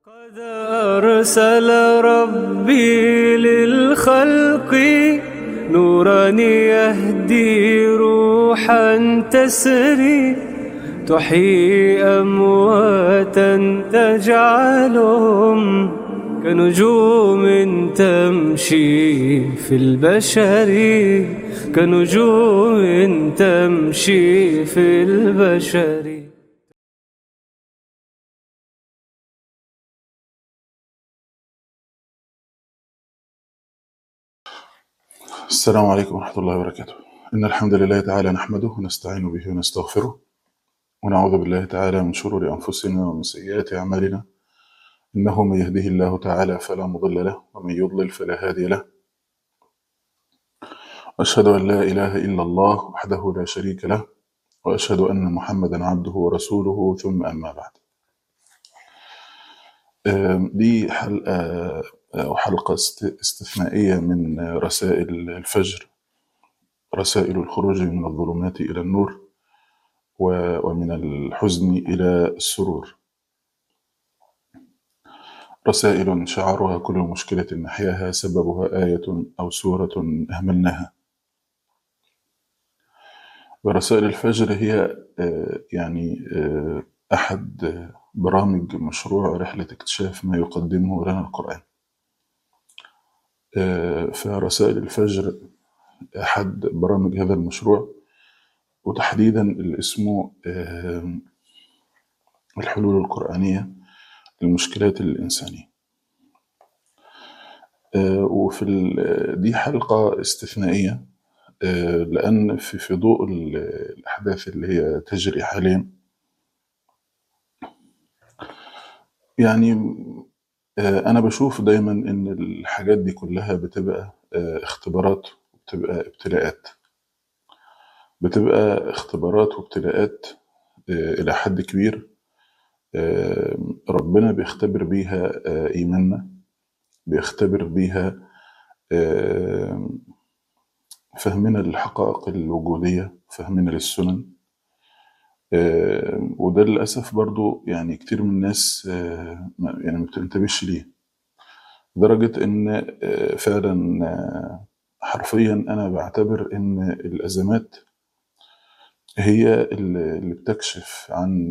قد أرسل ربي للخلق نورا يهدي روحا تسري تحيي أمواتا تجعلهم كنجوم تمشي في البشر كنجوم تمشي في البشر. السلام عليكم ورحمة الله وبركاته. إن الحمد لله تعالى نحمده ونستعين به ونستغفره ونعوذ بالله تعالى من شرور أنفسنا ومن سيئات أعمالنا، إنه من يهده الله تعالى فلا مضل له ومن يضلل فلا هادي له، وأشهد أن لا إله إلا الله وحده لا شريك له، وأشهد أن محمدا عبده ورسوله، ثم أما بعد. دي حلقة استثنائية من رسائل الفجر، رسائل الخروج من الظلمات إلى النور ومن الحزن إلى السرور، رسائل شعارها كل مشكلة نحياها سببها آية أو سورة أهملناها. ورسائل الفجر هي أحد برامج مشروع رحلة اكتشاف ما يقدمه لنا القرآن. فرسائل الفجر أحد برامج هذا المشروع، وتحديدا اللي اسمه الحلول القرآنية للمشكلات الإنسانية. دي حلقة استثنائية لأن في ضوء الأحداث اللي هي تجري حاليا، أنا بشوف دايما إن الحاجات دي كلها بتبقى اختبارات وبتبقى ابتلاءات، وابتلاءات إلى حد كبير. ربنا بيختبر بيها إيماننا، بيختبر بيها فهمنا للحقائق الوجودية، فهمنا للسنن. وده للأسف برضو كتير من الناس ما بتنتبهش ليه، لدرجة إن فعلا حرفيا أنا بعتبر إن الأزمات هي اللي بتكشف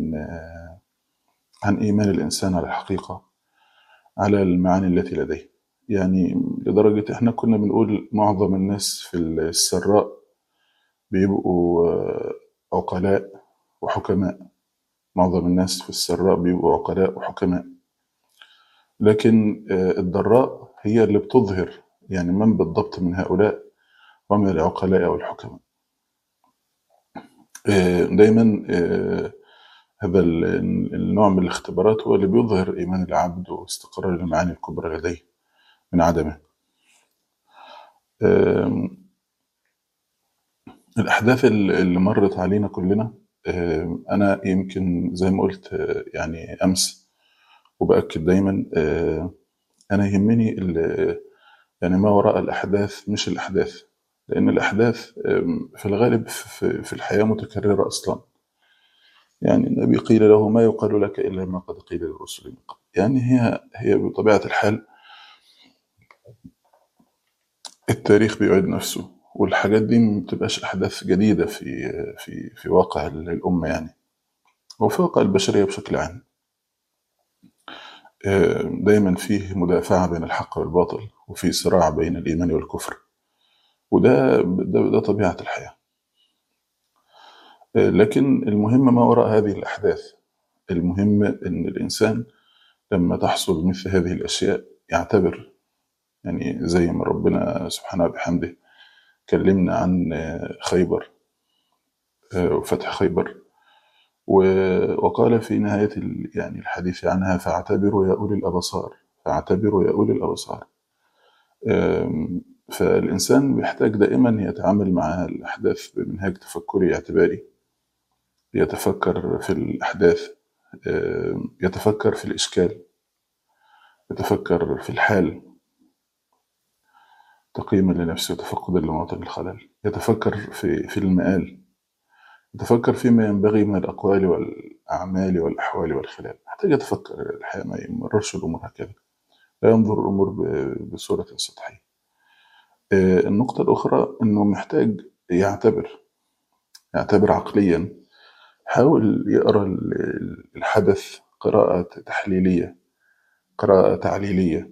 عن إيمان الإنسان على الحقيقة، على المعاني التي لديه. لدرجة إحنا كنا بنقول معظم الناس في السراء بيبقوا عقلاء وحكماء، معظم الناس في السراء بيبقوا عقلاء وحكماء، لكن الضراء هي اللي بتظهر من بالضبط من هؤلاء ومن العقلاء أو الحكماء. دايما هذا النوع من الاختبارات هو اللي بيظهر إيمان العبد واستقرار المعاني الكبرى لديه من عدمه. الأحداث اللي مرت علينا كلنا، أنا يمكن زي ما قلت أمس وبأكد دايما، أنا يهمني ما وراء الأحداث مش الأحداث، لأن الأحداث في الغالب في الحياة متكررة أصلا. النبي قيل له ما يقال لك إلا ما قد قيل للرسل من قبل. هي بطبيعة الحال التاريخ بيعيد نفسه، والحاجات دي ما بتبقاش أحداث جديدة في واقع الأمة وفي واقع البشرية بشكل عام. دايما فيه مدافعة بين الحق والباطل، وفي صراع بين الإيمان والكفر، وده طبيعة الحياة. لكن المهم ما وراء هذه الأحداث. المهم أن الإنسان لما تحصل مثل هذه الأشياء يعتبر، زي ما ربنا سبحانه وبحمده كلمنا عن خيبر وفتح خيبر، وقال في نهاية الحديث عنها فاعتبروا يا أولي الأبصار، فاعتبروا يا أولي الأبصار. فالإنسان بيحتاج دائما يتعامل مع الأحداث بمنهاج تفكري اعتباري، يتفكر في الأحداث، يتفكر في الإشكال، يتفكر في الحال تقييما لنفسه وتفقدا لمواطن الخلل، يتفكر في المآل، يتفكر فيما ينبغي من الأقوال والأعمال والأحوال والخلال. محتاج يتفكر الحقيقة، ما يمررش الأمور هكذا، لا ينظر الأمور بصورة سطحية. النقطة الأخرى إنه محتاج يعتبر عقليا، حاول يقرأ الحدث قراءة تحليلية، قراءة تعليلية،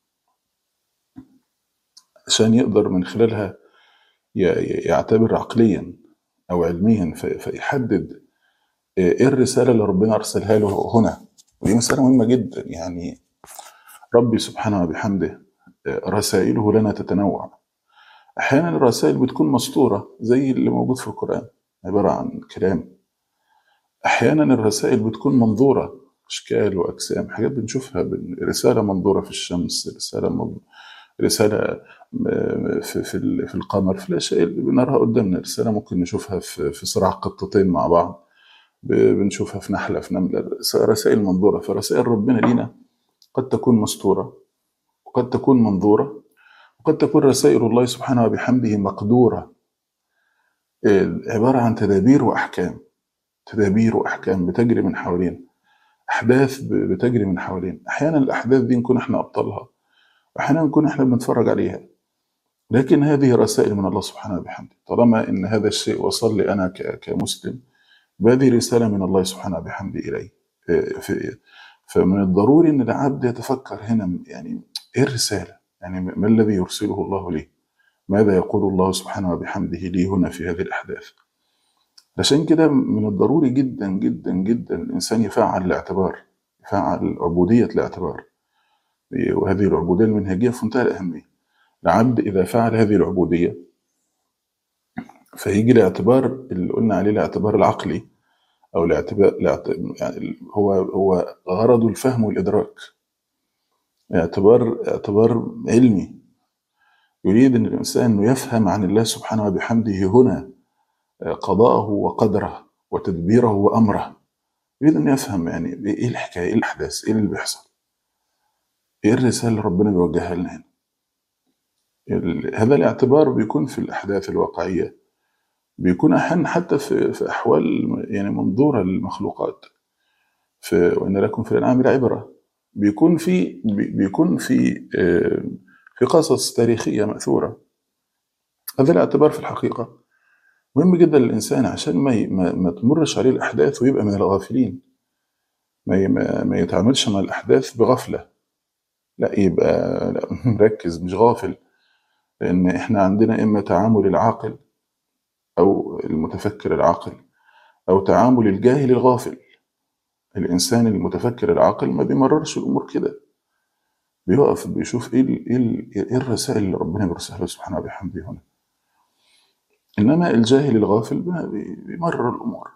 عشان يقدر من خلالها يعتبر عقليا أو علميا، فيحدد إيه الرسالة اللي ربنا أرسلها له هنا. ودي مسألة مهمة جدا. يعني ربي سبحانه وبحمده رسائله لنا تتنوع. أحيانا الرسائل بتكون مسطورة زي اللي موجود في القرآن، عبارة عن كلام. أحيانا الرسائل بتكون منظورة، أشكال وأجسام، حاجات بنشوفها، رسالة منظورة في الشمس، رسالة في القمر، في الأشياء اللي بنراها قدامنا. رسالة ممكن نشوفها في صراع قطتين مع بعض، بنشوفها في نحلة، في نملة، رسائل منظورة. فرسائل ربنا لينا قد تكون مسطورة، وقد تكون منظورة، وقد تكون رسائل الله سبحانه وبحمده مقدورة، عبارة عن تدابير وأحكام بتجري من حوالين، أحداث بتجري من حوالين. أحيانا الأحداث دي نكون إحنا أبطالها، وأحيانا نكون إحنا بنتفرج عليها، لكن هذه رسائل من الله سبحانه وبحمده. طالما إن هذا الشيء وصل لي أنا كمسلم، هذه رسالة من الله سبحانه وبحمده إلي. فمن الضروري أن العبد يتفكر هنا، يعني إيه الرسالة؟ يعني ما الذي يرسله الله لي؟ ماذا يقول الله سبحانه وبحمده لي هنا في هذه الأحداث؟ عشان كده من الضروري جدا جدا جدا الإنسان يفعل الاعتبار، يفعل عبودية الاعتبار. وهذه العبودية المنهجية في منتهى الأهمية. العبد إذا فعل هذه العبودية فيجي الاعتبار اللي قلنا عليه، الاعتبار العقلي، أو الاعتبار يعني هو غرضه الفهم والإدراك. اعتبار علمي، يريد أن الإنسان أنه يفهم عن الله سبحانه وبحمده هنا قضاءه وقدره وتدبيره وأمره. يريد أن يفهم يعني إيه الحكاية، إيه الأحداث، إيه اللي بيحصل، إيه الرسالة اللي ربنا بيوجهها لنا هنا. هذا الاعتبار بيكون في الأحداث الواقعية، بيكون أحيانا حتى في أحوال يعني منظورة للمخلوقات. وإن لكم في الأنعام لعبرة، بيكون في قصص تاريخية مأثورة. هذا الاعتبار في الحقيقة مهم جدا للإنسان، عشان ما تمرش عليه الأحداث ويبقى من الغافلين، ما يتعاملش مع الأحداث بغفلة، لا يبقى مركز مش غافل. لأن إحنا عندنا إما تعامل العاقل أو المتفكر العاقل، أو تعامل الجاهل الغافل. الإنسان المتفكر العاقل ما بيمررش الأمور كده، بيقف بيشوف إيه الرسائل اللي ربنا بيرسلها سبحانه وبحمده هنا. إنما الجاهل الغافل بيمرر الأمور.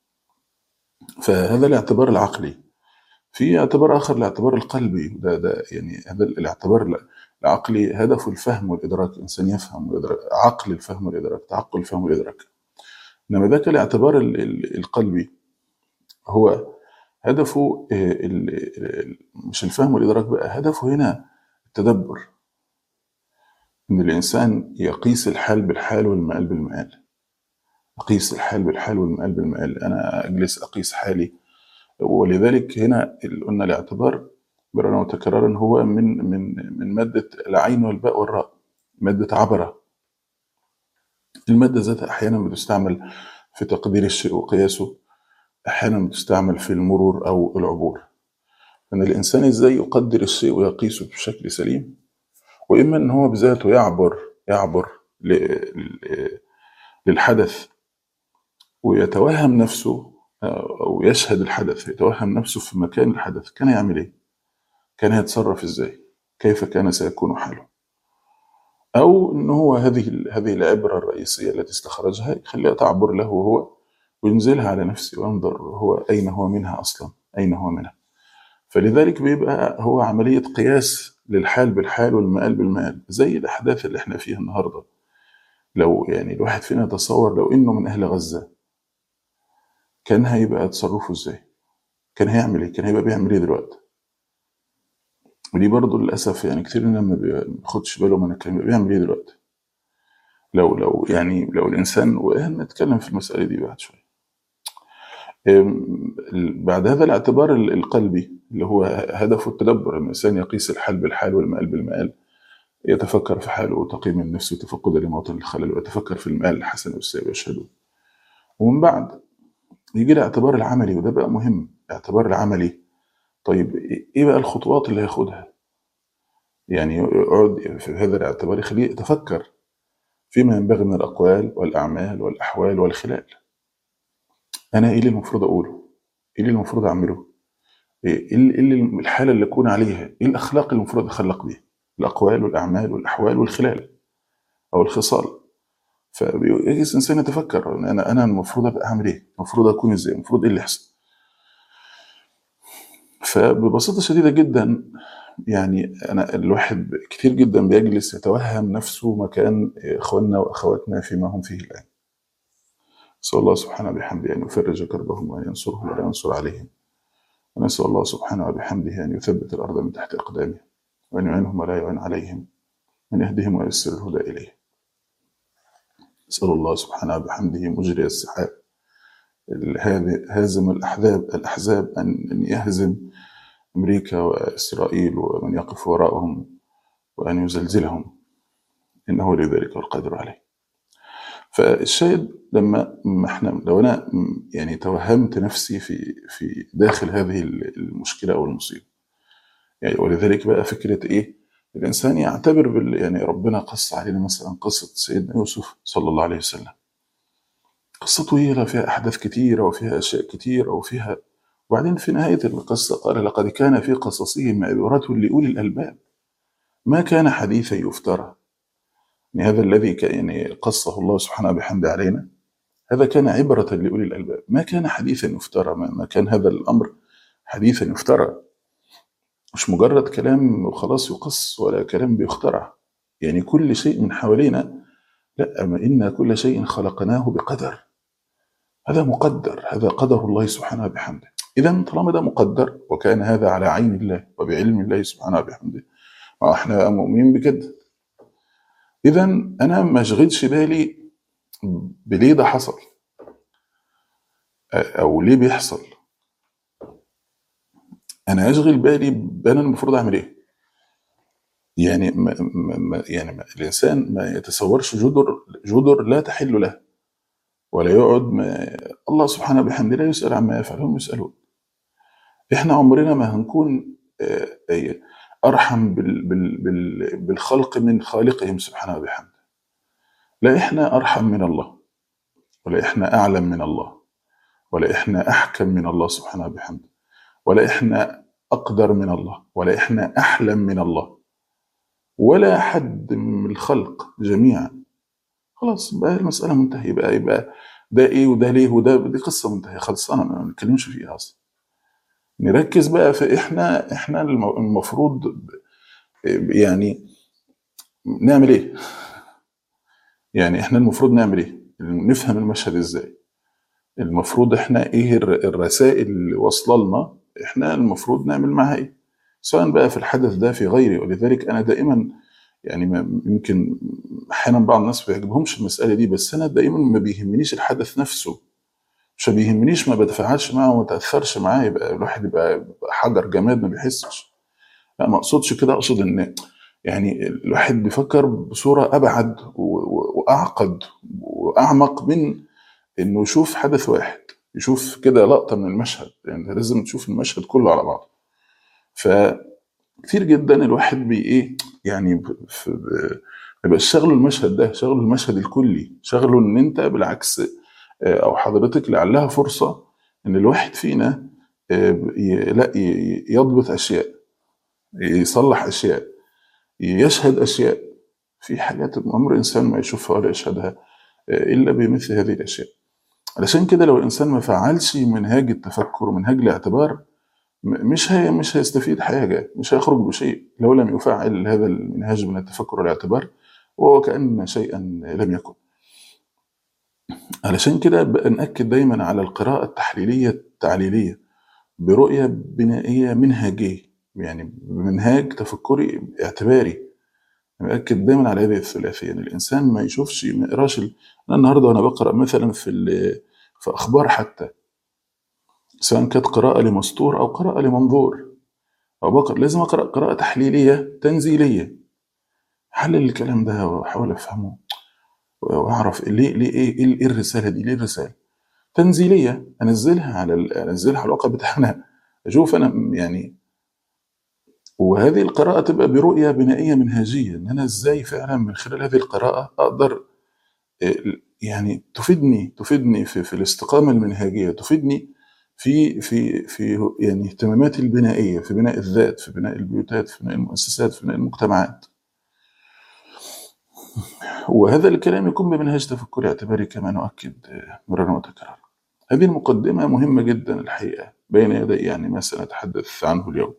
فهذا الاعتبار العقلي. في اعتبار آخر، الاعتبار القلبي. ده يعني هذا الاعتبار العقلي هدفه الفهم والإدراك، الإنسان يفهم ويدرك، عقل الفهم والإدراك، تعقل الفهم والإدراك. إنما ذاك الاعتبار القلبي هو هدفه مش الفهم والإدراك بقى، هدفه هنا التدبر. إن الإنسان يقيس الحال بالحال والمآل بالمآل. أقيس الحال بالحال والمآل بالمآل، أنا أجلس أقيس حالي. ولذلك هنا قلنا الاعتبار مرارا وتكرارا هو من مادة العين والباء والراء، مادة عبرة. المادة ذاتها أحيانا بتستعمل في تقدير الشيء وقياسه، أحيانا بتستعمل في المرور أو العبور. أن الإنسان إزاي يقدر الشيء ويقيسه بشكل سليم، وإما أن هو بذاته يعبر للحدث ويتوهم نفسه، أو يشهد الحدث يتوهم نفسه في مكان الحدث، كان يعمل إيه؟ كان يتصرف إزاي؟ كيف كان سيكون حاله؟ أو أنه هو هذه العبرة الرئيسية التي استخرجها يخليها تعبر له هو، وينزلها على نفسه وينظر هو أين هو منها أصلا، أين هو منها. فلذلك بيبقى هو عملية قياس للحال بالحال والمآل بالمآل، زي الأحداث اللي احنا فيها النهاردة. لو يعني الواحد فينا تصور لو إنه من أهل غزة، كان هيبقى تصرفه إزاي؟ كان هيعمل إيه؟ كان هيبقى بيعمل إيه دلوقتي؟ ودي برضو للأسف يعني كتير مننا ما بياخدش باله من الكلام، بيعمل إيه دلوقتي؟ لو الإنسان، وهنتكلم في المسألة دي بعد شوية. بعد هذا الاعتبار القلبي اللي هو هدفه التدبر، الإنسان يقيس الحال بالحال والمآل بالمآل، يتفكر في حاله وتقييم النفس وتفقد لمواطن الخلل، ويتفكر في المآل الحسن والسيء ويشهده. ومن بعد يجي الاعتبار العملي، وده بقى مهم، الاعتبار العملي. طيب ايه بقى الخطوات اللي هياخدها؟ يعني يقعد في هذا الاعتبار يخليه يتفكر فيما ينبغي من الأقوال والأعمال والأحوال والخلال. أنا إيه اللي المفروض أقوله؟ إيه اللي المفروض أعمله؟ إيه اللي الحالة اللي أكون عليها؟ إيه الأخلاق اللي المفروض أخلق بيها؟ الأقوال والأعمال والأحوال والخلال أو الخصال. فيجي الإنسان يتفكر، أنا المفروض أبقى أعمل إيه؟ المفروض أكون إزاي؟ المفروض إيه اللي يحصل؟ فببساطة شديدة جدا، يعني أنا الواحد كتير جدا بيجلس يتوهم نفسه مكان إخواننا وأخواتنا فيما هم فيه الآن. نسأل الله سبحانه وبحمده أن يفرج كربهم وأن ينصرهم ولا ينصر عليهم، ونسأل الله سبحانه وبحمده أن يثبت الأرض من تحت أقدامهم، وأن يعينهم ولا يعين عليهم، وأن يهديهم ويسر الهدى إليه. نسأل الله سبحانه وبحمده مجري السحاب هازم الأحزاب أن يهزم أمريكا وإسرائيل ومن يقف وراءهم، وأن يزلزلهم، إنه لذلك القادر عليه. فالشاهد لو أنا يعني توهمت نفسي في داخل هذه المشكلة أو المصيبة، يعني ولذلك بقى فكرة إيه؟ الإنسان يعتبر يعني ربنا قص علينا مثلا قصة سيدنا يوسف صلى الله عليه وسلم، قصة طويلة فيها أحداث كتيرة وفيها أشياء كتيرة وبعدين في نهاية القصة قال لقد كان في قصصهم عبرة لأولي الألباب ما كان حديثا يفترى. يعني هذا الذي يعني قصه الله سبحانه بحمده علينا، هذا كان عبرة لأولي الألباب، ما كان حديثا يفترى، ما كان هذا الأمر حديثا يفترى، مش مجرد كلام وخلاص يقص ولا كلام بيخترع. يعني كل شيء من حوالينا، لا، أما إن كل شيء خلقناه بقدر، هذا مقدر، هذا قدر الله سبحانه بحمده. إذا طالما ده مقدر وكان هذا على عين الله وبعلم الله سبحانه بحمده، احنا مؤمنين بكده، إذا أنا ما اشغلش بالي بليه ده حصل أو ليه بيحصل، أنا أشغل بالي بأنا المفروض أعمل إيه. يعني يعني الإنسان ما يتصورش جدر لا تحل له، ولا يقعد الله سبحانه بحمده لا يسأل عما يفعل هم يسألون. إحنا عمرنا ما هنكون أرحم بالخلق من خالقهم سبحانه بحمده، لا إحنا أرحم من الله، ولا إحنا أعلم من الله، ولا إحنا أحكم من الله سبحانه بحمده، ولا إحنا أقدر من الله، ولا إحنا أحلم من الله، ولا حد من الخلق جميعا. خلاص بقى المسألة منتهية، يبقى ده إيه وده ليه وده، دي قصة منتهية خلاص، أنا ما نتكلمش فيها أصلا. نركز بقى في إحنا المفروض يعني نعمل إيه. يعني إحنا المفروض نعمل إيه، نفهم المشهد إزاي، المفروض إحنا إيه الرسائل اللي واصلة لنا، إحنا المفروض نعمل معها إيه، سواء بقى في الحدث ده في غيره. ولذلك أنا دائما يعني يمكن أحيانا بعض الناس ما بيعجبهمش المسألة دي، بس أنا دائما ما بيهمنيش الحدث نفسه، مش بيهمنيش، ما بتفاعلش معاه وما تأثرش معاه، يبقى الواحد يبقى حجر جماد ما بيحسش. لا، ما أقصدش كده، أقصد إن يعني الواحد بيفكر بصورة أبعد وأعقد وأعمق من إنه يشوف حدث واحد، يشوف كده لقطة من المشهد، يعني لازم تشوف المشهد كله على بعضه. فكتير جدا الواحد إيه يعني يبقى شغله المشهد ده، شغله المشهد الكلي، شغله إن أنت بالعكس أو حضرتك لعلها فرصة إن الواحد فينا لا يضبط أشياء، يصلح أشياء، يشهد أشياء. في حاجات عمر إنسان ما يشوفها ولا يشهدها إلا بمثل هذه الأشياء. علشان كده لو الإنسان ما فعلش منهاج التفكر ومنهاج الاعتبار، مش هيستفيد حاجة، مش هيخرج بشيء لو لم يفعل هذا المنهاج من التفكر والاعتبار، وهو كأن شيئا لم يكن. علشان كده نأكد دايما على القراءة التحليلية التعليلية برؤية بنائية منهجية، يعني بمنهاج تفكري اعتباري. نأكد دايما على هذه الثلاثية، ان الانسان ما يشوفش، ما يقراش انا النهارده وانا بقرا مثلا في اخبار حتى، سواء كانت قراءة لمسطور أو قراءة لمنظور أو بقر، لازم أقرأ قراءة تحليلية تنزيلية، أحلل الكلام ده وأحاول أفهمه وأعرف ليه إيه الرسالة دي، ليه الرسالة تنزيلية، أنزلها على الواقع بتاعنا، أشوف أنا يعني. وهذه القراءة تبقى برؤية بنائية منهجية، إن أنا إزاي فعلا من خلال هذه القراءة أقدر يعني تفيدني في الاستقامة المنهجية، تفيدني في يعني اهتماماتي البنائية، في بناء الذات، في بناء البيوتات، في بناء المؤسسات، في بناء المجتمعات. وهذا الكلام يكون بمنهج تفكري اعتباري كما نؤكد مرارا وتكرارا. هذه المقدمة مهمة جدا الحقيقة بين يدي يعني ما سنتحدث عنه اليوم.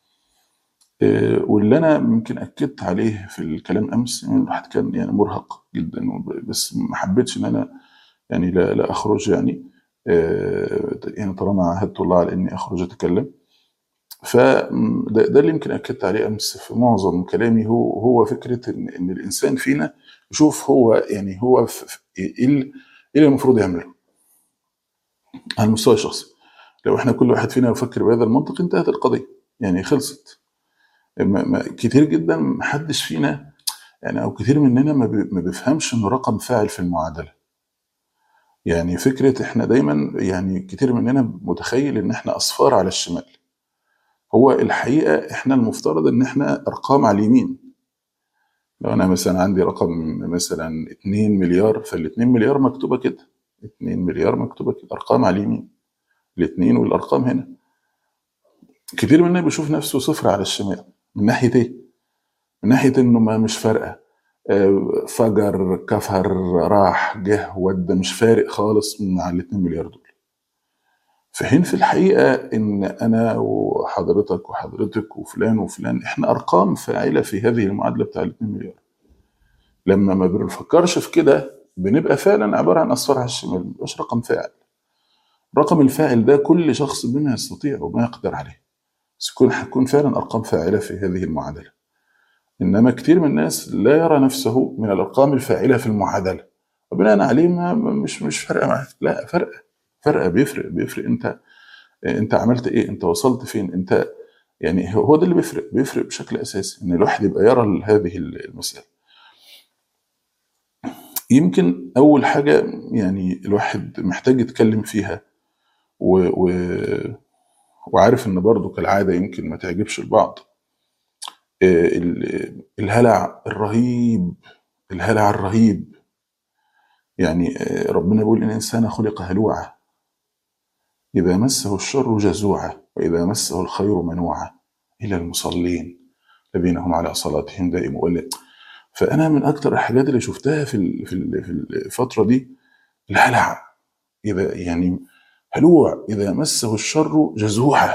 واللي أنا يمكن أكدت عليه في الكلام أمس، يعني الواحد كان يعني مرهق جدا، بس ما حبيتش إن أنا يعني لا أخرج يعني، يعني طالما عهدت الله على إني أخرج أتكلم. فده اللي يمكن أكدت عليه أمس في معظم كلامي، هو فكرة إن الإنسان فينا يشوف هو يعني هو إيه اللي المفروض يعمله على المستوى الشخصي. لو إحنا كل واحد فينا يفكر بهذا المنطق انتهت القضية، يعني خلصت. كتير جدا محدش فينا يعني، أو كتير مننا ما بيفهمش إنه رقم فاعل في المعادلة. يعني فكرة إحنا دايما يعني كتير مننا متخيل إن إحنا أصفار على الشمال. هو الحقيقة إحنا المفترض إن إحنا أرقام على اليمين. لو أنا مثلا عندي رقم مثلا 2 مليار، فال2 مليار مكتوبة كده، 2 مليار مكتوبة كده، أرقام على اليمين، الاثنين والأرقام هنا. كتير مننا بيشوف نفسه صفر على الشمال. من ناحية إيه؟ من ناحية إنه ما مش فارقة، فجر كفر راح جه ود، مش فارق خالص مع ال2 مليار دول. في حين في الحقيقة إن أنا وحضرتك وحضرتك وفلان وفلان إحنا أرقام فاعلة في هذه المعادلة بتاع ال2 مليار. لما ما بنفكرش في كده بنبقى فعلا عبارة عن أصفار على الشمال، مش رقم فاعل. الرقم الفاعل ده كل شخص بما يستطيع وما يقدر عليه، بس هتكون فعلا أرقام فاعلة في هذه المعادلة. إنما كتير من الناس لا يرى نفسه من الأرقام الفاعلة في المعادلة، وبناء عليه مش فارقة معاه. لا، فرق بيفرق. انت عملت ايه، انت وصلت فين، انت يعني هو ده اللي بيفرق بشكل اساسي، ان الواحد يبقى يرى هذه المسألة. يمكن اول حاجة يعني الواحد محتاج يتكلم فيها و... وعارف ان برضو كالعادة يمكن ما تعجبش البعض، الهلع الرهيب، الهلع الرهيب. يعني ربنا بيقول ان الانسان خلق هلوعا، اذا مسه الشر جزوعا واذا مسه الخير منوعا الا المصلين الذين هم على صلاتهم دائمون. فانا من اكتر الحاجات اللي شفتها في الفتره دي الهلع. اذا يعني هلوع، اذا مسه الشر جزوعا.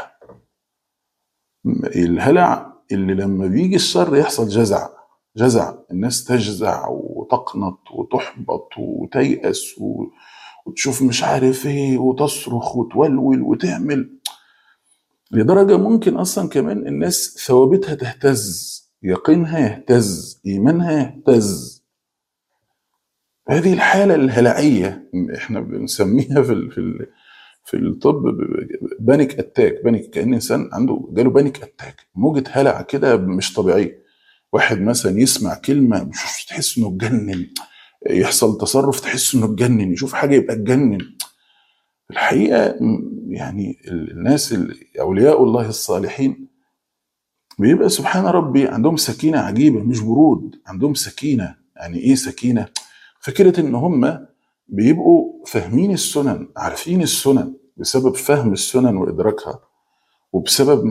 الهلع اللي لما بيجي الشر يحصل جزع، الناس تجزع وتقنط وتحبط وتيأس وتشوف مش عارف ايه وتصرخ وتولول وتعمل، لدرجة ممكن أصلا كمان الناس ثوابتها تهتز، يقينها يهتز، إيمانها يهتز. هذه الحالة الهلعية احنا بنسميها في الطب بانيك اتاك. بانيك كأن إنسان عنده جاله بانيك اتاك، موجة هلع كده مش طبيعية. واحد مثلا يسمع كلمة مش تحس إنه اتجنن، يحصل تصرف تحس إنه اتجنن، يشوف حاجة يبقى اتجنن. الحقيقة يعني الناس أولياء الله الصالحين بيبقى سبحان ربي عندهم سكينة عجيبة، مش برود، عندهم سكينة. يعني إيه سكينة؟ فكرة إن هم بيبقوا فاهمين السنن، عارفين السنن بسبب فهم السنن وإدراكها، وبسبب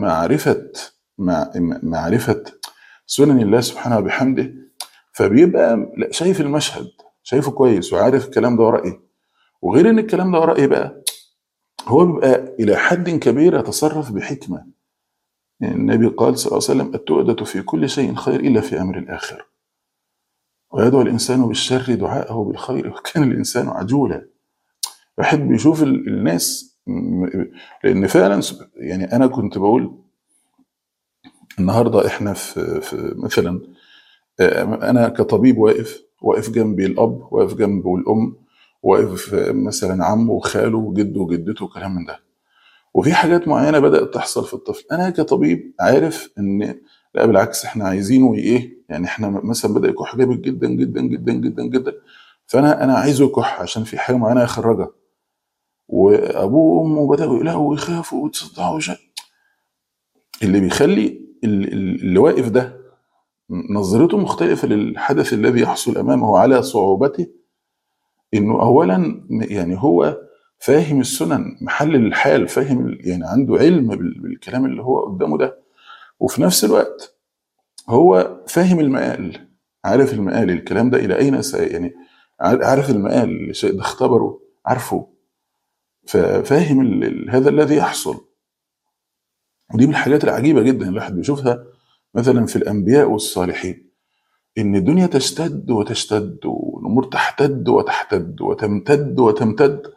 معرفة سنن الله سبحانه وبحمده. فبيبقى شايف المشهد، شايفه كويس وعارف الكلام ده وراء إيه. وغير إن الكلام ده وراء إيه بقى، هو بيبقى إلى حد كبير يتصرف بحكمة. يعني النبي قال صلى الله عليه وسلم: التؤدة في كل شيء خير إلا في أمر الآخر، ويدعو الإنسان بالشر دعاءه بالخير وكان الإنسان عجولا. بحب يشوف الناس، لأن فعلا يعني أنا كنت بقول النهاردة إحنا في مثلا أنا كطبيب واقف جنبي الأب، واقف جنبه الأم، واقف مثلا عمه وخاله وجده وجدته وكلام من ده. وفي حاجات معينه بدات تحصل في الطفل، انا كطبيب عارف ان لا بالعكس احنا عايزينه ايه، يعني احنا مثلا بدا يكح جامد جدا جدا جدا جدا جدا، فانا عايزه يكح عشان في حاجه معينه يخرجها، وابوه وامه بداوا يقلقوا ويخافوا ويتصدعوا اللي بيخلي اللي واقف ده نظرته مختلفه للحدث الذي يحصل امامه على صعوبته، انه اولا يعني هو فاهم السنن محل الحال، فاهم يعني عنده علم بالكلام اللي هو قدامه ده، وفي نفس الوقت هو فاهم المقال، عارف المقال الكلام ده الى اين يعني عارف المقال الشيء ده اختبره عارفه، ففاهم هذا الذي يحصل. ودي من الحاجات العجيبه جدا الواحد بيشوفها مثلا في الانبياء والصالحين، ان الدنيا تشتد وتشتد والامور تحتد وتحتد وتمتد وتمتد،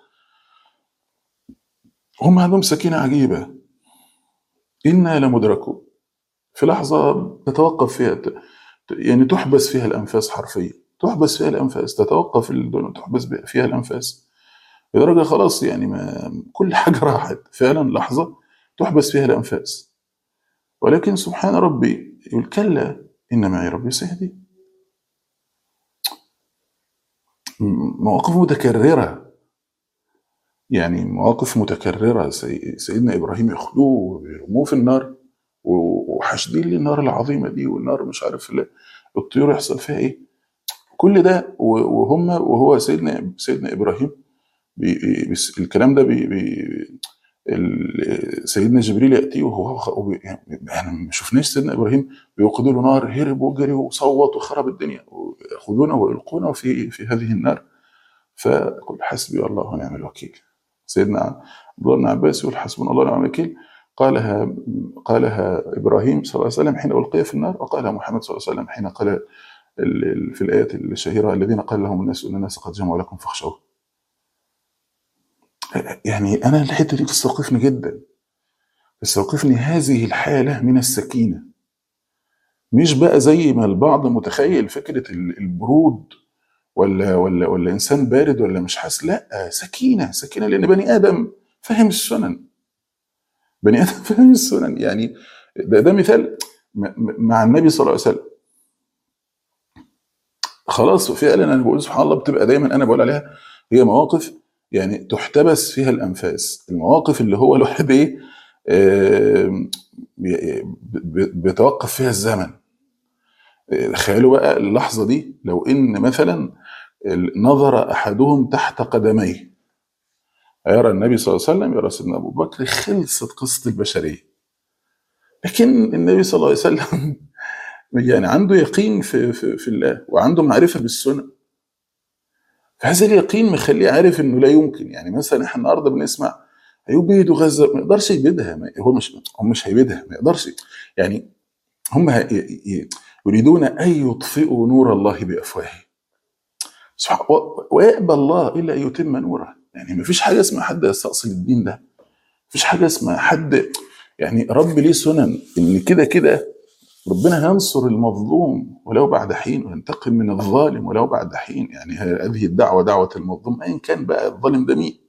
هم عندهم سكينه عجيبه، انا لمدركون، في لحظه تتوقف فيها يعني تحبس فيها الانفاس حرفيا، تحبس فيها الانفاس، تتوقف الدنيا تحبس فيها الانفاس لدرجه خلاص يعني ما كل حاجه راحت فعلا، لحظه تحبس فيها الانفاس، ولكن سبحان ربي يقول كلا ان معي ربي سيهدي. مواقف متكرره، يعني مواقف متكرره، سيدنا ابراهيم ياخدوه ويرموه في النار وحاشدين لي النار العظيمه دي، والنار مش عارف الطيور يحصل فيها ايه، كل ده وهو سيدنا ابراهيم الكلام ده سيدنا جبريل ياتيه يعني ما شفناش سيدنا ابراهيم بيوقدوا له نار هرب وجري وصوت وخرب الدنيا، وياخذونه ويلقونه في هذه النار، فقل حسبي الله ونعم الوكيل. سيدنا عبد الله بن عباس يقول حسبنا الله ونعم الوكيل، قالها ابراهيم صلى الله عليه وسلم حين القي في النار، وقالها محمد صلى الله عليه وسلم حين قال في الايات الشهيره الذين قال لهم الناس ان الناس قد جمعوا لكم فاخشوه. يعني انا الحته دي تستوقفني جدا، تستوقفني هذه الحاله من السكينه، مش بقى زي ما البعض متخيل فكره البرود ولا انسان بارد ولا مش حاسس، لا سكينه، سكينه لان بني ادم فاهم السنن، بني ادم فاهم السنن، يعني ده مثال مع النبي صلى الله عليه وسلم. خلاص فعلا انا بقول سبحان الله بتبقى دايما انا بقول عليها هي مواقف يعني تحتبس فيها الانفاس، المواقف اللي هو الواحد ايه بيتوقف فيها الزمن. تخيلوا بقى اللحظه دي لو ان مثلا نظر احدهم تحت قدميه، يرى النبي صلى الله عليه وسلم يرى سيدنا ابو بكر، خلصت قصه البشريه. لكن النبي صلى الله عليه وسلم يعني عنده يقين في الله وعنده معرفه بالسنه، فهذا اليقين مخليه عارف انه لا يمكن، يعني مثلا احنا النهارده بنسمع هيبيدوا غزه، ما يقدرش يبيدها، هو مش هيبيدها، ما يقدرش، يعني هم يريدون ان يطفئوا نور الله بافواههم، ويأبى الله الا ان يتم نوره، يعني ما فيش حاجه اسمها حد يستأصل الدين ده، ما فيش حاجه اسمها حد، يعني رب ليه سنن ان كده كده ربنا ينصر المظلوم ولو بعد حين، وينتقم من الظالم ولو بعد حين، يعني هذه الدعوة دعوة المظلوم أيا كان بقى الظالم ده مين،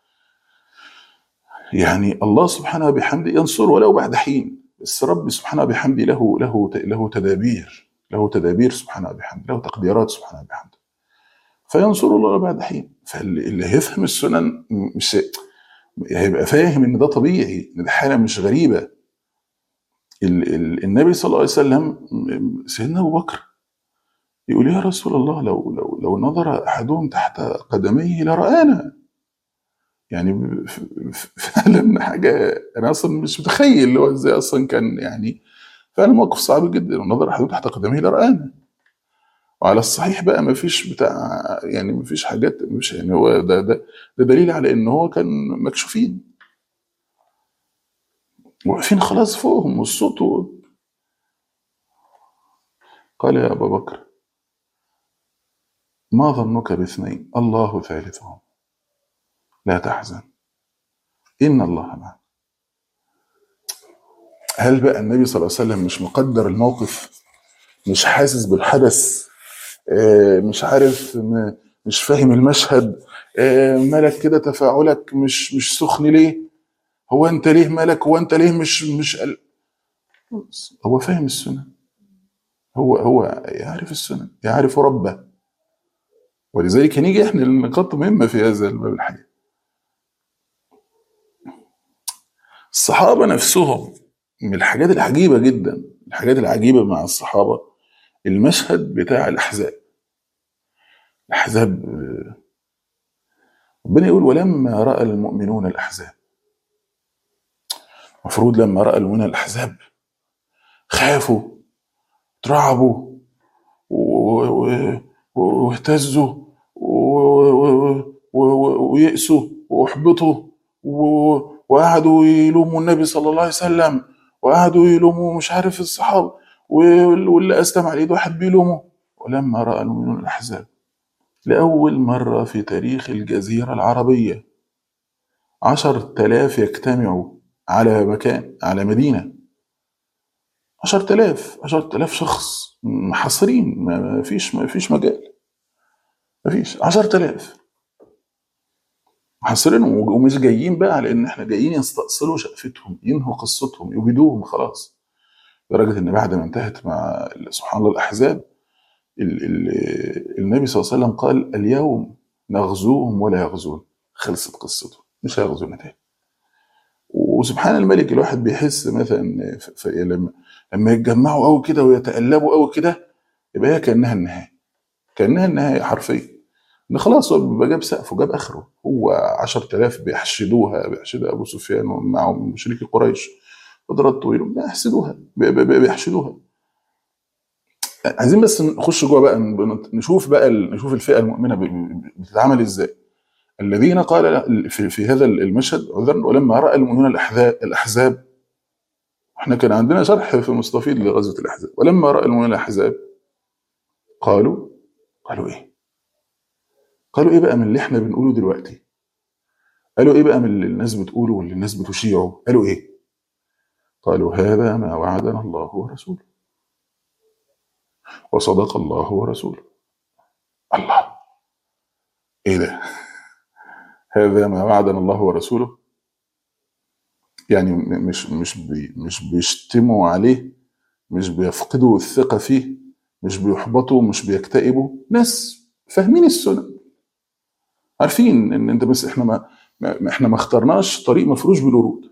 يعني الله سبحانه وبحمده ينصر ولو بعد حين، بس رب سبحانه وبحمده له تدابير، له تدابير سبحانه وبحمده، له تقديرات سبحانه وبحمده، فينصر الله بعد حين. فاللي هيفهم السنن مش هيبقى فاهم ان ده طبيعي، ان ده حالة مش غريبة. النبي صلى الله عليه وسلم سيدنا ابو بكر يقول يا رسول الله لو نظر احدهم تحت قدميه لرآنا، يعني فعلا حاجه انا اصلا مش متخيل اللي هو ازاي اصلا كان، يعني فعلا موقف صعب جدا، لو نظر احدهم تحت قدميه لرآنا. وعلى الصحيح بقى ما فيش بتاع، يعني ما فيش حاجات، مش يعني هو ده دليل على ان هو كان مكشوفين واقفين خلاص فوقهم والصوت قال يا ابا بكر ما ظنك باثنين الله ثالثهم لا تحزن إن الله معنا. هل بقى النبي صلى الله عليه وسلم مش مقدر الموقف، مش حاسس بالحدث، مش عارف، مش فاهم المشهد، مالك كده تفاعلك مش سخن ليه؟ هو انت ليه مالك، هو انت ليه مش هو فاهم السنن، هو يعرف السنن، يعرف ربه. ولذلك هنيجي احنا لنقاط مهمه في هذا الباب الحقيقه. الصحابه نفسهم من الحاجات العجيبه جدا، الحاجات العجيبه مع الصحابه المشهد بتاع الاحزاب. الاحزاب ربنا يقول ولما راى المؤمنون الاحزاب. المفروض لما راى المؤمنون الاحزاب خافوا، اترعبوا واهتزوا ويأسوا واحبطوا وقعدوا يلوموا النبي صلى الله عليه وسلم، وقعدوا يلوموا مش عارف الصحابه، واللي اسلم على ايد واحد بيلومه. ولما راى المؤمنون الاحزاب لاول مره في تاريخ الجزيره العربيه 10,000 يجتمعوا على مكان، على مدينه، 10,000 شخص محاصرين، ما فيش مجال، ما فيش 10,000 محاصرين ومش جايين بقى لان احنا جايين يستأصلوا شقفتهم، ينهوا قصتهم، يبيدوهم خلاص. لدرجه ان بعد ما انتهت مع سبحان الله الاحزاب النبي صلى الله عليه وسلم قال اليوم نغزوهم ولا يغزون، خلصت قصتهم مش هيغزونا تاني. وسبحان الملك الواحد بيحس مثلا لما يتجمعوا قوي كده ويتقلبوا قوي كده يبقى هي كانها النهايه، كانها النهايه حرفيا، ان خلاص هو بيبقى جاب سقفه، جاب اخره. هو 10,000 بيحشد ابو سفيان ومعهم مشركي قريش قدرات طويله، بيحشدوها. عايزين بس نخش جوه بقى، نشوف الفئه المؤمنه بتتعامل ازاي. الذين قال في هذا المشهد عذرا ولما راى المؤمنون الاحزاب، احنا كان عندنا شرح في مستفيض لغزوه الاحزاب. ولما راى المؤمنون الاحزاب قالوا ايه؟ قالوا ايه بقى من اللي احنا بنقوله دلوقتي؟ قالوا ايه بقى من اللي الناس بتقوله واللي الناس بتشيعه؟ قالوا ايه؟ قالوا هذا ما وعدنا الله ورسوله وصدق الله ورسوله. الله، ايه ده؟ هذا ما وعدنا الله ورسوله، يعني مش بيشتموا عليه، مش بيفقدوا الثقة فيه، مش بيحبطوا، مش بيكتئبوا، ناس فاهمين السنة، عارفين ان انت بس احنا ما اخترناش طريق مفروش بالورود،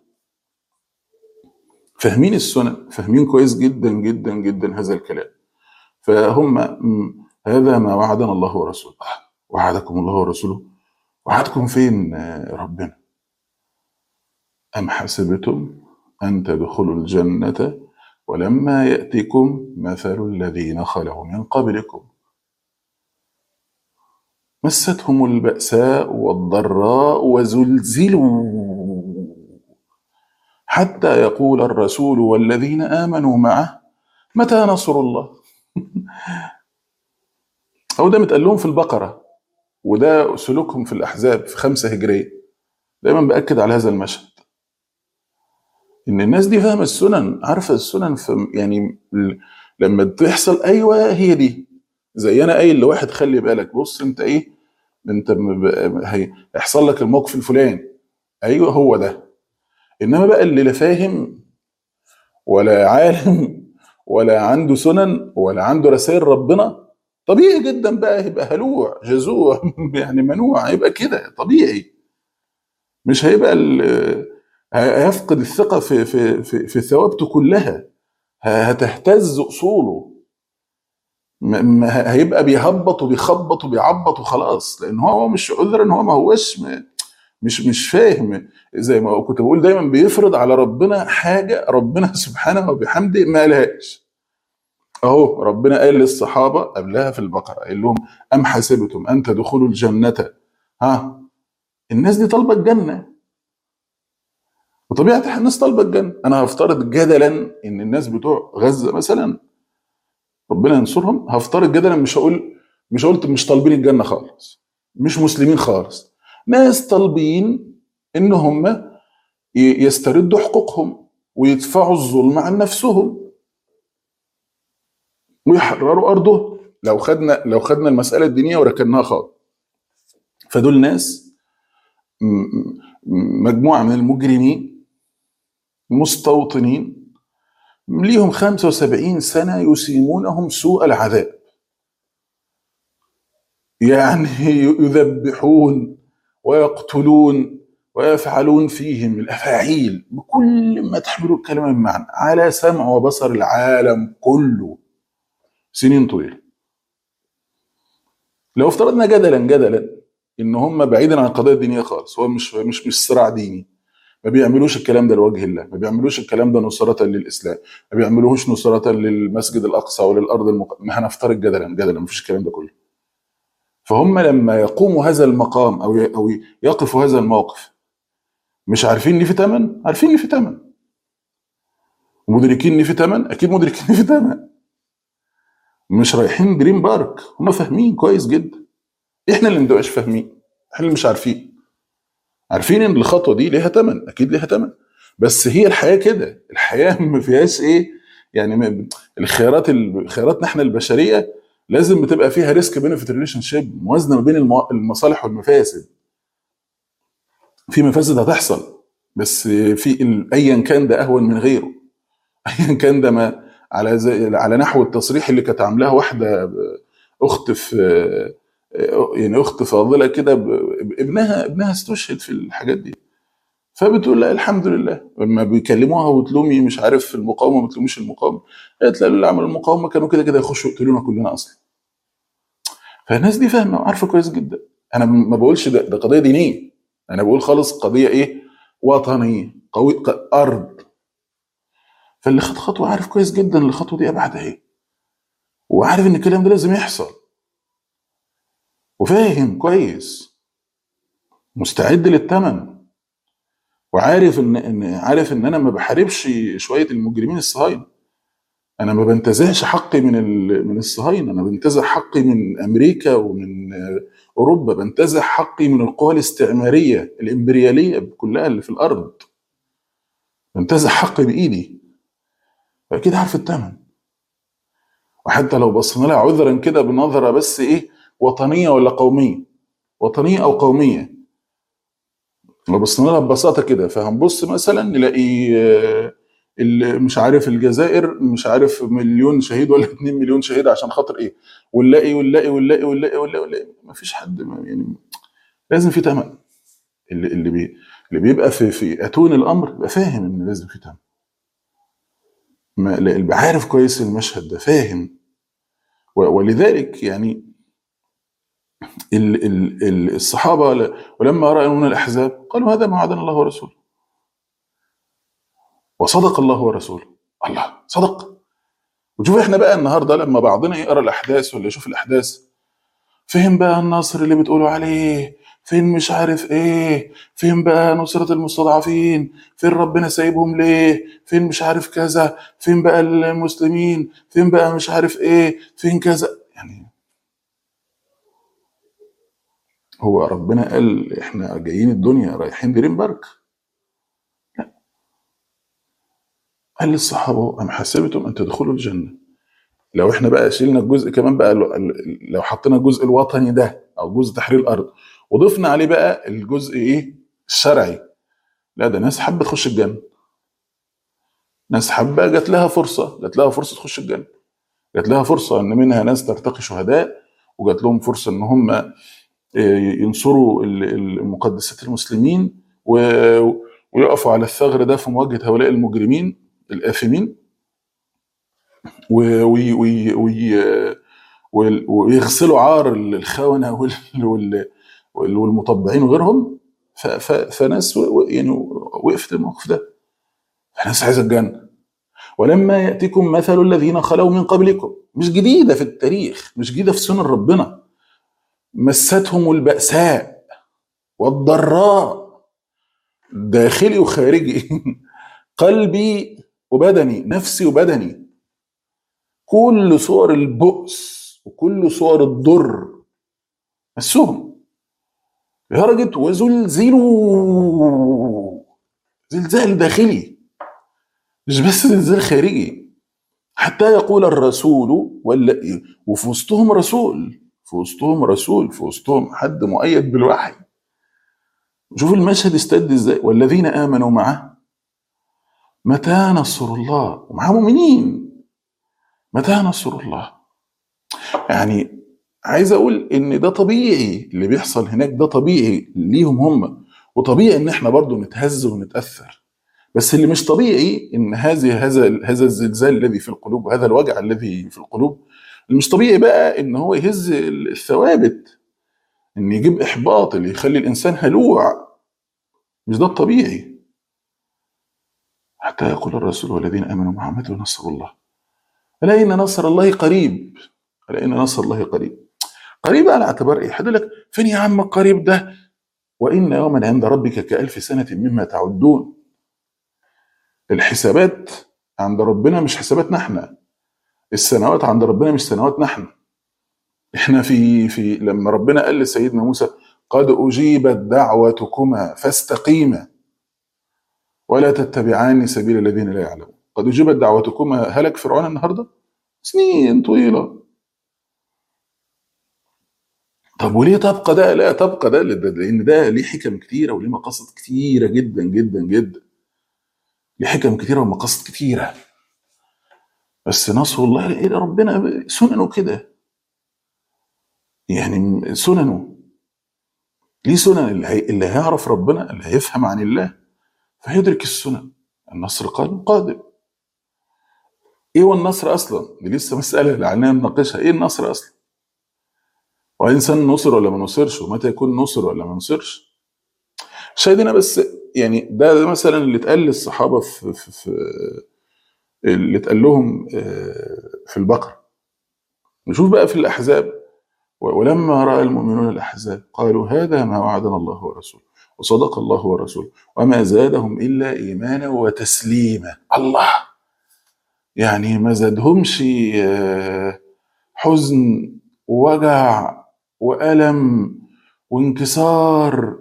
فاهمين السنة، فاهمين كويس جدا جدا جدا هذا الكلام. فهم هذا ما وعدنا الله ورسوله. وعدكم الله ورسوله؟ وعدكم فين ربنا؟ أم حسبتم أن تدخلوا الجنة ولما يأتكم مثل الذين خلوا من قبلكم مستهم البأساء والضراء وزلزلوا حتى يقول الرسول والذين آمنوا معه متى نصر الله. أو ده متقال لهم في البقرة، وده سلوكهم في الأحزاب في 5 هجرية. دايما بأكد على هذا المشهد، إن الناس دي فاهمة السنن، عارفة السنن، يعني لما تحصل أيوة هي دي، زي أنا قايل لواحد خلي بالك، بص أنت إيه، أنت هيحصل لك الموقف الفلاني، أيوة هو ده. إنما بقى اللي لا فاهم ولا عالم ولا عنده سنن ولا عنده رسائل ربنا، طبيعي جدا بقى يبقى هلوع جزوع يعني منوع، يبقى كده طبيعي، مش هيبقى هيفقد الثقة في ثوابته كلها، هتهتز أصوله، هيبقى بيهبط وبيخبط وبيعبط وخلاص، لأن هو مش عذرا ان هو ما هوش مش فاهم. زي ما كنت بقول دايما بيفرض على ربنا حاجة ربنا سبحانه وبحمده ما لهاش. اهو ربنا قال للصحابة قبلها في البقرة، قال لهم أم حسبتم أن تدخلوا الجنة، الناس دي طالبة الجنة، وطبيعة الناس طالبة الجنة. أنا هفترض جدلا إن الناس بتوع غزة مثلا ربنا ينصرهم، هفترض جدلا، مش قلت مش طالبين الجنة خالص، مش مسلمين خالص، ناس طالبين إن هم يستردوا حقوقهم ويدفعوا الظلم عن نفسهم ويحرروا أرضهم. لو خدنا المسألة الدينية وركناها خالص، فدول ناس مجموعة من المجرمين مستوطنين ليهم 75 سنة يسيمونهم سوء العذاب، يعني يذبحون ويقتلون ويفعلون فيهم الأفاعيل بكل ما تحمل الكلمة من معنى على سمع وبصر العالم كله سنين طويلة. لو افترضنا جدلا ان هم بعيدا عن القضايا الدينية خالص، هو مش صراع ديني، ما بيعملوش الكلام ده لوجه الله، ما بيعملوش الكلام ده نصرة للإسلام، ما بيعملوهوش نصرة للمسجد الأقصى وللأرض ما هنفترض جدلا مفيش الكلام ده كله. فهم لما يقوموا هذا المقام أو يقفوا هذا الموقف مش عارفين ان في ثمن، عارفين ان في ثمن، مدركين ان في ثمن، اكيد مدركين ان في ثمن، مش رايحين دريم بارك، هم فاهمين كويس جدا. احنا اللي مبقاش فاهمين، احنا اللي مش عارفين، عارفين ان الخطوه دي ليها ثمن، اكيد ليها ثمن، بس هي الحياه كده، الحياه ما فيهاش ايه يعني خياراتنا احنا البشريه لازم بتبقى فيها ريسك بينفيت ريليشن شيب، موازنه ما بين المصالح والمفاسد. في مفاسد هتحصل، بس في ايا كان ده اهون من غيره، ايا كان ده ما على نحو التصريح اللي كانت عاملاها واحده اخت في يعني اخت فاضله كده، ابنها استشهد في الحاجات دي، فبتقول لا الحمد لله. لما بيكلموها وتلومي مش عارف في المقاومه ما تلوميش المقاومه، قالت لا اللي عمل المقاومه كانوا كده كده يخشوا يقتلونا كلنا اصلا. فالناس دي فاهمه وعارفه كويس جدا. انا ما بقولش ده قضيه دينيه، انا بقول خالص قضيه ايه، وطنيه، ارض. فاللي خد خطوه عارف كويس جدا الخطوه دي ابعادها ايه، وعارف ان الكلام ده لازم يحصل، وفاهم كويس، مستعد للثمن، وعارف عارف ان انا ما بحاربش شويه المجرمين الصهاينه، انا ما بنتزعش حقي من الصهاينه، انا بنتزع حقي من امريكا ومن اوروبا، بنتزع حقي من القوى الاستعماريه الامبرياليه كلها اللي في الارض، بنتزع حقي بايدي، فاكيد عارف الثمن. وحتى لو بصينا لها عذرا كده بنظره بس ايه، وطنيه ولا قوميه، وطنيه او قوميه، لو بصينا لها ببساطه كده، فهنبص مثلا نلاقي مش عارف الجزائر مش عارف مليون شهيد ولا 2 مليون شهيد عشان خاطر ايه، ونلاقي ما فيش حد يعني لازم في ثمن. اللي بيبقى في اتون الامر بيبقى فاهم ان لازم في ثمن، اللي عارف كويس المشهد ده فاهم. ولذلك يعني الصحابه ولما راوا الاحزاب قالوا هذا ما وعدنا الله ورسوله وصدق الله ورسوله. الله صدق. وشوف احنا بقى النهارده لما بعضنا يقرا الاحداث ولا يشوف الاحداث، فين بقى النصر اللي بتقولوا عليه، فين مش عارف ايه، فين بقى نصرة المستضعفين، فين ربنا سايبهم ليه، فين مش عارف كذا، فين بقى المسلمين، فين بقى مش عارف ايه، فين كذا. يعني هو ربنا قال احنا جايين الدنيا رايحين دريم بارك؟ قال للصحابه ام حسبتم ان تدخلوا الجنه. لو احنا بقى شلنا الجزء كمان بقى، لو حطينا الجزء الوطني ده او جزء تحرير الارض وضفنا عليه بقى الجزء ايه الشرعي، لا ده ناس حابه تخش الجنه، ناس حابه جات لها فرصه تخش الجنه، جات لها فرصه ان منها ناس ترتقي شهداء، وجات لهم فرصه ان هم ينصروا المقدسات المسلمين ويقفوا على الثغر ده في مواجهه هؤلاء المجرمين الآثمين، ويغسلوا عار الخونة والمطبعين وغيرهم. فناس يعني وقفت الموقف ده، ناس عايزة الجنة. ولما يأتيكم مثل الذين خلوا من قبلكم، مش جديدة في التاريخ، مش جديدة في سنن ربنا، مستهم البأساء والضراء داخلي وخارجي قلبي وبدني، نفسي وبدني، كل صور البؤس وكل صور الضر مسهم لدرجة وزلزلوا زلزال داخلي، مش بس زلزال خارجي، حتى يقول الرسول وفي وسطهم رسول، في وسطهم حد مؤيد بالوحي. شوف المشهد استد ازاي، والذين آمنوا معه متى نصر الله ومعاه مؤمنين. متى نصر الله؟ يعني عايز اقول ان ده طبيعي، اللي بيحصل هناك ده طبيعي ليهم هم، وطبيعي ان احنا برضو نتهز ونتاثر. بس اللي مش طبيعي ان هذا الزلزال الذي في القلوب وهذا الوجع الذي في القلوب، اللي مش طبيعي بقى ان هو يهز الثوابت، ان يجيب احباط اللي يخلي الانسان هلوع. مش ده الطبيعي. حتى يقول الرسول والذين امنوا معه متى نصر الله، الا ان نصر الله قريب. الا ان نصر الله قريب. قريب على اعتبار ايه؟ حد يقول لك فين يا عم القريب ده؟ وان يوما عند ربك كالف سنه مما تعدون. الحسابات عند ربنا مش حساباتنا احنا، السنوات عند ربنا مش سنواتنا احنا. احنا في لما ربنا قال لسيدنا موسى قد اجيبت دعوتكما فاستقيما ولا تتبعان سبيل الذين لا يعلمون. قد اجيبت دعوتكما. هلك فرعون النهارده سنين طويله. طب وليه تبقى ده؟ لا تبقى ده لان ده ليه حكم كتيره وليه مقاصد كتيره جدا جدا جدا. ليه حكم كتيره ومقاصد كتيره. بس نصر الله إيه؟ ربنا سننه كده، يعني سننه. ليه سنن. اللي هيعرف ربنا، اللي هيفهم عن الله فهيدرك السنن. النصر قادم. ايه هو النصر اصلا؟ دي لسه مساله اللي علينا نناقشها. ايه النصر اصلا؟ وانسان نصر ولا ما نصرش؟ ومتى يكون نصر ولا ما نصرش؟ شاهدنا بس. يعني ده مثلا اللي اتقال للصحابه في اللي اتقال لهم في البقره. نشوف بقى في الاحزاب. ولما راى المؤمنون الاحزاب قالوا هذا ما وعدنا الله ورسوله وصدق الله ورسوله وما زادهم الا ايمانا وتسليما. الله. يعني ما زادهمش حزن ووجع وألم وانكسار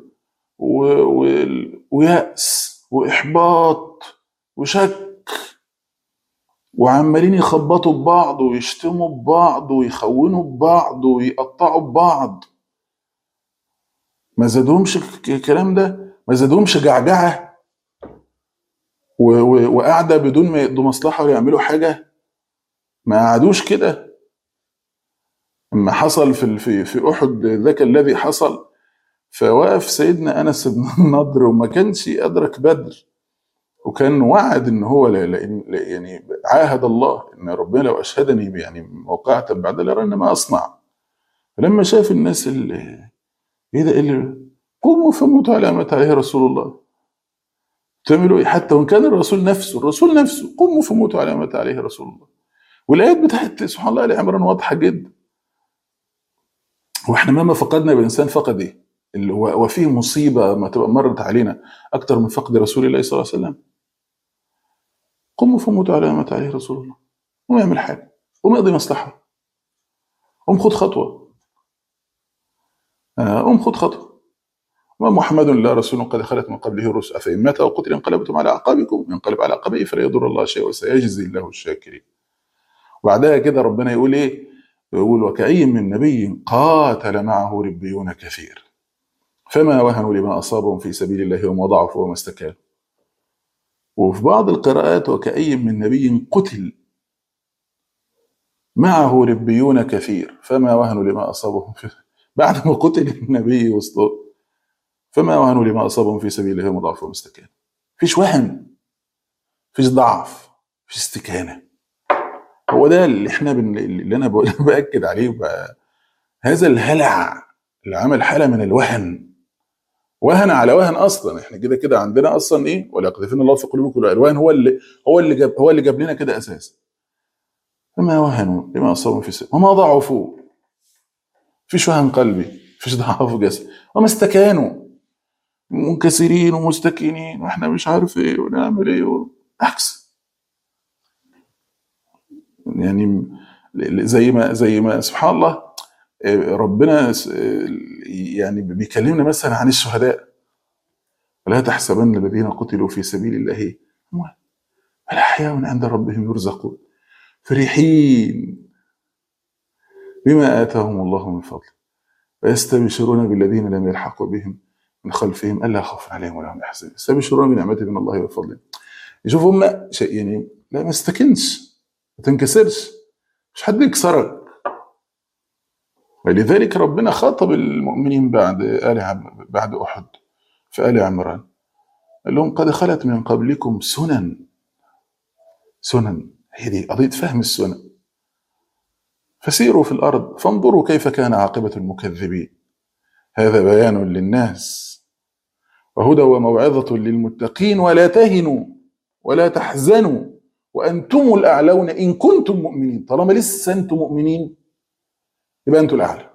ويأس وإحباط وشك، وعمالين يخبطوا ببعض ويشتموا ببعض ويخونوا ببعض ويقطعوا ببعض. ما زادهمش الكلام ده. ما زادهمش جعجعة وقاعدة بدون ما يقضوا مصلحة ولا يعملوا حاجة. ما قعدوش كده. لما حصل في أحد ذاك الذي حصل، فوقف سيدنا أنس بن النضر وما كانش أدرك بدر، وكان وعد إن هو يعني عاهد الله إن ربنا لو أشهدني يعني موقعة بعد لأرن ما أصنع. فلما شاف الناس اللي إيه ده اللي قوموا فموتوا على ما عليه رسول الله. تعملوا إيه؟ حتى وإن كان الرسول نفسه قوموا فموتوا على ما عليه رسول الله. والآيات بتاعت سبحان الله آل عمران واضحة جدا. واحنا مهما فقدنا بإنسان فقد ايه؟ اللي هو وفيه مصيبة ما تبقى مرت علينا أكتر من فقد رسول الله صلى الله عليه وسلم. قم فموتوا على ما عليه رسول الله. قم يعمل حاجة، قم يقضي مصلحة، قم خد خطوة. قم خد خطوة. ومحمد لا رسول قد خلت من قبله الرسل أفإن مات أو قتل انقلبتم على أعقابكم ينقلب على عقبيه فلا يضر الله شيئا وسيجزي الله الشاكرين. وبعدها كده ربنا يقول ايه؟ يقول وكأي من نبي قاتل معه ربيون كثير فما وهنوا لما أصابهم في سبيل الله وما ضعفوا وما استكانوا. وفي بعض القراءات وكأي من نبي قتل معه ربيون كثير فما وهنوا لما أصابهم بعد ما قتل النبي وسطه فما وهنوا لما أصابهم في سبيل الله وما ضعفوا وما استكانوا. فيش وهن، فيش ضعف، فيش استكانة. هو ده اللي احنا اللي انا باكد عليه بقى. هذا الهلع اللي عمل حاله من الوهن، وهن على وهن. اصلا احنا كده كده عندنا اصلا ايه؟ ولا يقذفن الله في قلوبكم الوهن. هو اللي جاب لنا كده اساسا. فما وهنوا لما اصابهم في سبيل وما ضعفوا. فيش وهن قلبي، فيش ضعف جسد، وما استكانوا منكسرين ومستكينين واحنا مش عارف ايه ونعمل ايه عكس. يعني زي ما سبحان الله ربنا يعني بيكلمنا مثلا عن الشهداء. ولا تحسبن الذين قتلوا في سبيل الله اموات بل احياء عند ربهم يرزقون فرحين بما آتاهم الله من فضل ويستبشرون بالذين لم يلحقوا بهم من خلفهم ألا خوف عليهم ولا هم يحزنون. يستبشرون بنعمة من الله وفضله. يشوف هم شيء يعني لا ما استكنش، ما تنكسرش، مش حد يكسرك. ولذلك ربنا خاطب المؤمنين بعد أحد في آل عمران، قال لهم قد خلت من قبلكم سنن. سنن هي دي قضية فهم السنن. فسيروا في الأرض فانظروا كيف كان عاقبة المكذبين. هذا بيان للناس وهدى وموعظة للمتقين ولا تهنوا ولا تحزنوا وأنتم الأعلون إن كنتم مؤمنين. طالما لسه أنتم مؤمنين يبقى أنتم الأعلى،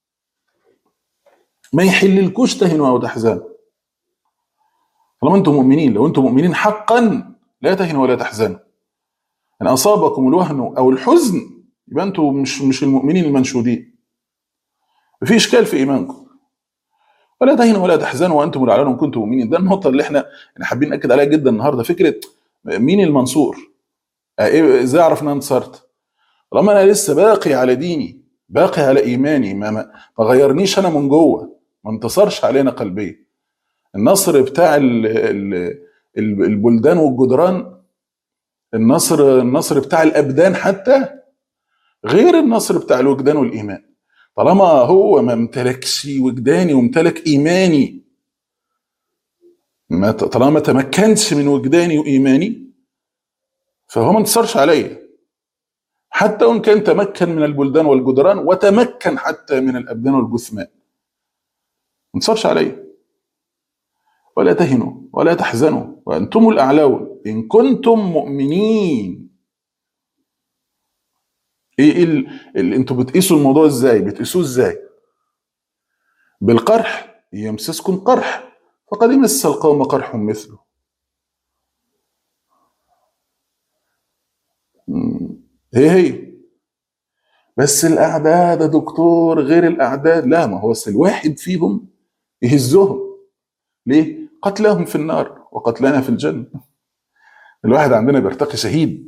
ما يحللكوش تهنوا أو تحزنوا. طالما أنتم مؤمنين، لو أنتم مؤمنين حقا لا تهنوا ولا تحزنوا. إن أصابكم الوهن أو الحزن يبقى أنتم مش المؤمنين المنشودين، في إشكال في إيمانكم. ولا تهنوا ولا تحزنوا وأنتم الأعلون إن كنتم مؤمنين. ده النقطة اللي احنا حابين نأكد عليها جدا النهارده، فكرة مين المنصور؟ ازاي اعرف ان انا انتصرت؟ طالما انا لسه باقي على ديني، باقي على ايماني، ما غيرنيش انا من جوه، ما انتصرش علينا قلبيا. النصر بتاع البلدان والجدران، النصر بتاع الابدان حتى غير النصر بتاع الوجدان والايمان. طالما هو ما امتلكش وجداني وامتلك ايماني، طالما ما تمكنش من وجداني وايماني، فهو ما انتصرش عليا. حتى وان كان تمكن من البلدان والجدران وتمكن حتى من الابدان والجثمان، ما انتصرش عليا. ولا تهنوا ولا تحزنوا وانتم الاعلون ان كنتم مؤمنين. ايه انتوا بتقيسوا الموضوع ازاي؟ بتقيسوه ازاي؟ بالقرح. يمسسكم قرح فقد مس القوم قرح مثله. هي بس الاعداد يا دكتور غير الاعداد. لا، ما هو الواحد فيهم يهزهم. ليه؟ قتلهم في النار وقتلنا في الجنة. الواحد عندنا بيرتقي شهيد،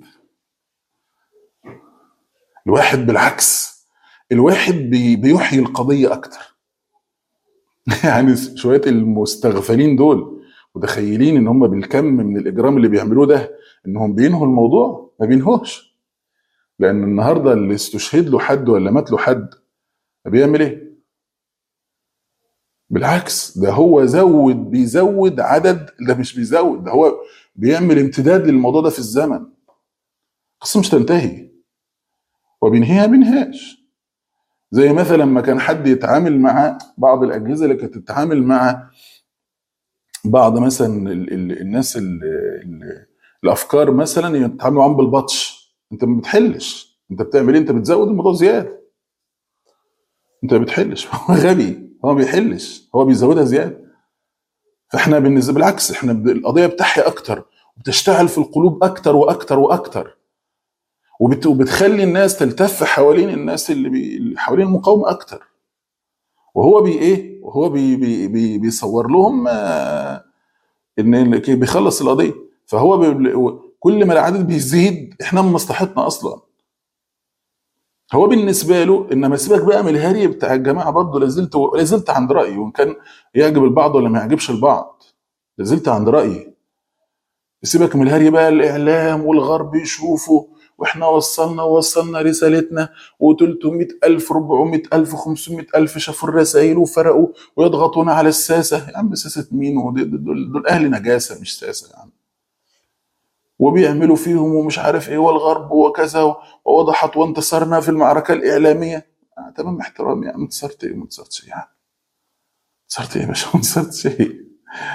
الواحد بالعكس، الواحد بيحيي القضية أكتر. يعني شوية المستغفلين دول متخيلين إن هم بالكم من الإجرام اللي بيعملوه ده إنهم بينهوا الموضوع. ما بينهوش، لأن النهاردة اللي استشهد له حد ولا مات له حد بيعمل إيه؟ بالعكس، ده هو بيزود عدد، ده مش بيزود، ده هو بيعمل امتداد للموضوع ده في الزمن. القصة مش تنتهي، وبينهيها بينهاش. زي مثلا لما كان حد يتعامل مع بعض الأجهزة اللي كانت تتعامل مع بعض مثلا الناس الأفكار مثلا يتعاملوا معاهم بالبطش. انت ما بتحلش، انت بتعمل ايه؟ انت بتزود الموضوع زيادة. انت ما بتحلش. هو غبي، هو ما بيحلش، هو بيزودها زيادة. فاحنا بالعكس، احنا القضية بتحيا اكتر وبتشتغل في القلوب اكتر واكتر واكتر، وبتخلي الناس تلتف حوالين الناس اللي حوالين المقاومة اكتر. وهو وهو بيصور لهم ان بيخلص القضية. فهو كل ما العدد بيزيد احنا من مصلحتنا اصلا. هو بالنسبة له انما سيبك بقى من الهري بتاع الجماعة، برضه لازلت عند رأيي، وان كان يعجب البعض ولا ما يعجبش البعض لازلت عند رأيي. سيبك من الهري بقى، الإعلام والغرب يشوفوا وإحنا وصلنا رسالتنا و300,000 400,000 500,000 شافوا الرسائل وفرقوا ويضغطون على الساسة. يا عم ساسة مين؟ دول أهل نجاسة مش ساسة يا عم. وبيعملوا فيهم ومش عارف إيه، والغرب وكذا، ووضحت وانتصرنا في المعركة الإعلامية. تمام، احترامي. يعني انتصرت إيه؟ ما انتصرتش إيه يعني؟ انتصرت إيه يا باشا؟ ما انتصرتش إيه؟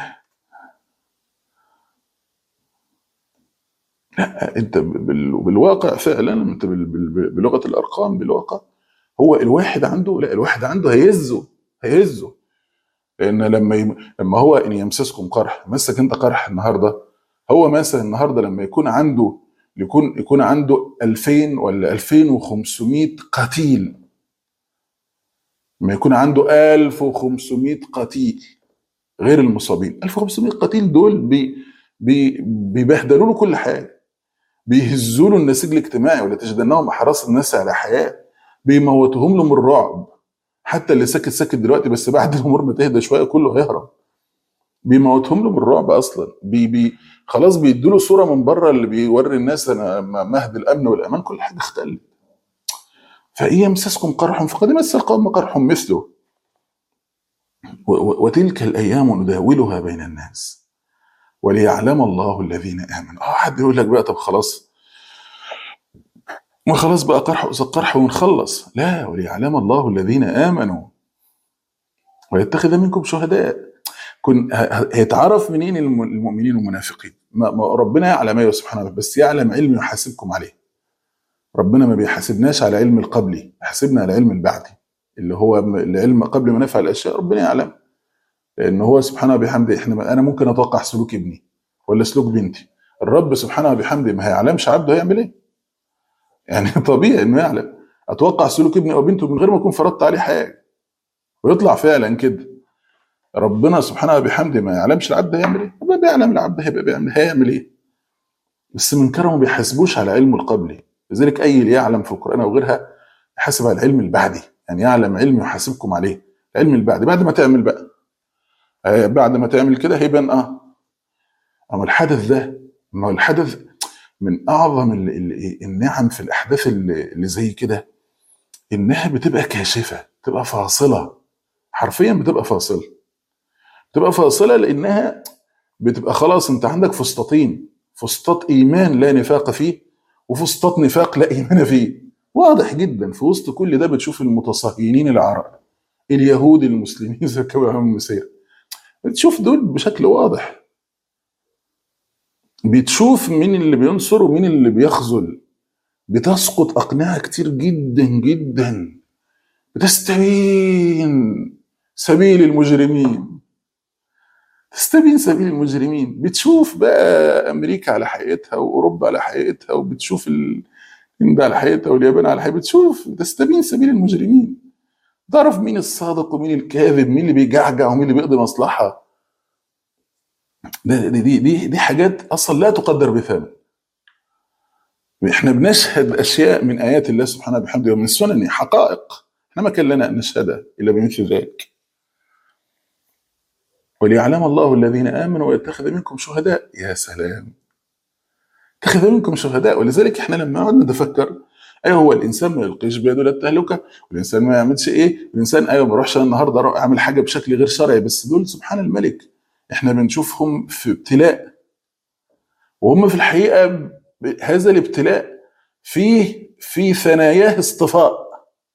لا، انت بالواقع فعلا، انت بلغه الارقام، بالواقع هو الواحد عنده، لا الواحد عنده هيهزه. لان لما هو ان يمسسكم قرح، مسك انت قرح النهارده، هو مثلا النهارده لما يكون عنده 2000 ولا 2500 قتيل، لما يكون عنده 1500 قتيل غير المصابين، 1500 قتيل دول بيبهدلوا له كل حاجه، بيهزوا له النسيج الاجتماعي ولا تجدنهم احراص الناس على حياه، بيموتوهم له من الرعب. حتى اللي ساكت دلوقتي، بس بعد الامور ما تهدى شويه كله هيهرب. بيموتهم له بالرعب اصلا. خلاص بيدوا له صوره من بره اللي بيوري الناس انا مهد الامن والامان، كل حاجه اختلت. فإن يمسسكم قرح فقد مس القوم قرح مثله وتلك الايام نداولها بين الناس وليعلم الله الذين امنوا. حد يقول لك بقى طب خلاص، ما خلاص بقى قرح قصاد قرح ونخلص. لا، وليعلم الله الذين امنوا ويتخذ منكم شهداء. هيتعرف منين المؤمنين والمنافقين؟ ما ربنا يعلم ايه سبحانه، بس يعلم علم يحاسبكم عليه. ربنا ما بيحاسبناش على علم القبلي، يحاسبنا على علم البعدي اللي هو العلم قبل ما نفعل الاشياء. ربنا يعلم، لان هو سبحانه وبحمده. انا ممكن اتوقع سلوك ابني ولا سلوك بنتي، الرب سبحانه وبحمده ما هيعلمش عبده هيعمل ايه؟ يعني طبيعي انه يعلم. اتوقع سلوك ابني او بنته من غير ما اكون فرضت عليه حاجه ويطلع فعلا كده. ربنا سبحانه وبحمده ما يعلمش العبد هيعمل ايه؟ ربنا بيعلم العبد هيعمل ايه؟ بس من كرمه ما بيحاسبوش على علمه القبلي. لذلك اي اللي يعلم في القران او غيرها يحاسب على العلم البعدي، يعني يعلم علم يحاسبكم عليه. العلم البعدي بعد ما تعمل بقى، بعد ما تعمل كده هيبان اما الحدث ده، ما الحدث من اعظم النعم في الاحداث اللي زي كده، انها بتبقى كاشفه، بتبقى فاصله، حرفيا بتبقى فاصله. بتبقى فاصله لانها بتبقى خلاص انت عندك فسطاطين، فسطاط ايمان لا نفاق فيه، وفسطاط نفاق لا ايمان فيه. واضح جدا في وسط كل ده بتشوف المتصهينين العرب، اليهود المسلمين زي كوام مسير، بتشوف دول بشكل واضح. بتشوف مين اللي بينصر ومين اللي بيخذل. بتسقط أقنعة كتير جدا جدا، بتستبين سبيل المجرمين، تستبين سبيل المجرمين. بتشوف بقى أمريكا على حقيقتها وأوروبا على حقيقتها، وبتشوف الهند على حقيقتها واليابان على حقيقتها. بتشوف تستبين سبيل المجرمين، تعرف مين الصادق ومين الكاذب، مين اللي بيجعجع ومين اللي بيقضي مصلحة. دي حاجات أصلا لا تقدر بثمن. احنا بنشهد اشياء من ايات الله سبحانه وبحمده ومن سنن، حقائق احنا ما كان لنا ان نشهدها الا بمثل ذلك. وليعلم الله الذين امنوا ويتخذ منكم شهداء. يا سلام، اتخذ منكم شهداء. ولذلك احنا لما قعدنا نتفكر، ايوه هو الانسان ما يلقيش بيده للتهلكه، والانسان ما يعملش ايه، الانسان ايوه ما يروحش النهارده اروح اعمل حاجه بشكل غير شرعي، بس دول سبحان الملك احنا بنشوفهم في ابتلاء، وهم في الحقيقه هذا الابتلاء في ثناياه اصطفاء.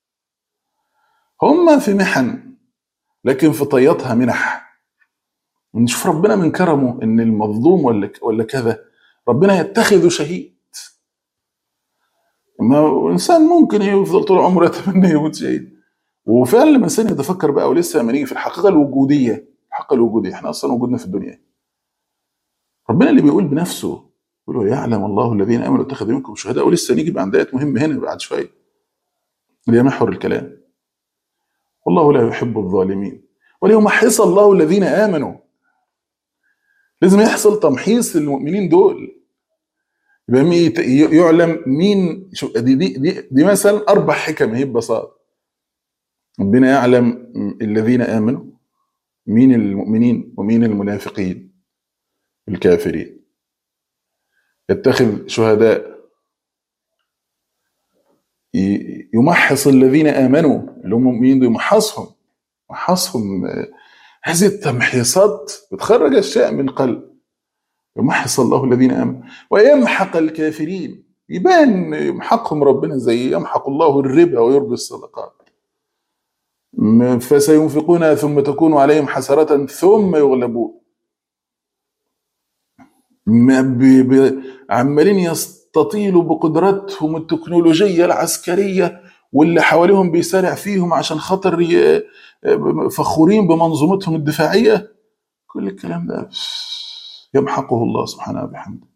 هم في محن لكن في طياتها منح. ونشوف ربنا من كرمه ان المظلوم ولا كذا ربنا يتخذه شهيد. ما انسان ممكن يفضل طول عمره يتمنى يموت شهيد. وفعلا لما الانسان يتفكر بقى، ولسه لما نيجي في الحقيقه الوجوديه، الحقيقه الوجوديه احنا اصلا وجودنا في الدنيا، ربنا اللي بيقول بنفسه، يقول يعلم الله الذين امنوا اتخذ منكم شهداء. ولسه نيجي بعد ايات مهمه هنا بعد شويه اللي هي محور الكلام، والله لا يحب الظالمين وليمحص الله الذين امنوا. لازم يحصل تمحيص للمؤمنين دول، يبقى يعلم مين. دي مثلا 4 حكم هي ببساطه. ربنا يعلم الذين امنوا، مين المؤمنين ومين المنافقين الكافرين. يتخذ شهداء، يمحص الذين امنوا اللي هم مؤمنين، يمحصهم. هذه التمحيصات بتخرج الشيء من القلب. يمحص الله الذين امنوا ويمحق الكافرين. يبان يمحقهم ربنا زي يمحق الله الربا ويربي الصدقات. فسينفقونها ثم تكون عليهم حسرة ثم يغلبون. عمالين يستطيلوا بقدراتهم التكنولوجية العسكرية، واللي حواليهم بيسارع فيهم عشان خاطر فخورين بمنظومتهم الدفاعية. كل الكلام ده يمحقه الله سبحانه وبحمده.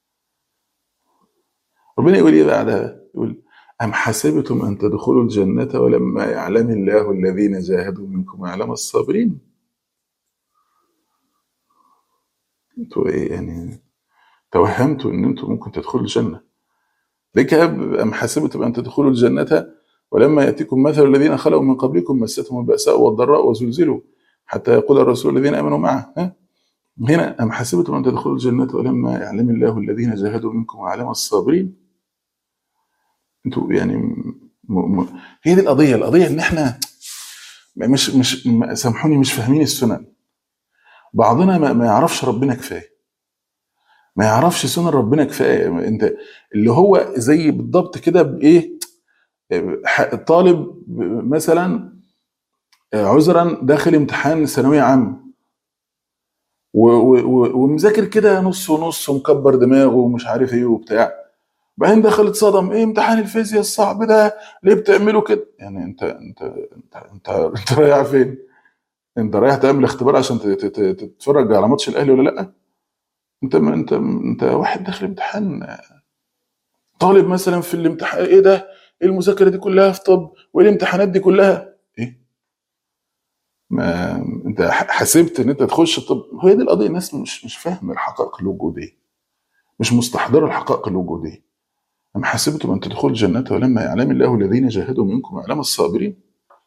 ربنا يقول ايه بعدها؟ يقول أم حسبتم أن تدخلوا الجنة ولما يعلم الله الذين جاهدوا منكم ويعلم الصابرين. انتوا ايه يعني توهمتوا ان انتوا ممكن تدخلوا الجنة؟ لك أم حسبتم أن تدخلوا الجنة ولما يأتيكم مثل الذين خلوا من قبلكم مستهم البأساء والضراء وزلزلوا حتى يقول الرسول الذين آمنوا معه هنا أم حسبتم أن تدخلوا الجنة ولما يعلم الله الذين جاهدوا منكم ويعلم الصابرين. انتوا يعني هي دي القضية إن إحنا مش سامحوني مش فاهمين السنن. بعضنا ما يعرفش ربنا كفاية، ما يعرفش سنن ربنا كفاية. أنت اللي هو زي بالضبط كده بإيه، طالب مثلا عذرا داخل امتحان ثانوية عامة ومذاكر كده نص ونص ومكبر دماغه ومش عارف ايه وبتاع، بعدين دخل اتصدم، ايه امتحان الفيزياء الصعب ده، ليه بتعملوا كده؟ يعني انت رايح فين؟ انت رايح تعمل اختبار عشان تتفرج على ماتش الاهلي ولا لا؟ انت واحد داخل امتحان، طالب مثلا في الامتحان، ايه ده؟ ايه المذاكره دي كلها في طب؟ وايه الامتحانات دي كلها؟ ايه؟ ما انت حسبت ان انت تخش طب؟ هي دي القضيه، الناس مش فاهمه الحقائق الوجوديه، مش مستحضره الحقائق الوجوديه. أم حسبتم أن تدخلوا الجنة ولما يعلم الله الذين جاهدوا منكم ويعلم الصابرين.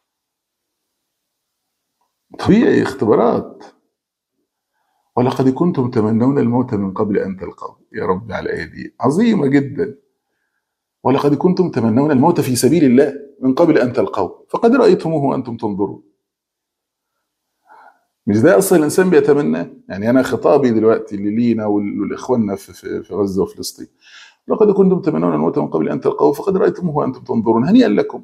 طبيعي اختبارات. ولقد كنتم تمنون الموت من قبل أن تلقوه. يا رب على الآية دي عظيمة جدا. ولقد كنتم تمنون الموت في سبيل الله من قبل أن تلقوه فقد رأيتموه وأنتم تنظرون. مش ده أصلا الإنسان بيتمنى؟ يعني أنا خطابي دلوقتي اللي لينا والإخواننا في غزة وفلسطين، لقد كنتم تمنون الموت من قبل أن تلقوه فقد رأيتموه وأنتم تنظرون هنيئا لكم.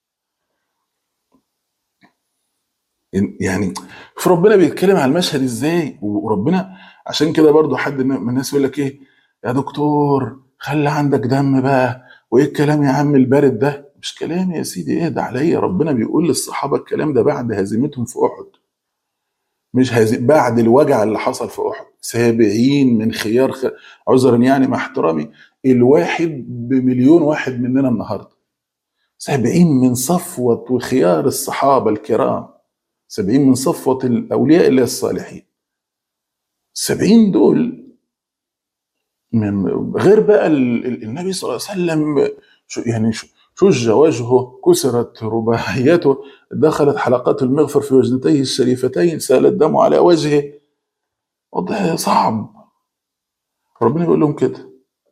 يعني فربنا بيتكلم على المشهد ازاي، وربنا عشان كده برضو حد من الناس يقول لك ايه يا دكتور خلي عندك دم بقى، وايه الكلام يا عم البارد ده؟ مش كلام يا سيدي، ايه ده عليا. ربنا بيقول للصحابه الكلام ده بعد هزيمتهم في احد، مش بعد الوجع اللي حصل في احد. 70 من خيار عذرا يعني مع احترامي الواحد بمليون واحد مننا النهارده، 70 من صفوه وخيار الصحابه الكرام، 70 من صفوة الأولياء الله الصالحين. 70 دول غير بقى النبي صلى الله عليه وسلم يعني شج وجهه، كسرت رباعيته، دخلت حلقات المغفر في وجنتيه الشريفتين، سال الدم على وجهه. وضع صعب. ربنا بيقول لهم كده،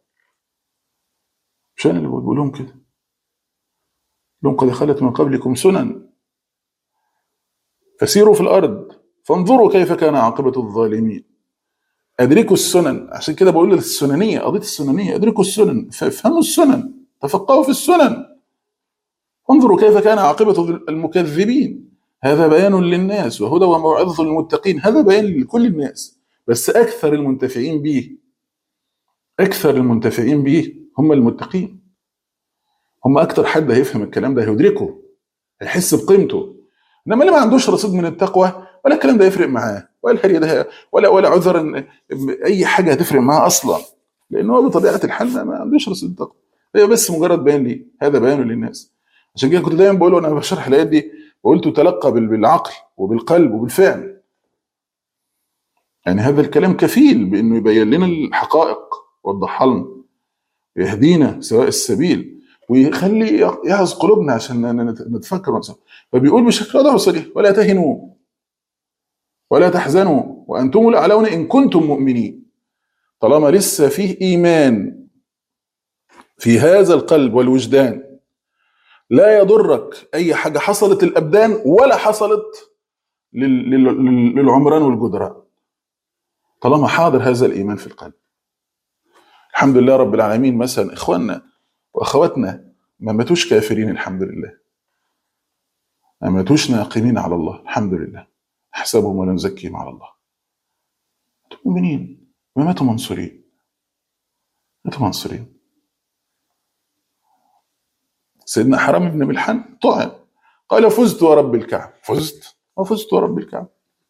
مش أنا اللي بقول لهم كده. لهم قد خلت من قبلكم سنن فسيروا في الأرض فانظروا كيف كان عاقبة الظالمين. ادركوا السنن. عشان كده بقول السننيه، قضيه السننيه، ادركوا السنن، فافهموا السنن، تفقهوا في السنن، انظروا كيف كان عاقبه المكذبين. هذا بيان للناس وهدى وموعظه للمتقين، هذا بيان لكل الناس، بس اكثر المنتفعين به، اكثر المنتفعين به هم المتقين. هم اكثر حد هيفهم الكلام ده، هيدركه، هيحس بقيمته. انما اللي ما عندوش رصيد من التقوى ولا الكلام ده يفرق معاه، ولا الهري ده ولا عذر اي حاجه هتفرق معاه اصلا، لان هو بطبيعه الحال ما عندوش رصيد تقوى. هي بس مجرد بيان لي، هذا بيان للناس. عشان كده كنت دايما بقول وانا بشرح الايات دي، وقلت تلقى بالعقل وبالقلب وبالفعل. يعني هذا الكلام كفيل بانه يبين لنا الحقائق، ويوضحها لنا، ويهدينا سواء السبيل، ويخلي يعز قلوبنا عشان نتفكر ونفسه. فبيقول بشكل واضح وصريح ولا تهنوا ولا تحزنوا وأنتم الأعلون إن كنتم مؤمنين. طالما لسه فيه إيمان في هذا القلب والوجدان، لا يضرك أي حاجة حصلت الأبدان ولا حصلت للعمران والجدران، طالما حاضر هذا الإيمان في القلب. الحمد لله رب العالمين. مثلا إخواننا وأخواتنا ما ماتوش كافرين، الحمد لله، ما ماتوش ناقمين على الله، الحمد لله، احسبهم ولا نزكيهم على الله، مؤمنين، ما ماتوا منصورين، ماتوا منصورين. سيدنا حرام بن ملحان طعن، قال فزت ورب الكعبة، فزت ورب الكعبة.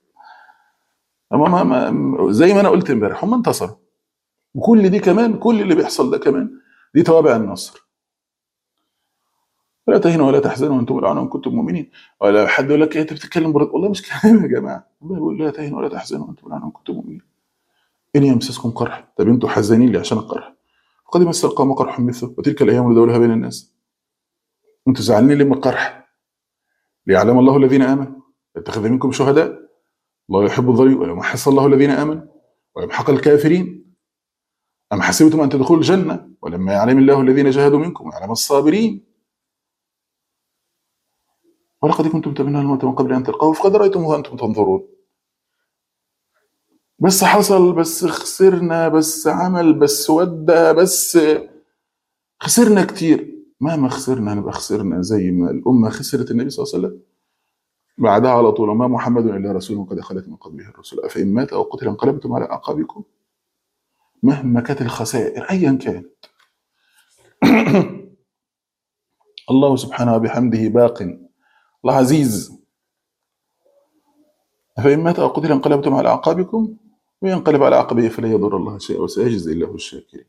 أما ما زي ما أنا قلت امبارح، هم انتصروا. وكل دي كمان، كل اللي بيحصل ده كمان دي توابع النصر. ولا تهنوا ولا تحزنوا وانتم الأعلون إن كنتم مؤمنين. ولا حد يقول لك إيه أنت بتتكلم برد، والله مش كلام يا جماعة. الله يقول لا تهنوا ولا تحزنوا وانتم الأعلون إن كنتم مؤمنين. إن يمسسكم قرح، طب أنتوا حزانين لي عشان القرح؟ وقد مس القوم قرح مثله وتلك الأيام نداولها بين الناس. أنتوا زعلانين ليه من القرح؟ ليعلم الله الذين آمنوا يتخذ منكم شهداء الله يحب الظالمين ويمحص الله الذين آمنوا ويمحق الكافرين. أم حسبتم أن تدخلوا الجنة ولما يعلم الله الذين جاهدوا منكم ويعلم الصابرين ولقد كنتم تمنون الموت من قبل أن تلقوه فقد رأيتموه وأنتم تنظرون. بس حصل، بس خسرنا، بس عمل، بس ودى، بس خسرنا كتير. مهما خسرنا نبقى خسرنا زي ما الأمة خسرت النبي صلى الله عليه وسلم بعدها على طول. وما محمد إلا رسول قد خلت من قبله الرسل أفإن مات أو قتل انقلبتم على أعقابكم. مهما كانت الخسائر أيا كانت الله سبحانه وبحمده باق، الله عزيز. أفإن مات أو قتل انقلبتم على أعقابكم وينقلب على عقبه فلا يضر الله شيئا وسيجزي الله الشاكرين.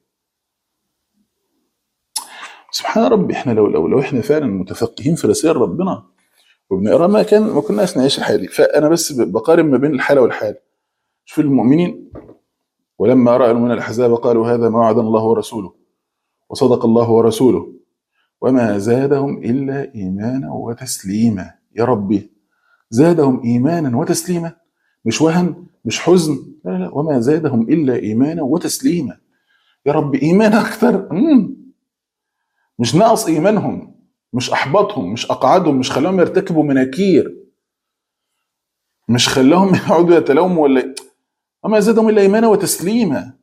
سبحان ربي، احنا لو احنا فعلا متفقهين في رسائل ربنا وبنقرا ما كناش نعيش الحياه دي. فانا بس بقارن ما بين الحاله والحاله. شوف المؤمنين ولما راى المؤمنون الاحزاب قالوا هذا ما وعدنا الله ورسوله وصدق الله ورسوله وما زادهم الا ايمانا وتسليما. يا ربي زادهم ايمانا وتسليما، مش وهن مش حزن، لا لا، وما زادهم الا ايمانا وتسليما. يا رب ايمان اكثر، مش نقص ايمانهم، مش احبطهم، مش اقعدهم، مش خلاهم يرتكبوا مناكير، مش خلاهم يقعدوا يتلوموا ولا. وما زادهم الا ايمانا وتسليما.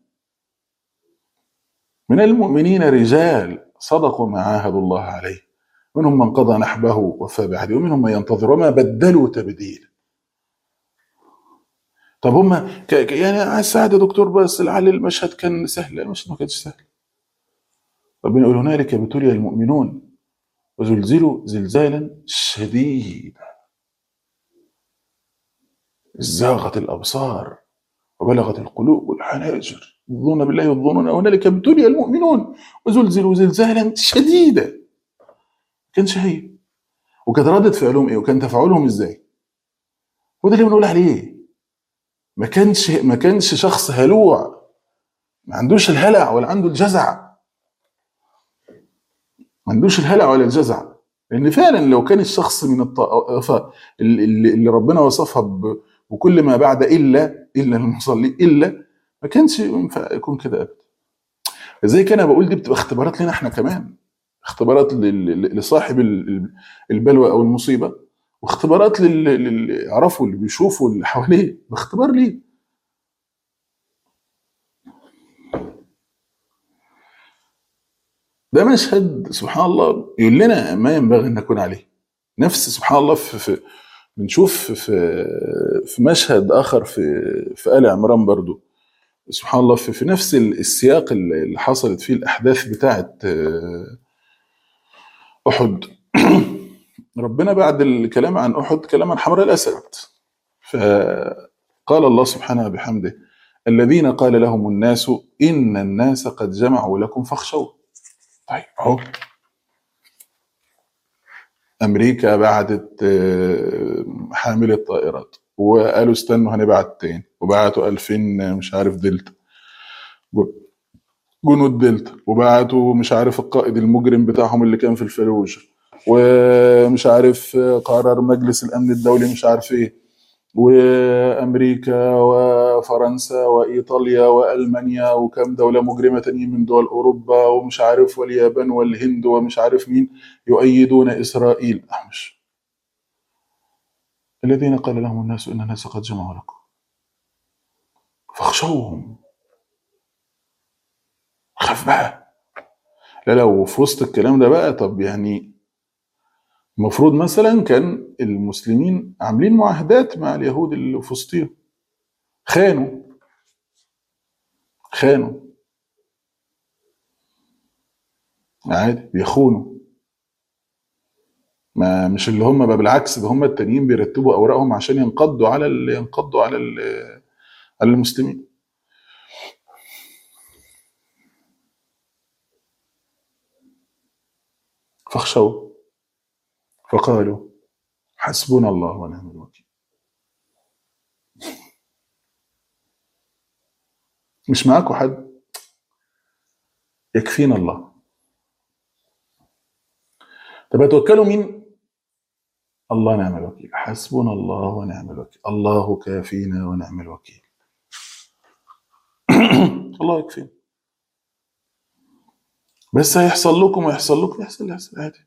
من المؤمنين رجال صدقوا ما عاهدوا الله عليه منهم من قضى نحبه وفى بعهده ومنهم من ينتظر وما بدلوا تبديلا. طب هم يعني على السعاده يا دكتور، بس لعل المشهد كان سهل. المشهد ما كانش سهل. ربنا يقول هنالك ابتلي المؤمنون وزلزلوا زلزالا شديدا زاغت الابصار وبلغت القلوب والحناجر يظنون بالله يظنون هنالك ابتلي المؤمنون وزلزلوا زلزالا شديدا. ما كانش هي. وكانت ردة فعلهم ايه وكان تفاعلهم ازاي؟ وده اللي بنقول عليه. ما كانش شخص هلوع، ما عندوش الهلع ولا عنده الجزع، ما عندوش الهلع ولا الجزع. لان فعلا لو كان الشخص من الطائفه اللي ربنا وصفها وكل ما بعد الا المصلي الا، ما كانش ينفع يكون كده ابدا. زي كان بقول دي بتبقى اختبارات لنا احنا كمان، اختبارات لصاحب البلوى او المصيبه، واختبارات للي يعرفوا اللي بيشوفوا اللي حواليه، باختبار ليه. ده مشهد سبحان الله يقول لنا ما ينبغي ان نكون عليه. نفس سبحان الله بنشوف في مشهد اخر في آل عمران برضو سبحان الله في نفس السياق اللي حصلت فيه الاحداث بتاعه احد. ربنا بعد الكلام عن احد كلام عن حمراء الاسد، فقال الله سبحانه بحمده الذين قال لهم الناس ان الناس قد جمعوا لكم فاخشوا. طيب اهو امريكا بعتت حامله طائرات وقالوا استنوا هنبعت تاني، وبعتوا 2000 مش عارف دلتا جنود دلتا، وبعتوا مش عارف القائد المجرم بتاعهم اللي كان في الفلوجة، ومش عارف قرار مجلس الامن الدولي مش عارف ايه، وامريكا وفرنسا وايطاليا والمانيا وكم دوله مجرمه تانيين من دول اوروبا ومش عارف واليابان والهند ومش عارف مين يؤيدون اسرائيل. مش الذين قال لهم الناس ان الناس قد جمعوا لكم فاخشوهم. خاف بقى. لا لو في وسط الكلام ده بقى، طب يعني المفروض مثلا كان المسلمين عاملين معاهدات مع اليهود اللي في وسطهم، خانوا عادي بيخونوا. ما مش اللي هم بقى، بالعكس ده هم التانيين بيرتبوا اوراقهم عشان ينقضوا على المسلمين. فاخشوا فقالوا حسبنا الله ونعم الوكيل. مش معاكم حد، يكفينا الله. طب هتوكلوا مين؟ الله نعم الوكيل، حسبنا الله ونعم الوكيل، الله كافينا ونعم الوكيل. الله يكفينا. بس هيحصل لكم ويحصل لكم، يحصل عادي.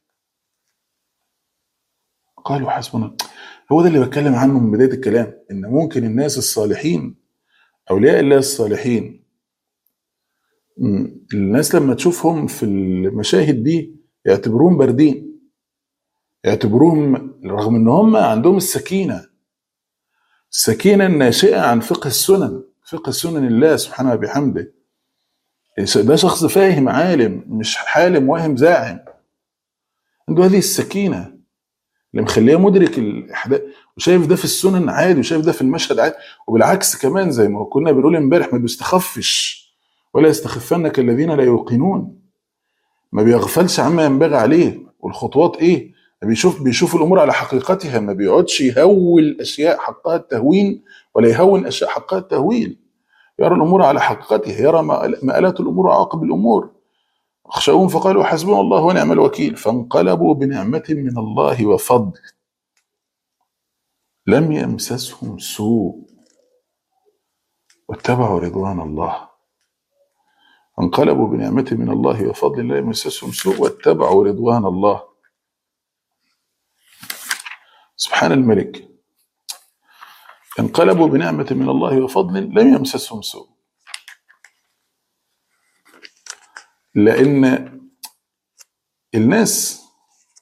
قالوا حسبنا. هو ده اللي بتكلم عنه من بداية الكلام، إن ممكن الناس الصالحين، أولياء الله الصالحين، الناس لما تشوفهم في المشاهد دي يعتبروهم باردين، يعتبروهم رغم إن هم عندهم السكينة الناشئة عن فقه السنن، فقه سنن الله سبحانه وبحمده. ده شخص فاهم عالم، مش حالم واهم زاعم، عنده هذه السكينة اللي مخليه مدرك الأحداث، وشايف ده في السنن عادي، وشايف ده في المشهد عادي. وبالعكس كمان زي ما كنا بنقول امبارح، ما بيستخفش ولا يستخفنك الذين لا يوقنون، ما بيغفلش عما ينبغي عليه والخطوات ايه، بيشوف الامور على حقيقتها، ما بيقعدش يهول اشياء حقها التهوين ولا يهون اشياء حقها التهويل، يرى الامور على حقيقتها، يرى مآلات الامور وعواقب الامور. اخشوهم فقالوا حسبنا الله ونعم الوكيل، فانقلبوا بنعمة من الله وفضل لم يمسسهم سوء واتبعوا رضوان الله. انقلبوا بنعمة من الله وفضل لم يمسسهم سوء واتبعوا رضوان الله. سبحان الملك. انقلبوا بنعمة من الله وفضل لم يمسسهم سوء، لأن الناس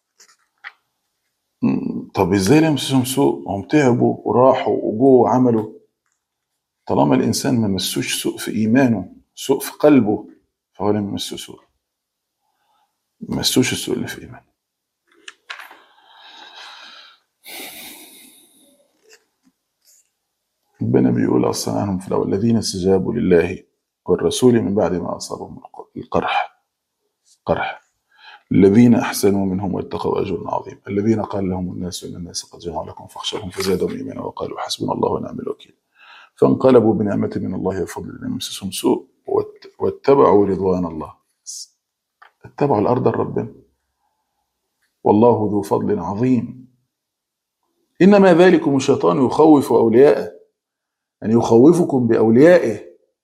طب ازاي لم يمسسهم سوء؟ هم تعبوا وراحوا وجوا وعملوا. طالما الإنسان ما مسوش سوء في إيمانه، سوء في قلبه، فهو لم يمسه سوء، ما مسوش السوء اللي في إيمانه. ربنا بيقول أصلا عنهم في الأول الذين استجابوا لله والرسول من بعد ما أصابهم القرح الذين أحسنوا منهم واتقوا أجر عظيم الذين قال لهم الناس إن الناس قد جمعوا لكم فاخشوهم فزادهم إيمانا وقالوا حسبنا الله ونعم الوكيل فانقلبوا بنعمة من الله وفضل لم يمسسهم سوء واتبعوا رضوان الله، اتبعوا الأرض ربنا، والله ذو فضل عظيم. إنما ذلكم الشيطان يخوف أولياءه، يعني يخوفكم بأوليائه،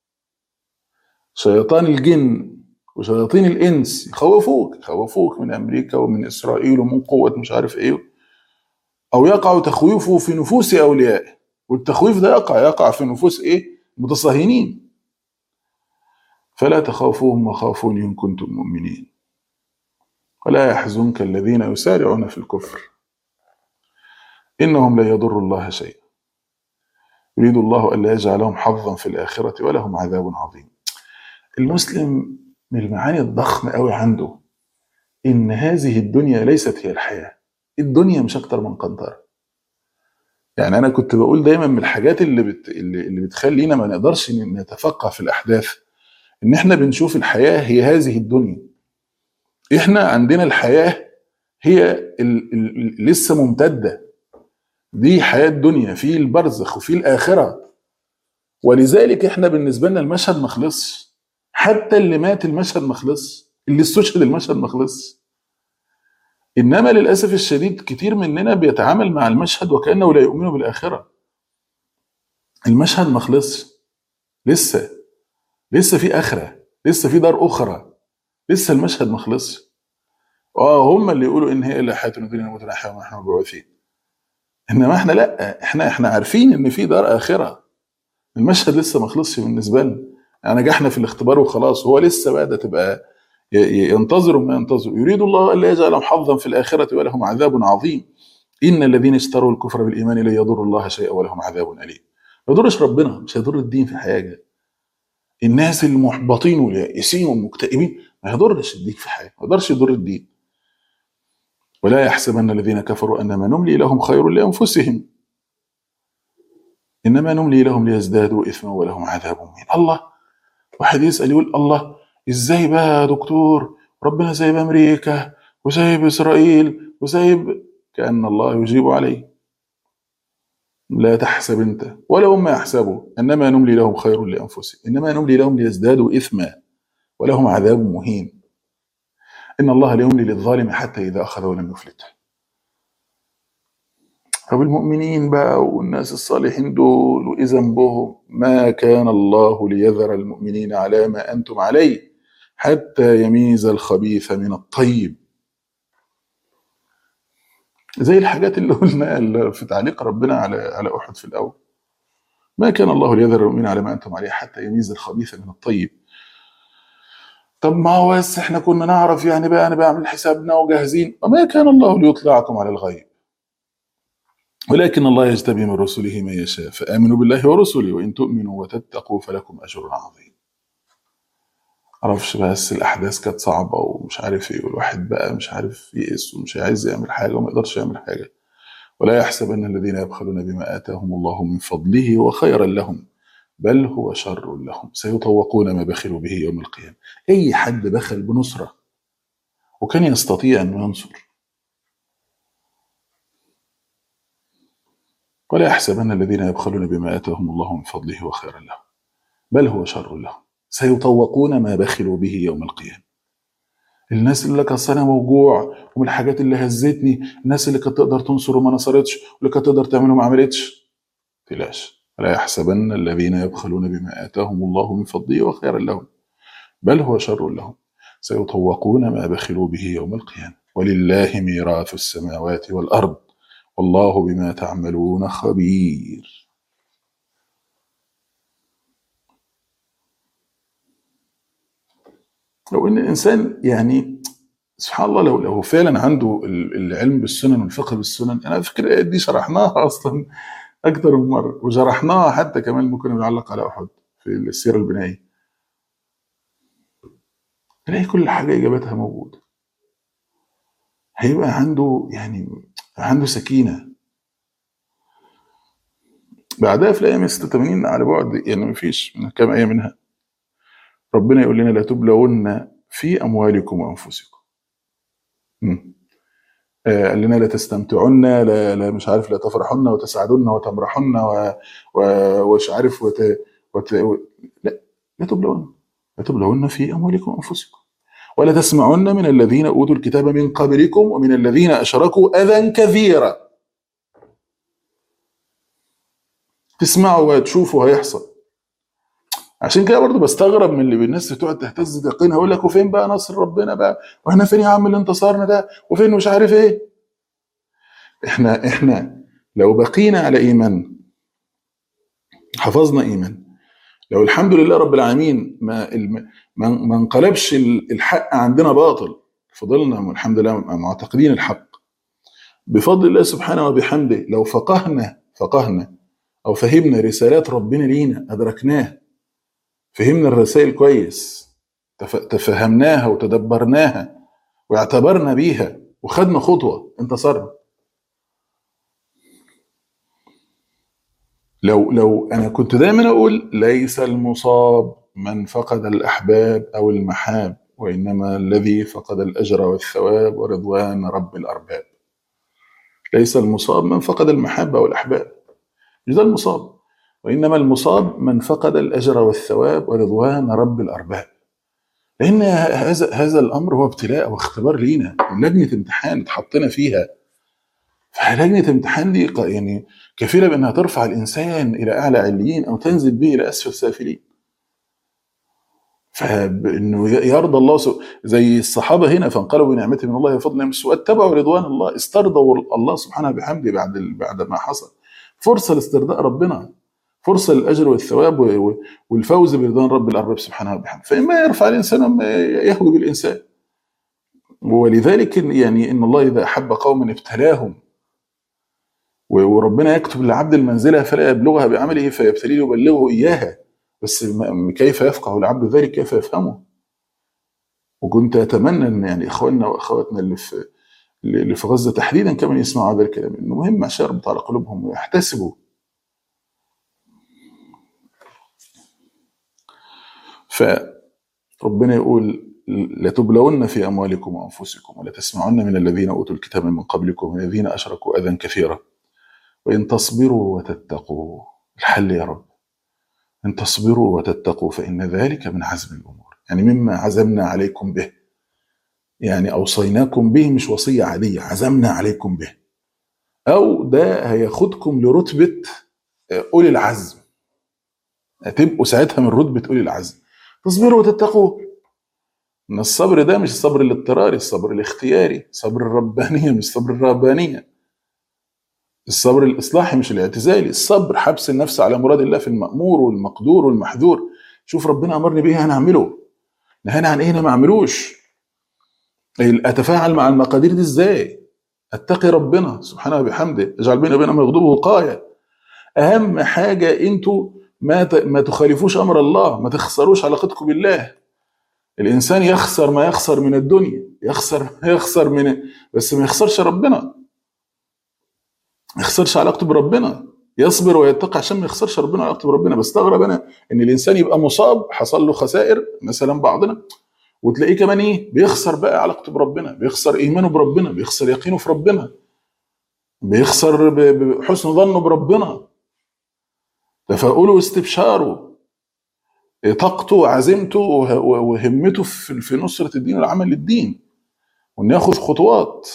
شيطان الجن وشياطين الإنس يخوفوك من أمريكا ومن إسرائيل ومن قوة مش عارف إيه، أو يقع تخويفه في نفوس أوليائه، والتخويف ده يقع في نفوس إيه؟ متصهينين. فلا تخافوهم وخافوني إن كنتم مؤمنين ولا يحزنك الذين يسارعون في الكفر إنهم لا يضروا الله شيئا يريد الله ألا يجعل لهم حظا في الآخرة ولهم عذاب عظيم. المسلم من المعاني الضخمة قوي عنده إن هذه الدنيا ليست هي الحياة، الدنيا مش أكتر من قنطرة. يعني أنا كنت بقول دايما من الحاجات اللي بتخلينا ما نقدرش نتفقه في الأحداث إن إحنا بنشوف الحياة هي هذه الدنيا. إحنا عندنا الحياة هي لسه ممتدة، دي حياة الدنيا، في البرزخ وفي الآخرة، ولذلك إحنا بالنسبة لنا المشهد ما خلصش، حتى اللي مات المشهد ما خلصش، اللي استشهد المشهد ما خلصش. إنما للأسف الشديد كتير مننا بيتعامل مع المشهد وكأنه لا يؤمن بالآخرة. المشهد ما خلصش، لسه في آخرة، لسه في دار أخرى، لسه المشهد ما خلصش. هم اللي يقولوا إن هي إلا حياتنا الدنيا نموت ونحيا وما نحن مبعوثين، إنما إحنا لأ، إحنا عارفين إن في دار آخرة، المشهد لسه ما خلصش بالنسبة لنا. يعني نجحنا في الاختبار وخلاص، هو لسه بقى ده تبقى ينتظروا ما ينتظروا. يريد الله ألا يجعل لهم حظا في الآخرة ولهم عذاب عظيم إن الذين اشتروا الكفر بالإيمان لا يضر الله شيئا ولهم عذاب أليم. ما يضرش ربنا، مش هيضر الدين في حاجة. الناس المحبطين واليائسين والمكتئبين ما يضرش الدين في حاجة، ما يقدرش يضر الدين. ولا يحسبن الذين كفروا أنما نملي لهم خير لأنفسهم إنما نملي لهم ليزدادوا إثما ولهم عذاب مهين. الله، واحد يسأل يقول الله إزاي بقى يا دكتور ربنا سايب أمريكا وسايب إسرائيل وسايب، كأن الله يجيب عليه لا تحسب أنت ولا هم يحسبوا إنما نملي لهم خير لأنفسهم إنما نملي لهم ليزدادوا إثما ولهم عذاب مهين إن الله لا يملي للظالم حتى إذا أخذه لم يفلته. طب المؤمنين بقى والناس الصالحين دول وإيه ذنبهم؟ ما كان الله ليذر المؤمنين على ما أنتم عليه حتى يميز الخبيث من الطيب. زي الحاجات اللي قلنا في تعليق ربنا على أحد في الأول، ما كان الله ليذر المؤمنين على ما أنتم عليه حتى يميز الخبيث من الطيب. طب ما هو بس احنا كنا نعرف يعني بقى أنا بعمل حسابنا وجاهزين، وما كان الله ليطلعكم على الغيب ولكن الله يجتبي من رسله من يشاء فآمنوا بالله ورسله وإن تؤمنوا وتتقوا فلكم أجر عظيم. معرفش بس الأحداث كانت صعبة ومش عارف إيه، والواحد بقى مش عارف يئس ومش عايز يعمل حاجة وما يقدرش يعمل حاجة. ولا يحسبن الذين يبخلون بما آتاهم الله من فضله وخيرا لهم بل هو شر لهم سيطوقون ما بخلوا به يوم القيامة. أي حد بخل بنصرة وكان يستطيع أن ينصر. ولا يحسبن الذين يبخلون بما آتاهم الله من فضله وخيرا لهم بل هو شر لهم سيطوقون ما بخلوا به يوم القيامة. الناس اللي كانت أنا موجوع ومن الحاجات اللي هزتني، الناس اللي كانت تقدر تنصر وما نصرتش واللي كانت تقدر تعمل وما عملتش، تلاش. ولا يحسبن الذين يبخلون بما آتاهم الله من فضله وخيرا لهم بل هو شر لهم سيطوقون ما بخلوا به يوم القيامة ولله ميراث السماوات والأرض والله بما تعملون خبير. لو ان الانسان يعني سبحان الله لو فعلا عنده العلم بالسنن والفقه بالسنن، انا فكر الايات دي شرحناها اصلا اكثر من مره وشرحناها حتى كمان ممكن نعلق على احد في السيره البنائيه، تلاقي كل حاجه اجابتها موجوده. هيبقى عنده يعني عنده سكينه. بعدها في الايام 86 على بعد يعني مفيش من كام ايه منها ربنا يقول لنا لا تبلون في اموالكم وانفسكم. قال لنا لا تستمتعن لا مش عارف لا تفرحن وتسعدن وتمرحن ومش عارف لا لا تبلون في اموالكم وانفسكم ولا تسمعن من الذين اوتوا الكتاب من قبلكم ومن الذين اشركوا اذى كثيرا. تسمعوا وتشوفوا هيحصل. عشان كده برضو بستغرب من اللي الناس بتقعد تهتز يقينها يقول لك وفين بقى نصر ربنا بقى واحنا فين يا عم اللي انتصرنا ده وفين مش عارف ايه. احنا لو بقينا على ايمان حفظنا ايمان، لو الحمد لله رب العالمين ما انقلبش الحق عندنا باطل، فضلنا الحمد لله معتقدين الحق بفضل الله سبحانه وبحمده. لو فقهنا او فهمنا رسالات ربنا لينا ادركناها، فهمنا الرسائل كويس تفهمناها وتدبرناها واعتبرنا بيها وخدنا خطوة انتصرنا. لو أنا كنت دايما أقول ليس المصاب من فقد الأحباب أو المحاب وإنما الذي فقد الأجر والثواب ورضوان رب الأرباب. ليس المصاب من فقد المحبة أو الأحباب، مش ده المصاب، وإنما المصاب من فقد الأجر والثواب ورضوان رب الأرباب. لأن هذا الأمر هو ابتلاء واختبار لينا، لجنة امتحان اتحطنا فيها. فلجنة امتحان دي يعني كفيلة بأنها ترفع الإنسان إلى أعلى عليين أو تنزل به إلى أسفل سافلين. فإنه يرضى الله زي الصحابة هنا فانقلبوا بنعمة من الله وفضل واتبعوا رضوان الله، استرضوا الله سبحانه بحمده بعد ما حصل. فرصة لاسترضاء ربنا، فرصة للأجر والثواب والفوز برضوان رب الأرباب سبحانه وبحمده. فإما يرفع الإنسان وإما يهوي بالإنسان. ولذلك يعني إن الله إذا أحب قوما ابتلاهم، وربنا يكتب للعبد المنزلة فلا يبلغها بعمله فيبتليه يبلغه إياها، بس كيف يفقه العبد ذلك، كيف يفهمه. وكنت أتمنى أن يعني إخواننا وأخواتنا اللي في غزة تحديدا كمان يسمعوا هذا الكلام، إنه مهم عشان يربط على قلوبهم ويحتسبوا. فربنا يقول لتبلون في أموالكم وأنفسكم ولا تسمعن من الذين أوتوا الكتاب من قبلكم ومن الذين أشركوا أذى كثيرا وإن تصبروا وتتقوا. الحل يا رب إن تصبروا وتتقوا فإن ذلك من عزم الأمور، يعني مما عزمنا عليكم به، يعني أوصيناكم به، مش وصية عادية، عزمنا عليكم به. او ده هياخدكم لرتبه اولي العزم، هتبقوا ساعتها من رتبه اولي العزم. تصبروا وتتقوا، ان الصبر ده مش الصبر الاضطراري، الصبر الاختياري، صبر الربانيه مش صبر الرهبانيه، الصبر الاصلاحي مش الاعتزالي، الصبر حبس النفس على مراد الله في المأمور والمقدور والمحذور. شوف ربنا امرني بايه انا اعمله، نهاني عن ايه انا ما اعملوش، اتفاعل مع المقادير دي ازاي، اتقي ربنا سبحانه وبحمده، اجعل بيني وبين مغضوبه وقايه. اهم حاجه انتوا ما تخالفوش امر الله، ما تخسروش علاقتكم بالله. الانسان يخسر ما يخسر من الدنيا، يخسر ما يخسر من، بس ما يخسرش ربنا، ما يخسرش علاقته بربنا، يصبر ويتقي عشان ما يخسرش ربنا وعلاقته بربنا. بستغرب انا ان الانسان يبقى مصاب، حصل له خسائر مثلا بعضنا، وتلاقيه كمان ايه بيخسر بقى علاقته بربنا، بيخسر ايمانه بربنا، بيخسر يقينه في ربنا، بيخسر بحسن ظنه بربنا، تفاؤله واستبشاره، طاقته وعزيمته وهمته في نصرة الدين والعمل للدين، وان ياخذ خطوات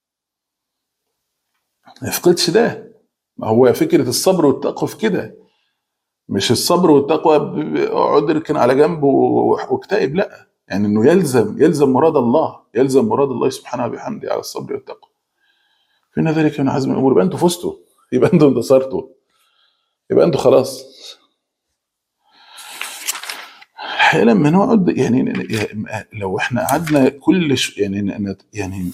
ما يفقدش ده. ما هو فكرة الصبر والتقوى في كده، مش الصبر والتقوى اقعد اركن على جنب واكتئب، لا، يعني انه يلزم مراد الله، يلزم مراد الله سبحانه وبحمده على الصبر والتقوى. فإن ذلك من عزم الامور، يبقى انتوا فزتوا، يبقى انتوا انتصرتوا، يبقى انتوا خلاص. لما نقعد يعني لو احنا قعدنا كل يعني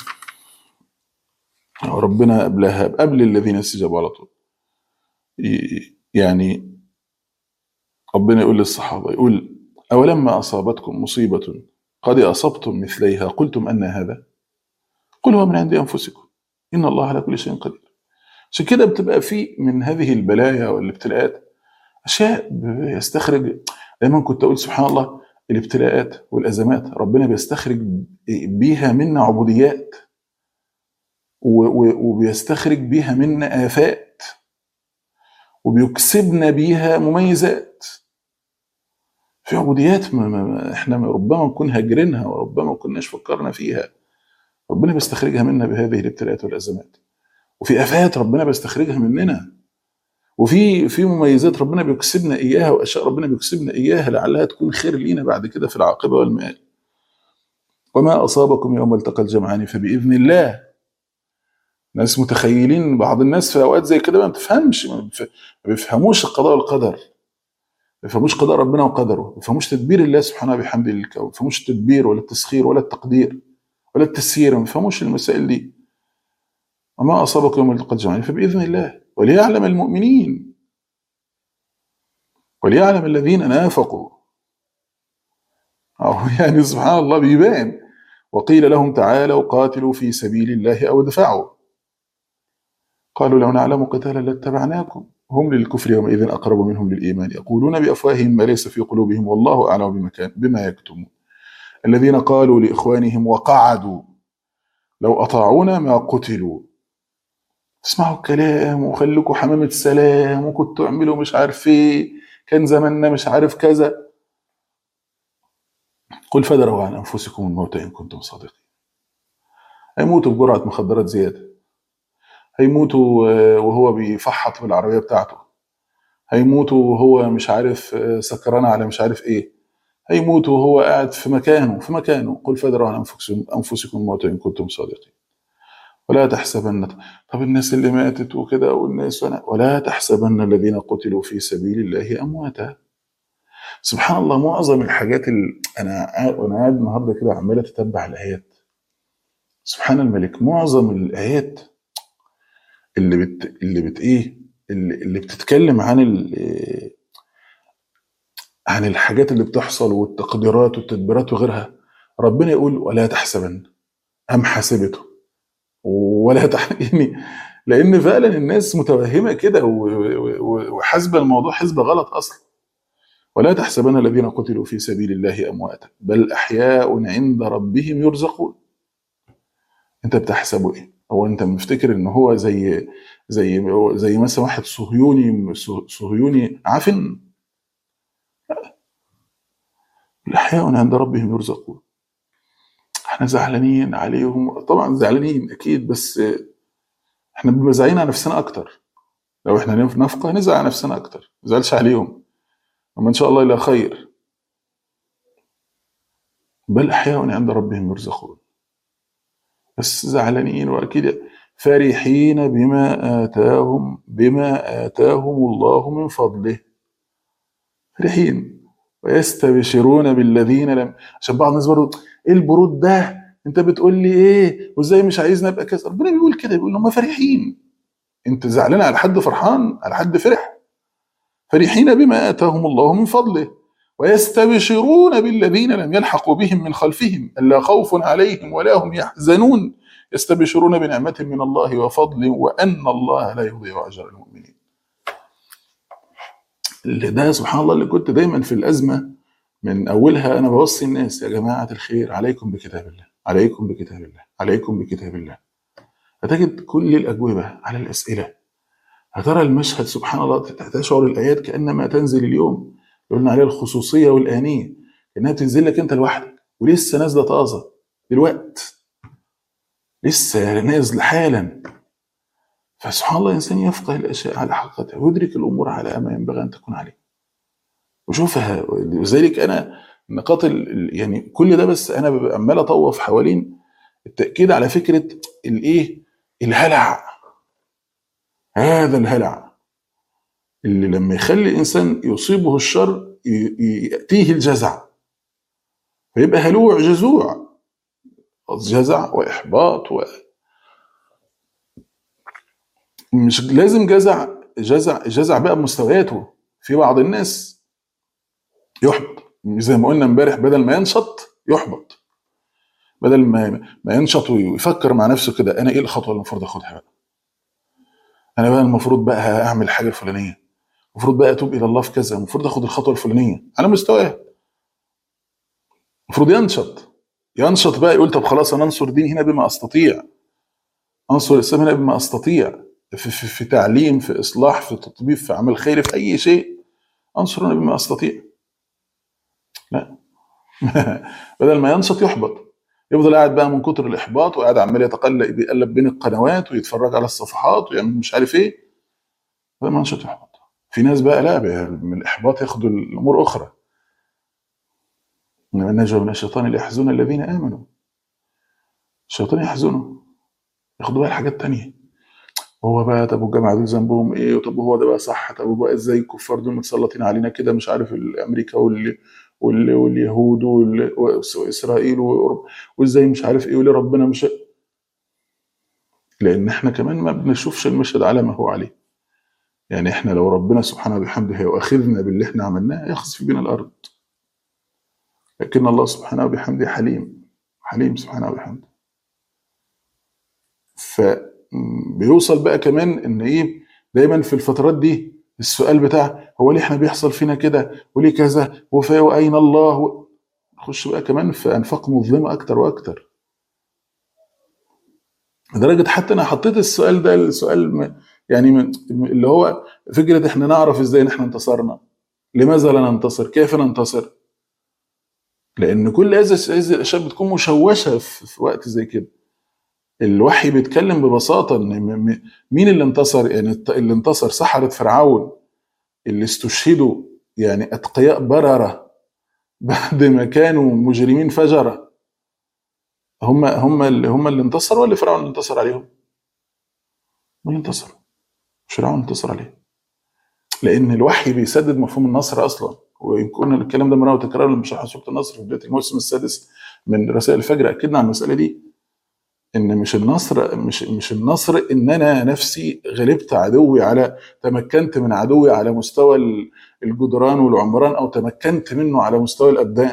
ربنا قبل الذين استجابوا على طول، يعني ربنا يقول للصحابة، يقول أولما أصابتكم مصيبة قد أصبتم مثليها قلتم أن هذا، قل هو من عند أنفسكم إن الله على كل شيء قدير. عشان كده بتبقى في من هذه البلايا والابتلاءات أشياء بيستخرج. دايما كنت أقول سبحان الله، الابتلاءات والأزمات ربنا بيستخرج بيها منا عبوديات، وبيستخرج بيها منا آفات، وبيكسبنا بيها مميزات. في عبوديات احنا ربما نكون هاجرينها، وربما ما كناش فكرنا فيها، ربنا بيستخرجها منا بهذه الابتلاءات والازمات. وفي افات ربنا بيستخرجها مننا، وفي مميزات ربنا بيكسبنا اياها، واشياء ربنا بيكسبنا اياها لعلها تكون خير لينا بعد كده في العاقبه والمآل. وما اصابكم يوم التقى الجمعان فباذن الله. ناس متخيلين، بعض الناس في اوقات زي كده ما بتفهمش، ما بيفهموش القضاء والقدر، ما بيفهموش قضاء ربنا وقدره، ما بيفهموش تدبير الله سبحانه وبحمده للكون، ما بيفهموش التدبير ولا التسخير ولا التقدير ولا التسيير، ما بيفهموش المسائل دي. وما أصابكم يوم التقى الجمعان فبإذن الله وليعلم المؤمنين وليعلم الذين نافقوا. أو يعني سبحان الله بيبان. وقيل لهم تعالوا قاتلوا في سبيل الله أو ادفعوا، قالوا لو نعلم قتالا لاتبعناكم هم للكفر يومئذ أقرب منهم للإيمان يقولون بأفواههم ما ليس في قلوبهم والله أعلم بما يكتمون. الذين قالوا لإخوانهم وقعدوا لو أطاعونا ما قتلوا. تسمعوا الكلام وخليكوا حمامة سلام، وكنتوا اعملوا مش عارف ايه، كان زماننا مش عارف كذا. قل فدروا عن أنفسكم الموت إن كنتم صادقين. هيموتوا بجرعة مخدرات زيادة، هيموتوا وهو بيفحط بالعربية بتاعته، هيموتوا وهو مش عارف سكران على مش عارف ايه، هيموتوا وهو قاعد في مكانه. قل فدروا عن أنفسكم الموت إن كنتم صادقين. ولا تحسبن، طب الناس اللي ماتت وكده والناس ولا تحسبن الذين قتلوا في سبيل الله أمواتا. سبحان الله، معظم الحاجات اللي وانا قاعد النهارده كده عمال اتتبع الايات، سبحان الملك، معظم الايات اللي بتتكلم عن الحاجات اللي بتحصل والتقديرات والتدبيرات وغيرها، ربنا يقول ولا تحسبن، أم حسبته يعني لأن فعلا الناس متوهمة كده وحاسبة الموضوع حسبة غلط أصلا. ولا تحسبن الذين قتلوا في سبيل الله أمواتا بل أحياء عند ربهم يرزقون. أنت بتحسبه إيه؟ هو أنت مفتكر إن هو زي مثلا واحد صهيوني عفن؟ الأحياء عند ربهم يرزقون. احنا زعلانين عليهم طبعا، زعلانين أكيد، بس احنا بنبقى زعلانين على نفسنا اكتر. لو احنا نفقه نزعل على نفسنا اكتر، ما نزعلش عليهم، وما ان شاء الله الى خير. بل احياء عند ربهم يرزقون. بس زعلانين، واكيد فرحين بما آتاهم الله من فضله. فرحين ويستبشرون بالذين لم. عشان بعض الناس برضه ايه البرود ده؟ انت بتقول لي ايه؟ وازاي مش عايزني ابقى كذا؟ ربنا بيقول كده، بيقول هم فرحين. انت زعلان على حد فرحان؟ على حد فرح؟ فرحين بما آتاهم الله من فضله ويستبشرون بالذين لم يلحقوا بهم من خلفهم ألا خوف عليهم ولا هم يحزنون يستبشرون بنعمة من الله وفضل وأن الله لا يضيع أجر المؤمنين. اللي ده سبحان الله اللي كنت دايما في الأزمة من أولها أنا بوصي الناس: يا جماعة الخير، عليكم بكتاب الله، عليكم بكتاب الله، عليكم بكتاب الله. هتجد كل الأجوبة على الأسئلة. هترى المشهد سبحان الله، تشعر الآيات كأنما تنزل اليوم. قلنا عليها الخصوصية والآنية، إنها تنزل لك أنت لوحدك، ولسه نازلة طازة دلوقت، لسه نازل حالا. فسبحان الله الإنسان يفقه الأشياء على حقيقتها ويدرك الأمور على ما ينبغي أن تكون عليه وشوفها. لذلك أنا نقاط يعني كل ده، بس أنا ببقى عمال أطوف حوالين التأكيد على فكرة الإيه؟ الهلع. هذا الهلع اللي لما يخلي الإنسان يصيبه الشر يأتيه الجزع، فيبقى هلوع جزوع، جزع وإحباط مش لازم جزع بقى بمستوياته. في بعض الناس يحبط، زي ما قلنا امبارح، بدل ما ينشط يحبط، بدل ما ينشط ويفكر مع نفسه كده: انا ايه الخطوه اللي المفروض اخدها بقى؟ انا بقى المفروض بقى اعمل الحاجه الفلانيه، المفروض بقى اتوب الى الله في كذا، المفروض اخد الخطوه الفلانيه على مستواه. المفروض ينشط بقى، يقول: طب خلاص انا انصر ديني هنا بما استطيع، انصر الاسلام هنا بما استطيع، في تعليم، في اصلاح، في تطبيق، في عمل خيري، في اي شيء انصر انا بما استطيع. لا بدل ما ينشط يحبط، يفضل قاعد بقى من كتر الاحباط، وقاعد عمال بيقلب بين القنوات ويتفرج على الصفحات ويعمل مش عارف ايه. بدل ما ينشط يحبط. في ناس بقى لا، من الاحباط ياخدوا الامور اخرى: انما النجوى من الشيطان ليحزن الذين امنوا. الشيطان يحزنه، ياخدوا بقى حاجات تانية. هو بقى طب والجماعه دول ذنبهم ايه؟ وطب هو ده بقى صح؟ طب بقى ازاي الكفار دول متسلطين علينا كده؟ مش عارف الامريكا واليهود واسرائيل واوروبا، وازاي مش عارف ايه، وليه ربنا مش. لان احنا كمان ما بنشوفش المشهد على ما هو عليه. يعني احنا لو ربنا سبحانه وبحمده يؤاخذنا باللي احنا عملناه يخسف بنا الارض، لكن الله سبحانه وبحمده حليم سبحانه وبحمده. فبيوصل بقى كمان ان ايه، دايما في الفترات دي السؤال بتاع هو ليه احنا بيحصل فينا كده، وليه كذا، واين الله؟ نخش بقى كمان في انفاق مظلمه اكتر واكتر، لدرجه حتى انا حطيت السؤال ده السؤال يعني اللي هو فكره: احنا نعرف ازاي ان احنا انتصرنا؟ لماذا لا ننتصر؟ كيف ننتصر؟ لان كل هذه الاشياء بتكون مشوشه في وقت زي كده. الوحي بيتكلم ببساطه ان مين اللي انتصر. يعني اللي انتصر سحرة فرعون اللي استشهدوا، يعني اتقياء برره بعد ما كانوا مجرمين فجره. هم اللي انتصروا، ولا فرعون اللي انتصر عليهم؟ هم اللي انتصروا، مش فرعون انتصر عليهم. لان الوحي بيسدد مفهوم النصر اصلا. ويكون الكلام ده مرة وتكرار لما شرح سوره النصر في بدايه الموسم السادس من رسائل الفجر اكدنا على المساله دي، ان مش النصر ان انا نفسي غلبت عدوي، تمكنت من عدوي على مستوى الجدران والعمران، او تمكنت منه على مستوى الابدان.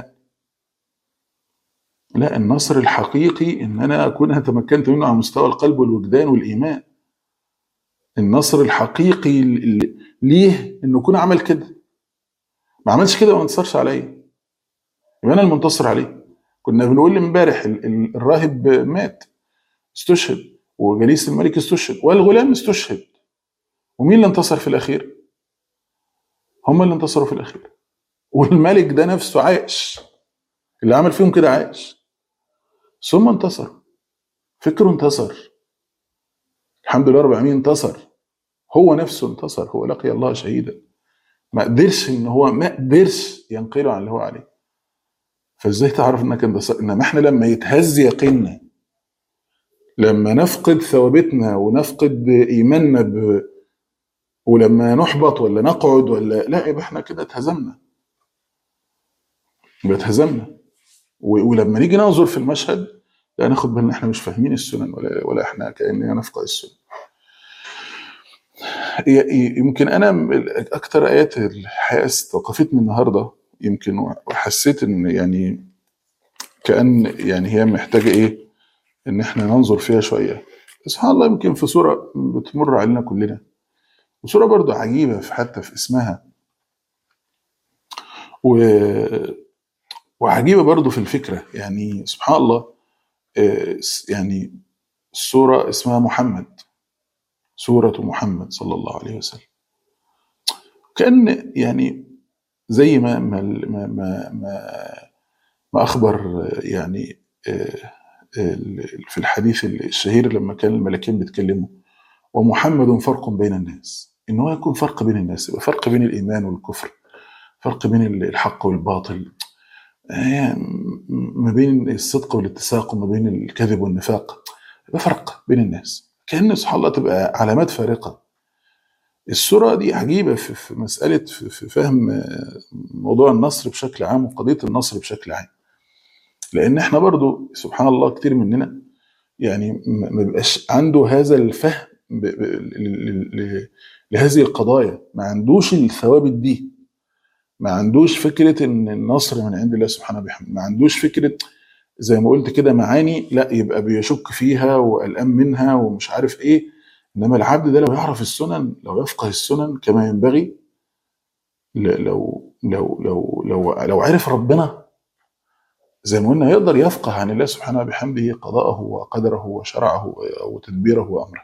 لا، النصر الحقيقي ان انا اكون تمكنت منه على مستوى القلب والوجدان والايمان. النصر الحقيقي ليه انه يكون عمل كده. ما عملش كده وما انتصرش عليا، يبقى انا المنتصر عليه. كنا بنقول امبارح الراهب مات، استشهد، وجليس الملك استشهد، والغلام استشهد، ومين اللي انتصر في الاخير؟ هم اللي انتصروا في الاخير. والملك ده نفسه عايش، اللي عمل فيهم كده عايش، ثم انتصر. فكره انتصر، الحمد لله رب العالمين انتصر، هو نفسه انتصر، هو لقي الله شهيدا، ما قدرش ينقله عن اللي هو عليه. فازاي تعرف انك انتصر؟ انما احنا لما يتهز يقيننا، لما نفقد ثوابتنا ونفقد ايماننا ولما نحبط ولا نقعد ولا لا، يبقى احنا كده اتهزمنا، يبقى اتهزمنا. ولما نيجي ننظر في المشهد لا ناخد بالنا احنا مش فاهمين السنن ولا احنا كأننا نفقه السنن. يمكن انا اكتر ايات الحقيقه استوقفتني النهارده، يمكن وحسيت ان يعني كأن يعني هي محتاجه ايه، ان احنا ننظر فيها شويه. سبحان الله، يمكن في سوره بتمر علينا كلنا، وسوره برضو عجيبه في حتى في اسمها، وعجيبه برضو في الفكره. يعني سبحان الله، يعني السوره اسمها محمد، سوره محمد صلى الله عليه وسلم. كأن يعني زي ما أخبر يعني في الحديث الشهير لما كان الملكين بيتكلموا ومحمد فرق بين الناس، إن هو يكون فرق بين الناس، يبقى فرق بين الإيمان والكفر، فرق بين الحق والباطل، ما بين الصدق والاتساق وما بين الكذب والنفاق، يبقى فرق بين الناس. كأن سبحان الله تبقى علامات فارقة. السورة دي عجيبة في مسألة في فهم موضوع النصر بشكل عام وقضية النصر بشكل عام، لأن احنا برضو سبحان الله كتير مننا يعني ما بيبقاش عنده هذا الفهم لهذه القضايا، ما عندوش الثوابت دي، ما عندوش فكرة ان النصر من عند الله سبحانه وبحمده، ما عندوش فكرة زي ما قلت كده معاني، لا يبقى بيشك فيها وقلقان منها ومش عارف ايه. انما العبد ده لو يعرف السنن، لو يفقه السنن كما ينبغي، لو عرف ربنا زي ما قلنا، يقدر يفقه عن الله سبحانه وبحمده قضاءه وقدره وشرعه وتدبيره وامره.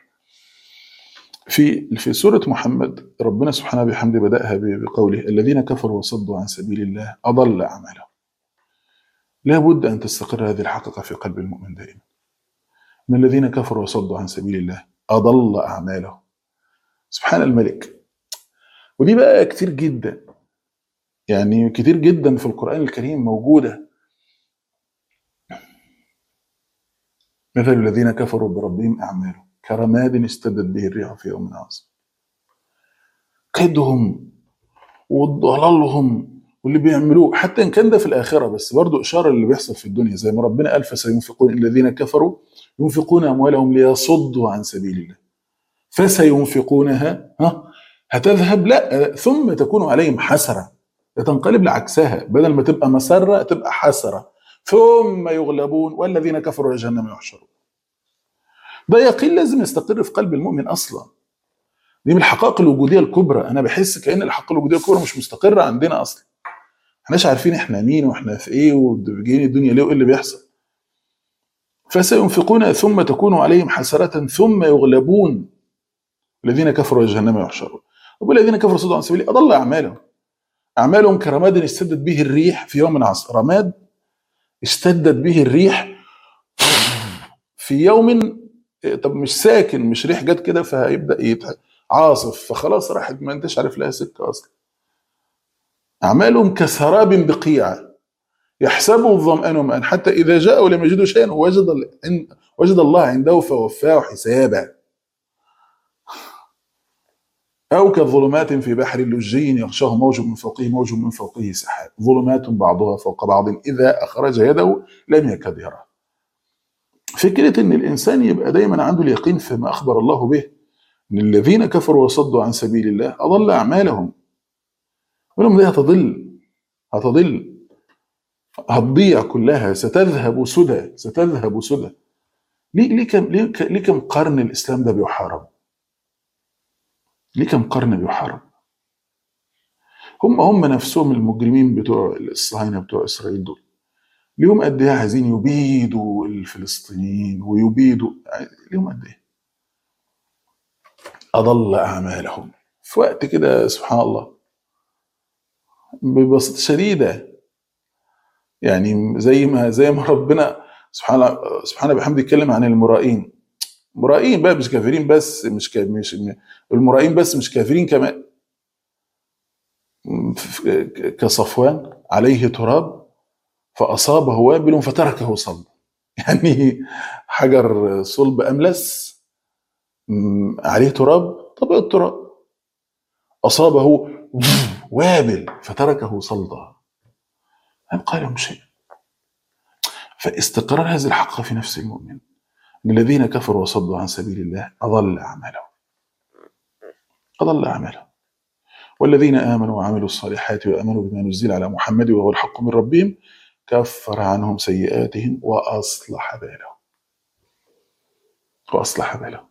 في سورة محمد ربنا سبحانه وبحمده بدأها بقوله الذين كفروا وصدوا عن سبيل الله أضل أعمالهم. لا بد أن تستقر هذه الحقيقة في قلب المؤمن دائما، إن الذين كفروا وصدوا عن سبيل الله أضل أعمالهم. سبحان الملك. ودي بقى كتير جدا، يعني كتير جدا في القرآن الكريم موجودة. مثل الذين كفروا بربهم أعمالهم كرماد اشتدت به الريح في يوم عاصف. كيدهم وضلالهم واللي بيعملوه، حتى إن كان ده في الآخرة، بس برضو إشارة اللي بيحصل في الدنيا، زي ما ربنا قال فسينفقون الذين كفروا ينفقون أموالهم ليصدوا عن سبيل الله فسينفقونها هتذهب لا ثم تكون عليهم حسرة، تنقلب لعكسها، بدل ما تبقى مسرة تبقى حسرة ثم يغلبون والذين كفروا إلى جهنم يحشرون. ده يقين لازم يستقر في قلب المؤمن أصلا. دي من الحقائق الوجودية الكبرى. أنا بحس كأن الحقائق الوجودية الكبرى مش مستقرة عندنا أصلا، احناش عارفين احنا مين واحنا في ايه وجايين الدنيا ليه وايه اللي بيحصل. فسينفقون ثم تكون عليهم حسرة ثم يغلبون الذين كفروا إلى جهنم يحشرون. والذين كفروا صدوا عن سبيله أضل أعمالهم كرماد اشتدت به الريح في يوم عاصف. رماد اشتدت به الريح في يوم، طب مش ساكن، مش ريح جت كده فهيبدأ عاصف فخلاص راحت، ما انتش عارف لها سكة أصلا. أعمالهم كسراب بقيع يحسبه الظمآن ماء حتى إذا جاء ولم يجدوا شيئا وجد الله عنده فوفاه حسابا. أو كظلمات في بحر لجي يغشاه موج من فوقه موج من فوقه سحاب ظلمات بعضها فوق بعض إذا أخرج يده لم يكد يراه. فكرة إن الإنسان يبقى دايما عنده اليقين فيما أخبر الله به، إن الذين كفروا وصدوا عن سبيل الله أضل أعمالهم، ولهم دي هتضل هتضيع كلها، ستذهب سدى. ليه كم قرن الإسلام ده بيحارب؟ ليه كم قرن بيحارب؟ هم نفسهم المجرمين بتوع الصهاينة بتوع إسرائيل دول ليهم قد ايه عايزين يبيدوا الفلسطينيين ويبيدوا، ليهم قد ايه؟ أضل أعمالهم في وقت كده سبحان الله ببساطة شديدة. يعني زي ما ربنا سبحانه بحمده يتكلم عن المرائين، مرائين بقى، مش كافرين بس، المرائين بس مش كافرين كمان. كصفوان عليه تراب فأصابه وابل فتركه صلب. يعني حجر صلب أملس عليه تراب، طبق التراب، أصابه وابل فتركه صلدا، لم يبقى لهم شيء. فاستقرار هذه الحقيقة في نفس المؤمن، أن الذين كفروا وصدوا عن سبيل الله أضل أعمالهم، والذين آمنوا وعملوا الصالحات وآمنوا بما نزل على محمد وهو الحق من ربهم كفر عنهم سيئاتهم وأصلح بالهم.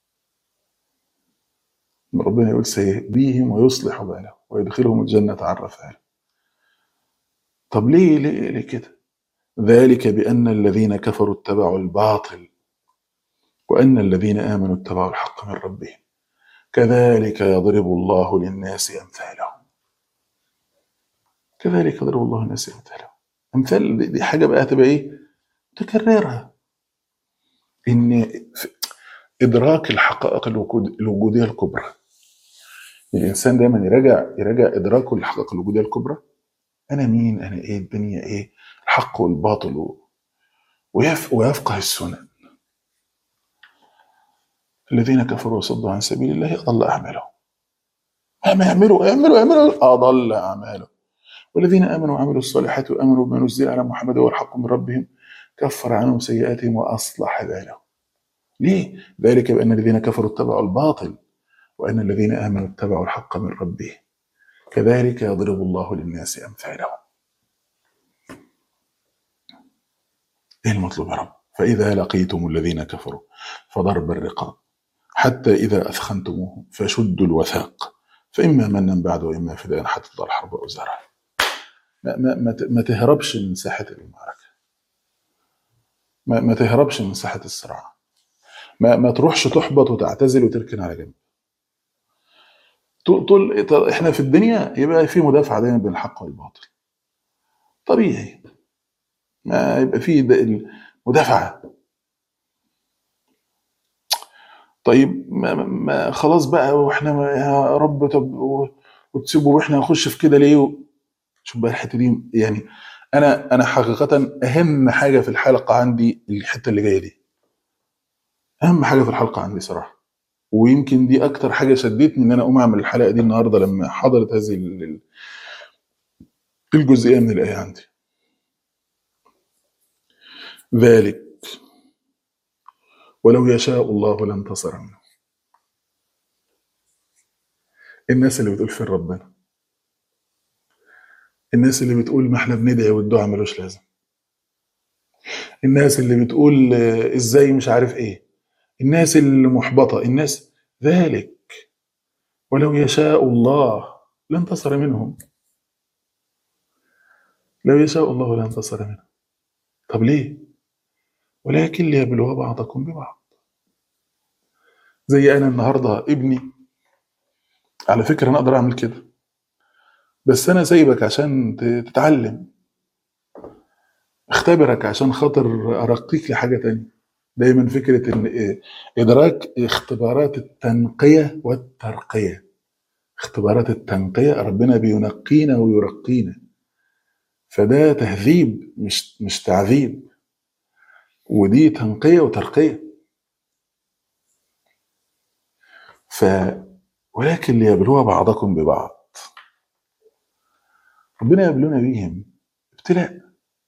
ربنا يقول سيهديهم ويصلح بالهم ويدخلهم الجنة عرفها لهم. طب ليه كده؟ ذلك بأن الذين كفروا اتبعوا الباطل وأن الذين آمنوا اتبعوا الحق من ربهم كذلك يضرب الله للناس أمثالهم. أمثال دي حاجة بقى تبقى إيه؟ تكررها. إن إدراك الحقائق الوجودية الكبرى، الإنسان دايما يراجع إدراكه للحقائق الوجودية الكبرى. أنا مين؟ أنا إيه؟ الدنيا إيه؟ الحق والباطل، ويفقه السنن. الذين كفروا وصدوا عن سبيل الله أضل أعمالهم. ما يعملوا أضل أعمالهم. والذين آمنوا وعملوا الصالحات وآمنوا بما نزل على محمد وهو الحق من ربهم كفر عنهم سيئاتهم وأصلح بالهم. ليه؟ ذلك بأن الذين كفروا اتبعوا الباطل وأن الذين آمنوا اتبعوا الحق من ربهم كذلك يضرب الله للناس أمثالهم. إيه المطلوب يا رب؟ فإذا لقيتم الذين كفروا فضرب الرقاب حتى إذا أثخنتموهم فشدوا الوثاق فإما منا بعد وإما فداء حتى تضع الحرب أوزارها. ما تهربش من ساحة المعركة، ما تهربش من ساحة الصراع، ما تروحش تحبط وتعتزل وتركن على جنب. طول احنا في الدنيا يبقى في مدافعة دايما بين الحق والباطل، طبيعي ما يبقى في مدافعة. طيب ما خلاص بقى، واحنا يا رب طب وتسيبه واحنا نخش في كده ليه؟ شوف بقى الحته دي، يعني انا حقيقه اهم حاجه في الحلقه عندي الحته اللي جايه دي، اهم حاجه في الحلقه عندي صراحه. ويمكن دي اكتر حاجه شدتني ان انا اقوم اعمل الحلقه دي النهارده لما حضرت هذه الجزئيه من الايه عندي. ذلك ولو يشاء الله لانتصر منه. الناس اللي بتقول في ربنا، الناس اللي بتقول ما احنا بندعي والدعاء ملوش لازم، الناس اللي بتقول ازاي مش عارف ايه، الناس اللي محبطه، الناس، ذلك ولو يشاء الله لانتصر منهم. لو يشاء الله لانتصر منهم. طب ليه؟ ولكن ليبلو بعضكم ببعض. زي انا النهارده ابني، على فكره انا اقدر اعمل كده، بس انا سايبك عشان تتعلم، اختبرك عشان خاطر ارقيك لحاجه تانية. دايما فكره ان ادراك اختبارات التنقيه والترقيه. اختبارات التنقيه ربنا بينقينا ويرقينا، فده تهذيب مش تعذيب، ودي تنقيه وترقيه. ولكن ليبلو بعضكم ببعض، ربنا يبلونا بيهم ابتلاء.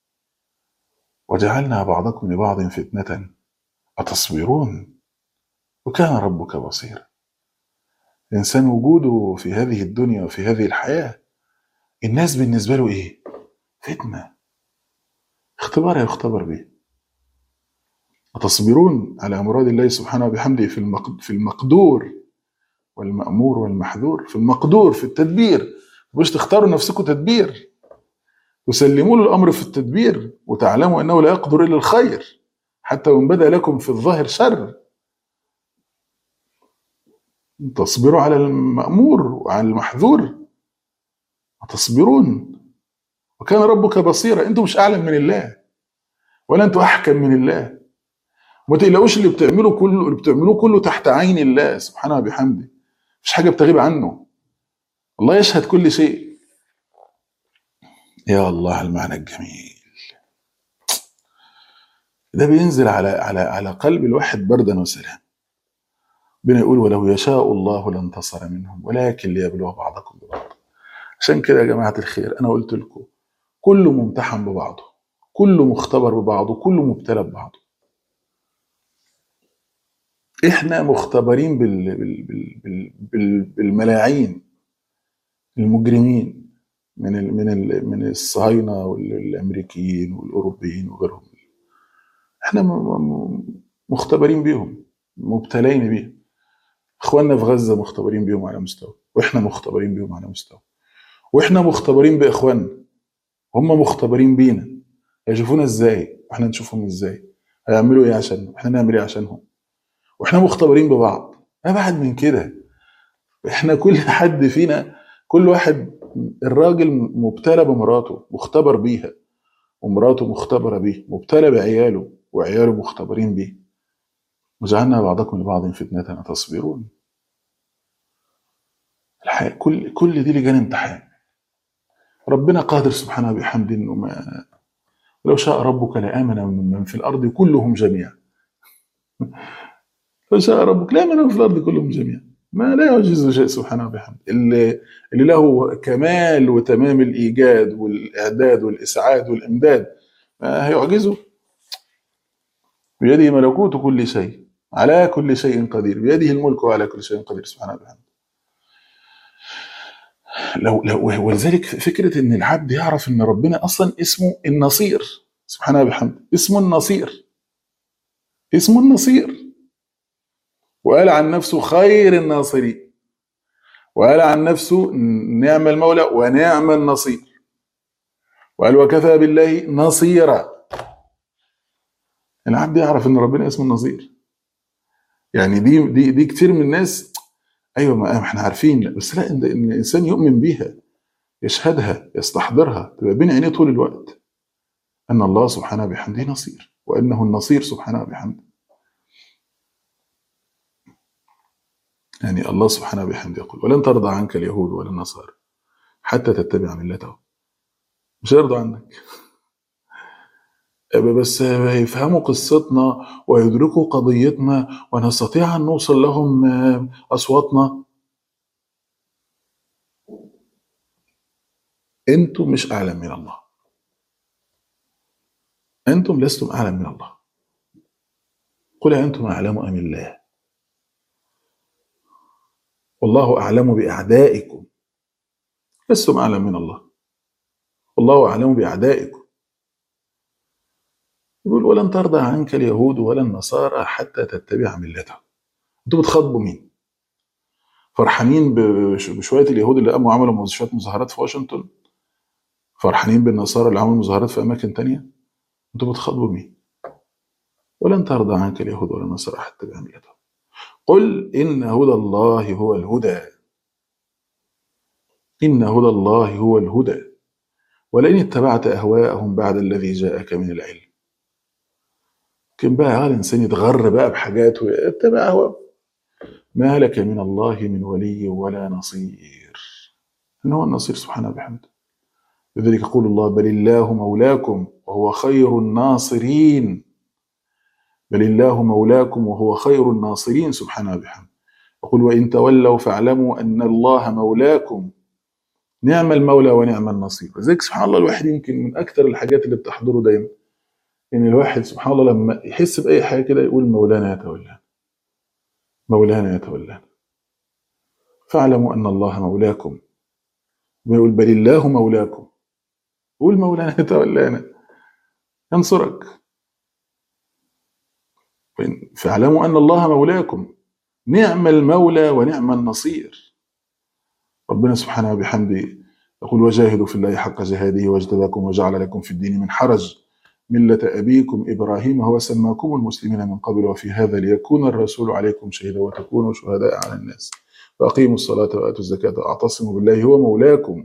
وجعلنا بعضكم لبعض فتنة أتصبرون وكان ربك بصيرا. الإنسان وجوده في هذه الدنيا وفي هذه الحياة، الناس بالنسبة له إيه؟ فتنة، اختبار يختبر به. أتصبرون على مراد الله سبحانه وبحمده في المقدور والمأمور والمحذور. في المقدور في التدبير، مش تختاروا نفسكم تدبير، تسلموا له الأمر في التدبير وتعلموا أنه لا يقدر إلا الخير حتى وإن بدا لكم في الظاهر شر. تصبروا على المأمور وعلى المحذور. تصبرون وكان ربك بصيرا. أنتم مش أعلم من الله ولا أنتم أحكم من الله وما تقلقوش اللي بتعملوه كله تحت عين الله سبحانه وبحمده. مفيش حاجه بتغيب عنه، الله يشهد كل شيء. يا الله على المعنى الجميل ده، بينزل على قلب الواحد بردا وسلام. ربنا يقول ولو يشاء الله لانتصر منهم ولكن ليبلو بعضكم ببعض. عشان كده يا جماعه الخير انا قلت لكم كله ممتحن ببعضه، كله مختبر ببعضه، كله مبتلى ببعضه. احنا مختبرين بالملاعين المجرمين من الصهاينه والامريكيين والاوروبيين وغيرهم. احنا مختبرين بيهم، مبتلين بيهم. اخواننا في غزه مختبرين بيهم على مستوى، واحنا مختبرين بيهم على مستوى، واحنا مختبرين باخواننا، هم مختبرين بينا. هيشوفونا ازاي واحنا نشوفهم ازاي؟ هيعملوا ايه عشاننا واحنا نعمل ايه عشانهم؟ واحنا مختبرين ببعض. ابعد من كده، احنا كل حد فينا، كل واحد، الراجل مبتلى بمراته مختبر بيها، ومراته مختبره بيه، مبتلى بعياله وعياله مختبرين بيه. وجعلنا بعضكم لبعض فتنة أتصبرون. الحياة كل دي لجان امتحان. ربنا قادر سبحانه وبحمده انه ما لو شاء ربك لآمن من في الأرض كلهم جميعا. لو شاء ربك لآمن من في الأرض كلهم جميعا، ما لا يعجزه شيء سبحانه وبحمده. اللي له كمال وتمام الإيجاد والإعداد والإسعاد والإمداد ما هيعجزه. بيده ملكوت كل شيء على كل شيء قدير، بيده الملك وعلى كل شيء قدير سبحانه وبحمده. ولذلك فكرة ان العبد يعرف ان ربنا اصلا اسمه النصير سبحانه وبحمده، اسمه النصير، اسمه النصير. وقال عن نفسه خير الناصرين، وقال عن نفسه نعم المولى ونعم النصير، وقال وكفى بالله نصيرا. العبد يعرف ان ربنا اسمه النصير. يعني دي كتير من الناس، ايوه ما احنا عارفين، بس لا، ان الانسان يؤمن بيها، يشهدها، يستحضرها، تبقى بين عينيه طول الوقت ان الله سبحانه وبحمده نصير، وانه النصير سبحانه وبحمده. يعني الله سبحانه وبحمده يقول ولن ترضى عنك اليهود ولا النصارى حتى تتبع ملتهم. مش هيرضى عنك، بس يفهموا قصتنا ويدركوا قضيتنا ونستطيع ان نوصل لهم اصواتنا. انتم مش اعلم من الله، انتم لستم اعلم من الله. قل انتم اعلم ام الله، والله اعلم باعدائكم، لستم اعلم من الله، والله اعلم باعدائكم. يقول ولن ترضى عنك اليهود ولا النصارى حتى تتبع ملتهم. انتوا بتخاطبوا مين؟ فرحانين بشويه اليهود اللي قاموا عملوا شويه مظاهرات في واشنطن؟ فرحانين بالنصارى اللي عملوا مظاهرات في اماكن تانية؟ انتوا بتخاطبوا مين؟ ولن ترضى عنك اليهود ولا النصارى حتى تتبع ملتهم. قل ان هدى الله هو الهدى، ان هدى الله هو الهدى ولئن اتبعت اهواءهم بعد الذي جاءك من العلم. يمكن بقى الانسان يتغر بقى بحاجات ويتبع اهواءه، ما لك من الله من ولي ولا نصير. إنه هو النصير سبحانه وبحمده. لذلك يقول الله بل الله مولاكم وهو خير الناصرين، بل الله مولاكم وهو خير الناصرين سبحانه وبحمده. يقول وإن تولوا فاعلموا أن الله مولاكم نعم المولى ونعم النصير. لذلك سبحان الله الواحد يمكن من أكثر الحاجات اللي بتحضره دايما إن الواحد سبحان الله لما يحس بأي حاجة كده يقول مولانا يتولانا، مولانا يتولانا. فاعلموا أن الله مولاكم، ويقول بل الله مولاكم، قول مولانا يتولانا ينصرك. فاعلموا أن الله مولاكم نعم المولى ونعم النصير. ربنا سبحانه وبحمده يقول وجاهدوا في الله حق جهاده واجتباكم وجعل لكم في الدين من حرج ملة أبيكم إبراهيم هو سماكم المسلمين من قبل وفي هذا ليكون الرسول عليكم شهيدا وتكونوا شهداء على الناس فأقيموا الصلاة وآتوا الزكاة واعتصموا بالله هو مولاكم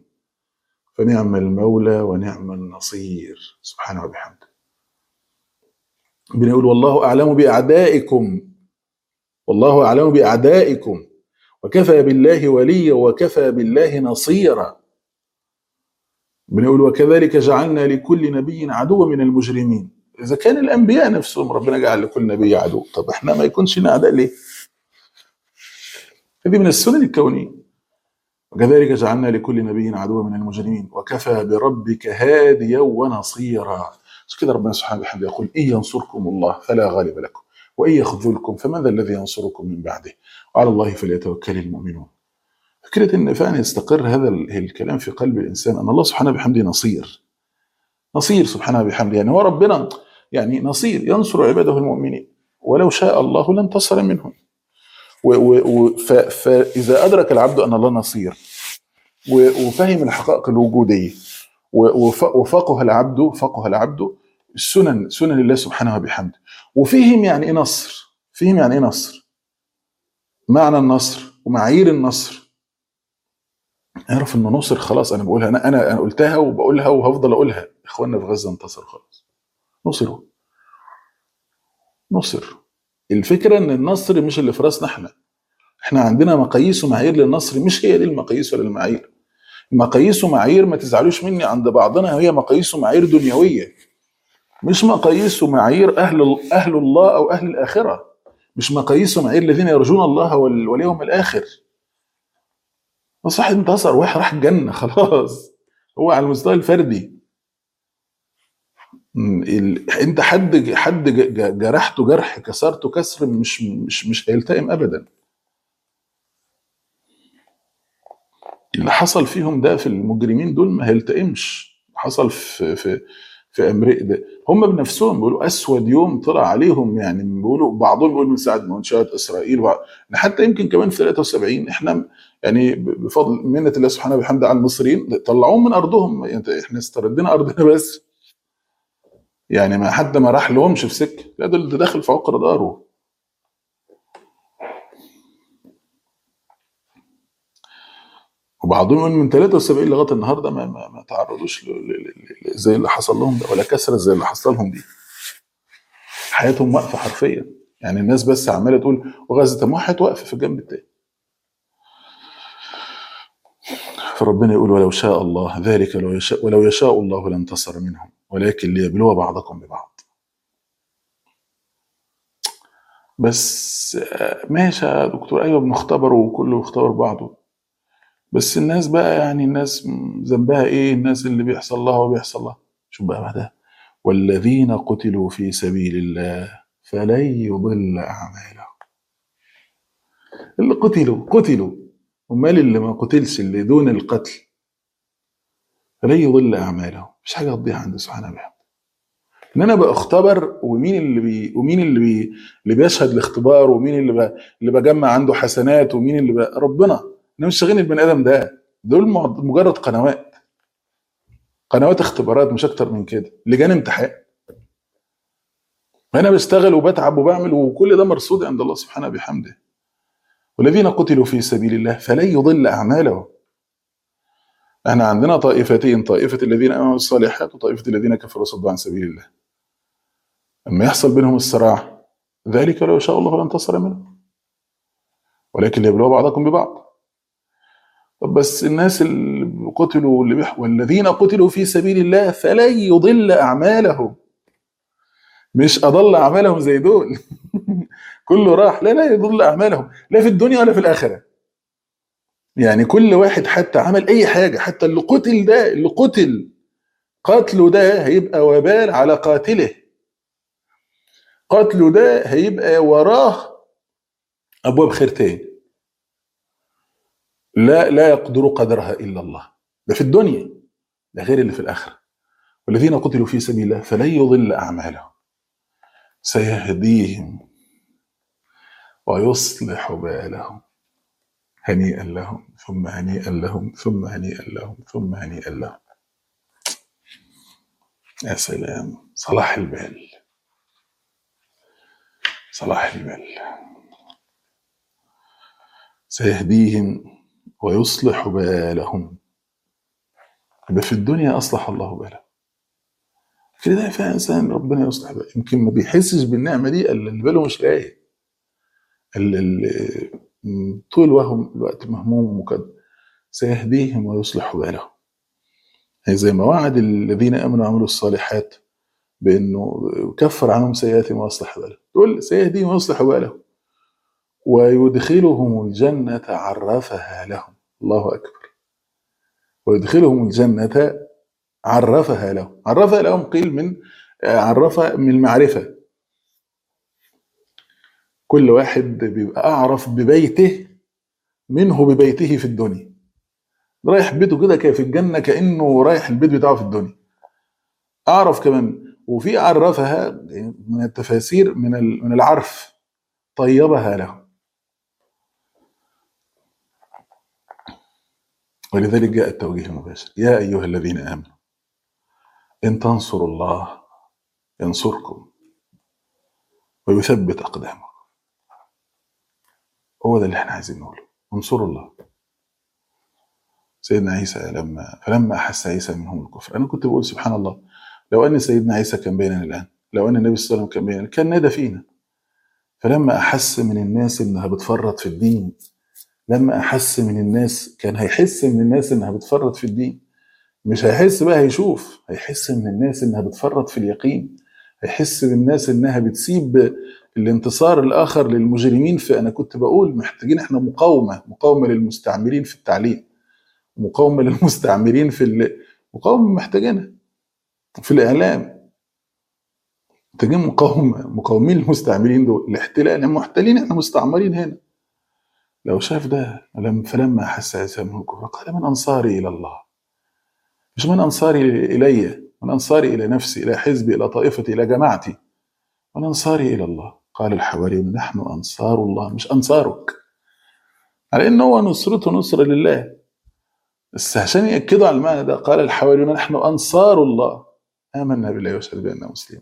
فنعم المولى ونعم النصير سبحانه وبحمده. بنقول والله أعلم بأعدائكم، والله أعلم بأعدائكم وكفى بالله وليا وكفى بالله نصيرا. بنقول وكذلك جعلنا لكل نبي عدوا من المجرمين. إذا كان الأنبياء نفسهم ربنا جعل لكل نبي عدو، طب إحنا ما يكونش لنا أعداء ليه؟ هذه من السنن الكونية. وكذلك جعلنا لكل نبي عدوا من المجرمين وكفى بربك هاديا ونصيرا. عشان كده ربنا سبحانه وتعالى يقول إن ينصركم الله فلا غالب لكم وإن يخذلكم فمن ذا الذي ينصركم من بعده وعلى الله فليتوكل المؤمنون. فكرة إن فعلا يستقر هذا الكلام في قلب الإنسان أن الله سبحانه بحمده نصير، نصير سبحانه بحمده. يعني هو ربنا يعني نصير ينصر عباده المؤمنين، ولو شاء الله لانتصر منهم. فإذا أدرك العبد أن الله نصير وفهم الحقائق الوجودية وفقه العبد، فقه العبد سنن الله سبحانه وبحمده، وفهم يعني إيه نصر، فهم يعني إيه نصر، معنى النصر ومعايير النصر. اعرف انه نصر خلاص. انا بقولها، انا قلتها وبقولها وهفضل اقولها. اخواننا في غزه انتصر خلاص، نصروا، نصر. الفكره ان النصر مش اللي في راسنا احنا عندنا مقاييس ومعايير للنصر، مش هي دي المقاييس ولا المعايير. مقاييس ومعايير، ما تزعلوش مني، عند بعضنا هي مقاييس ومعايير دنيويه، مش مقاييس ومعايير اهل الله او اهل الاخره، مش مقاييس ومعايير الذين يرجون الله واليوم الاخر. صح، انتصر واحد راح الجنه خلاص، هو على المستوى الفردي. انت حد جرحته جرح، كسرته كسر، مش هيلتئم ابدا. اللي حصل فيهم ده في المجرمين دول ما هيلتئمش. حصل في امريكا ده، هم بنفسهم بيقولوا اسود يوم طلع عليهم، يعني بيقولوا بعضهم بيقول من ساعه ما انشات اسرائيل حتى يمكن كمان في 73 احنا يعني بفضل منه الله سبحانه وبحمده على المصريين طلعوهم من ارضهم. يعني احنا استردينا ارضنا بس، يعني ما حد ما راح لهمش في سكه، لا ده اللي داخل في عقر داره. وبعضهم يقول من 73 لغايه النهارده ما تعرضوش زي اللي حصل لهم ده، ولا كسره زي اللي حصل لهم دي. حياتهم واقفه حرفيا، يعني الناس بس عماله تقول وغزه موحد واقفه في الجنب التاني. فربنا يقول ولو شاء الله ذلك ولو يشاء الله لانتصر منهم ولكن ليبلو بعضكم ببعض. بس ماشي يا دكتور، ايوه بنختبر وكله يختبر بعضه، بس الناس بقى يعني الناس ذنبها ايه؟ الناس اللي بيحصل لها وبيحصل لها. شوف بقى بعدها والذين قتلوا في سبيل الله فلن يضل اعمالهم. اللي قتلوا، امال اللي ما قتلش اللي دون القتل فلن يضل اعمالهم، مش حاجه تضيع عند سبحانه وتعالى. ان انا بختبر، ومين اللي بيشهد الاختبار، ومين اللي بجمع عنده حسنات، ومين ربنا. انا مش شاغلني البني ادم ده، دول مجرد قنوات اختبارات، مش اكتر من كده، لجان امتحان. انا بشتغل وبتعب وبعمل، وكل ده مرصود عند الله سبحانه بحمده. والذين قتلوا في سبيل الله فلن يضل اعمالهم. احنا عندنا طائفتين، طائفه الذين امنوا بالصالحات وطائفه الذين كفروا وصدوا عن سبيل الله. لما يحصل بينهم الصراع ذلك لو شاء الله لانتصر منهم ولكن ليبلو بعضكم ببعض. طب بس الناس اللي قتلوا والذين قتلوا في سبيل الله فلن يضل اعمالهم، مش اضل اعمالهم زي دول كله راح، لا يضل اعمالهم لا في الدنيا ولا في الاخره. يعني كل واحد حتى عمل اي حاجه، حتى اللي قتل ده، اللي قتله ده هيبقى وبال على قاتله، قتله ده هيبقى وراه ابواب خير تاني لا يقدر قدرها الا الله. ده في الدنيا، ده غير اللي في الاخره. والذين قتلوا في سبيل الله فلن يضل اعمالهم سيهديهم ويصلح بالهم هنيئا لهم ثم هنيئا لهم ثم هنيئا لهم ثم هنيئا لهم. يا سلام، صلاح البال، صلاح البال. سيهديهم ويصلح بالهم. يبقى في الدنيا أصلح الله باله. كده ده فعلا انسان ربنا يصلح بقى. يمكن ما بيحسش بالنعمه دي الا اللي باله مش رايق، اللي طول وهم الوقت مهموم ومكدر. سيهديهم ويصلح بالهم. هي زي ما وعد الذين امنوا وعملوا الصالحات بانه كفر عنهم سيئاتهم واصلح بالهم، يقول سيهديهم ويصلح بالهم ويدخلهم الجنه عرفها لهم. الله اكبر. ويدخلهم الجنه عرفها لهم. عرفها لهم قيل من عرفها من المعرفه. كل واحد بيبقى اعرف ببيته منه ببيته في الدنيا. رايح بيته كده في الجنه كانه رايح البيت بتاعه في الدنيا. اعرف كمان. وفي عرفها من التفاسير من العرف طيبها له. ولذلك جاء التوجيه المباشر: يا ايها الذين امنوا ان تنصروا الله ينصركم ويثبت اقدامكم. هو ده اللي احنا عايزين نقوله، انصروا الله. سيدنا عيسى فلما احس عيسى منهم الكفر، انا كنت بقول سبحان الله، لو ان سيدنا عيسى كان بيننا الان، لو ان النبي صلى الله عليه وسلم كان بيننا، كان نادى فينا. فلما احس من الناس انها بتفرط في الدين، لما احس من الناس، كان هيحس من الناس انها بتفرط في الدين. مش هيحس بقى هيشوف، هيحس من الناس انها بتفرط في اليقين. هيحس بالناس انها بتسيب الانتصار الاخر للمجرمين. فانا كنت بقول محتاجين احنا مقاومه للمستعمرين في التعليم، مقاومه للمستعمرين مقاومه محتاجينها في الاعلام. محتاجين مقاومين للمستعمرين دول. الاحتلال، احنا محتلين، احنا مستعمرين هنا. لو شاف ده فلما احس عيسى منهم الكفر قال من انصاري الى الله. مش من انصاري الي، من انصاري الى نفسي، الى حزبي، الى طائفتي، الى جماعتي. من انصاري الى الله. قال الحواريون نحن انصار الله، مش انصارك. على انه هو نصرته نصره لله، بس عشان ياكدوا على المعنى ده قال الحواريون نحن انصار الله آمنا بالله واشهد بأننا مسلمون.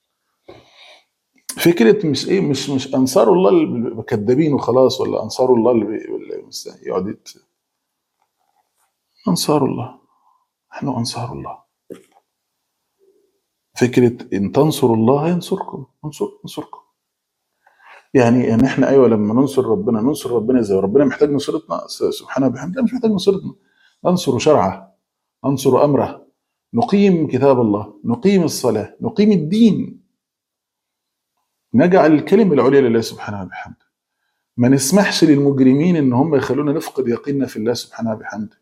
فكرة مش أنصار الله اللي كذابين وخلاص، ولا أنصار الله اللي يقعد أنصار الله. نحن أنصار الله. فكرة إن تنصروا الله ينصركم، انصركم. يعني إن إحنا أيوة لما ننصر ربنا إزاي؟ ربنا محتاج نصرتنا سبحانه وبحمده؟ مش محتاج نصرتنا. ننصر شرعه، ننصر أمره، نقيم كتاب الله، نقيم الصلاة، نقيم الدين، نجعل الكلمة العليا لله سبحانه وبحمده. ما نسمحش للمجرمين ان هم يخلونا نفقد يقيننا في الله سبحانه وبحمده،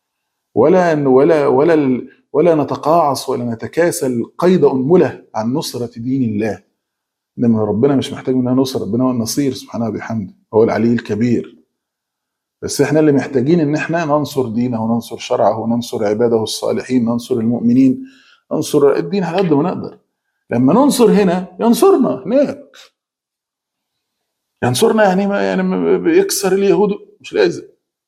ولا نتقاعس ولا نتكاسل قيد انمله عن نصرة دين الله. انما ربنا مش محتاج مننا نصرة، ربنا هو النصير سبحانه وبحمده، هو العلي الكبير. بس احنا اللي محتاجين ان احنا ننصر دينه وننصر شرعه وننصر عباده الصالحين، ننصر المؤمنين، ننصر الدين على قد ما نقدر. لما ننصر هنا ينصرنا هناك. ينصرنا يعني بيكسر اليهود، مش لازم.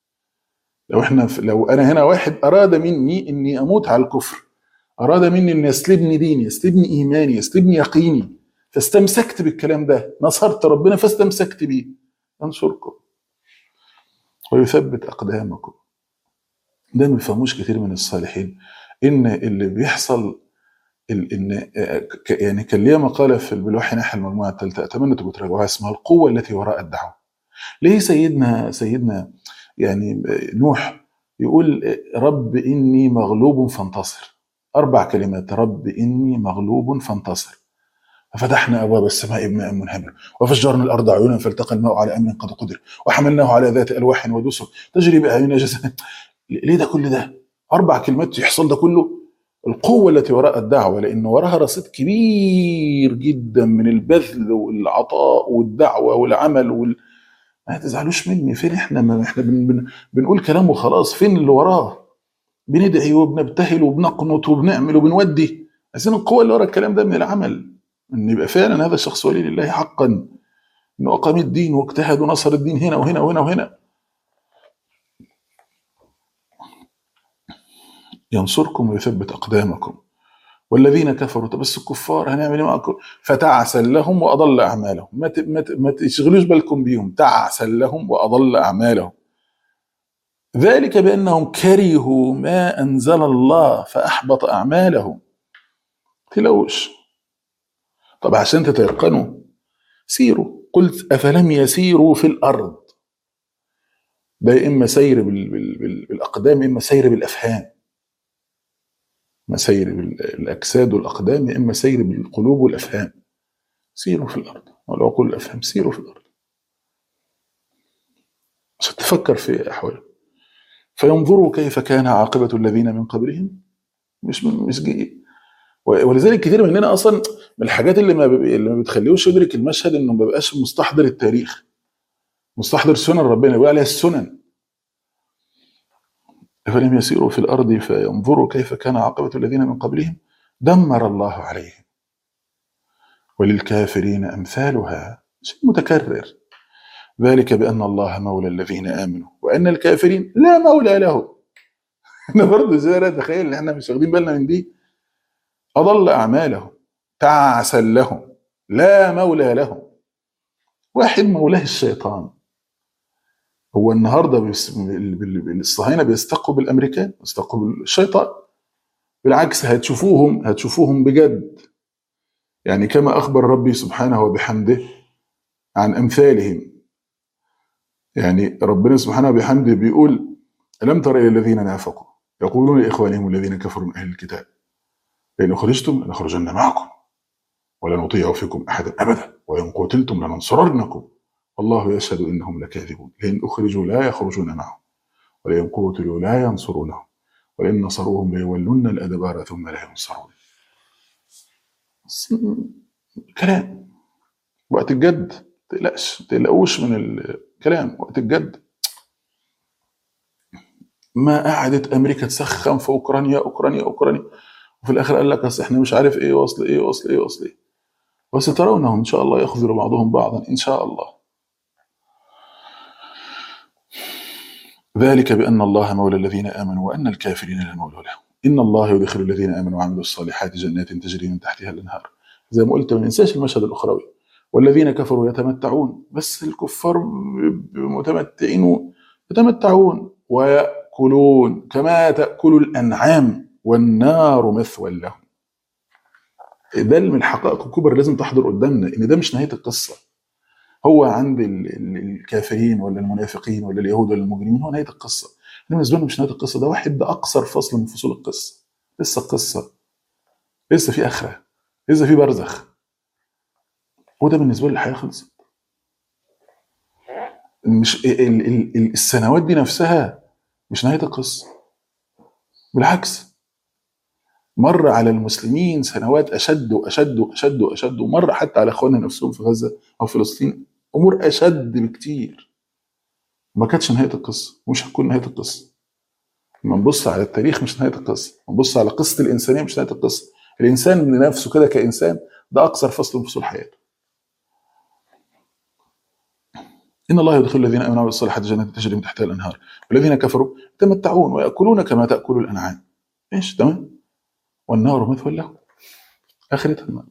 لو انا هنا واحد اراد مني اني اموت على الكفر، اراد مني ان يسلبني ديني، يسلبني ايماني، يسلبني يقيني، فاستمسكت بالكلام ده، نصرت ربنا فاستمسكت بيه، انصركم ويثبت اقدامكم. ده ما بيفهموش كتير من الصالحين، ان اللي بيحصل ان يعني كان ليا مقاله في بالوحي نحل المجموعه الثالثه، اتمنى تبقوا تراجعوها، اسمها القوه التي وراء الدعوه. ليه سيدنا يعني نوح يقول رب إني مغلوب فانتصر؟ 4 كلمات: رب إني مغلوب فانتصر. ففتحنا أبواب السماء بماء منهمر وفجرنا الأرض عيونا فالتقى الماء على أمر قد قدر وحملناه على ذات ألواح ودسر تجري بأعيننا جزاء. ليه ده كل ده؟ 4 كلمات يحصل ده كله؟ القوة التي وراء الدعوة، لأن وراها رصيد كبير جدا من البذل والعطاء والدعوة والعمل ما تزعلوش مني. فين احنا؟ ما احنا بنقول كلام وخلاص، فين اللي وراه؟ بندعي وبنبتهل وبنقنط وبنعمل وبنودي. عايزين القوة اللي ورا الكلام ده من العمل، ان يبقى فعلا هذا الشخص ولي لله حقا، انه اقام الدين واجتهد ونصر الدين هنا وهنا وهنا وهنا. ينصركم ويثبت اقدامكم. والذين كفروا، بس الكفار هنعمل ايه معكم؟ فتعسل لهم واضل اعمالهم. ما تشغلوش بالكم بيهم. تعسل لهم واضل اعمالهم. ذلك بانهم كرهوا ما انزل الله فاحبط اعمالهم. تلاقوش. طب عشان تتيقنوا سيروا. قلت أفلم يسيروا في الأرض، ده إما سير بالأقدام إما سير بالأفهام، ما سير بالأجساد والأقدام إما سير بالقلوب والأفهام. سيروا في الأرض والعقول والأفهام، سيروا في الأرض عشان تفكر في أحوالهم فينظروا كيف كان عاقبة الذين من قبلهم. مش جيد. ولذلك كتير مننا اصلا من الحاجات اللي ما بتخليهوش يدرك المشهد انه ما بيبقاش مستحضر التاريخ، مستحضر سنن ربنا بيقول عليها السنن. فلم يسيروا في الارض فينظروا كيف كان عاقبة الذين من قبلهم دمر الله عليهم وللكافرين امثالها. شيء متكرر. ذلك بان الله مولى الذين امنوا وان الكافرين لا مولى لهم. انا برضه زي تخيل ان احنا مش واخدين بالنا من دي. أضل أعمالهم، تعسا لهم، لا مولى لهم. واحد مولاه الشيطان. هو النهارده الصهاينة بيستقوا بالأمريكان، بيستقوا بالشيطان. بالعكس هتشوفوهم بجد. يعني كما أخبر ربي سبحانه وبحمده عن أمثالهم. يعني ربنا سبحانه وبحمده بيقول: ألم تر إلى الذين نافقوا يقولون لإخوانهم الذين كفروا من أهل الكتاب لئن أخرجتم لنخرجن معكم ولا نطيع فيكم أحدا أبدا وإن قتلتم لننصرنكم والله يشهد إنهم لكاذبون لئن أخرجوا لا يخرجون معهم ولئن قتلوا لا ينصرونهم ولئن نصروهم ليولن الأدبار ثم لا ينصرون. كلام وقت الجد تقلقوش من الكلام. وقت الجد ما قعدت أمريكا تسخن في أوكرانيا وفي الآخر قال لك أصل إحنا مش عارف إيه وصل إيه وسترونهم إن شاء الله يخذل بعضهم بعضا إن شاء الله. ذلك بأن الله مولى الذين آمنوا وأن الكافرين لا مولى لهم. إن الله يدخل الذين آمنوا وعملوا الصالحات جنات تجري من تحتها الأنهار. زي ما قلت ما ننساش المشهد الأخروي. والذين كفروا يتمتعون، بس الكفار متمتعين يتمتعون ويأكلون كما تأكل الأنعام والنار مثوى لهم. ده من الحقائق الكبرى لازم تحضر قدامنا، ان ده مش نهايه القصه. هو عند الكافرين ولا المنافقين ولا اليهود ولا المجرمين هو نهايه القصه. انما بالنسبه لنا مش نهايه القصه، ده اقصر فصل من فصول القصه. لسه القصه، لسه في اخره، لسه في برزخ. وده بالنسبه لي الحياه خلصت. مش السنوات دي نفسها مش نهايه القصه، بالعكس مر على المسلمين سنوات أشد وأشد وأشد وأشد، ومر حتى على إخواننا نفسهم في غزة أو فلسطين أمور أشد بكتير. ما كانتش نهاية القصة ومش هتكون نهاية القصة. لما نبص على التاريخ مش نهاية القصة، نبص على قصة الإنسانية مش نهاية القصة. الإنسان من نفسه كده كإنسان ده أقصر فصل من فصول حياته. إن الله يدخل الذين آمنوا وعملوا الصالحات جنات تجري من تحتها الأنهار والذين كفروا يتمتعون ويأكلون كما تأكل الأنعام. إيش تمام؟ والنار مثوى له. آخرتها النار.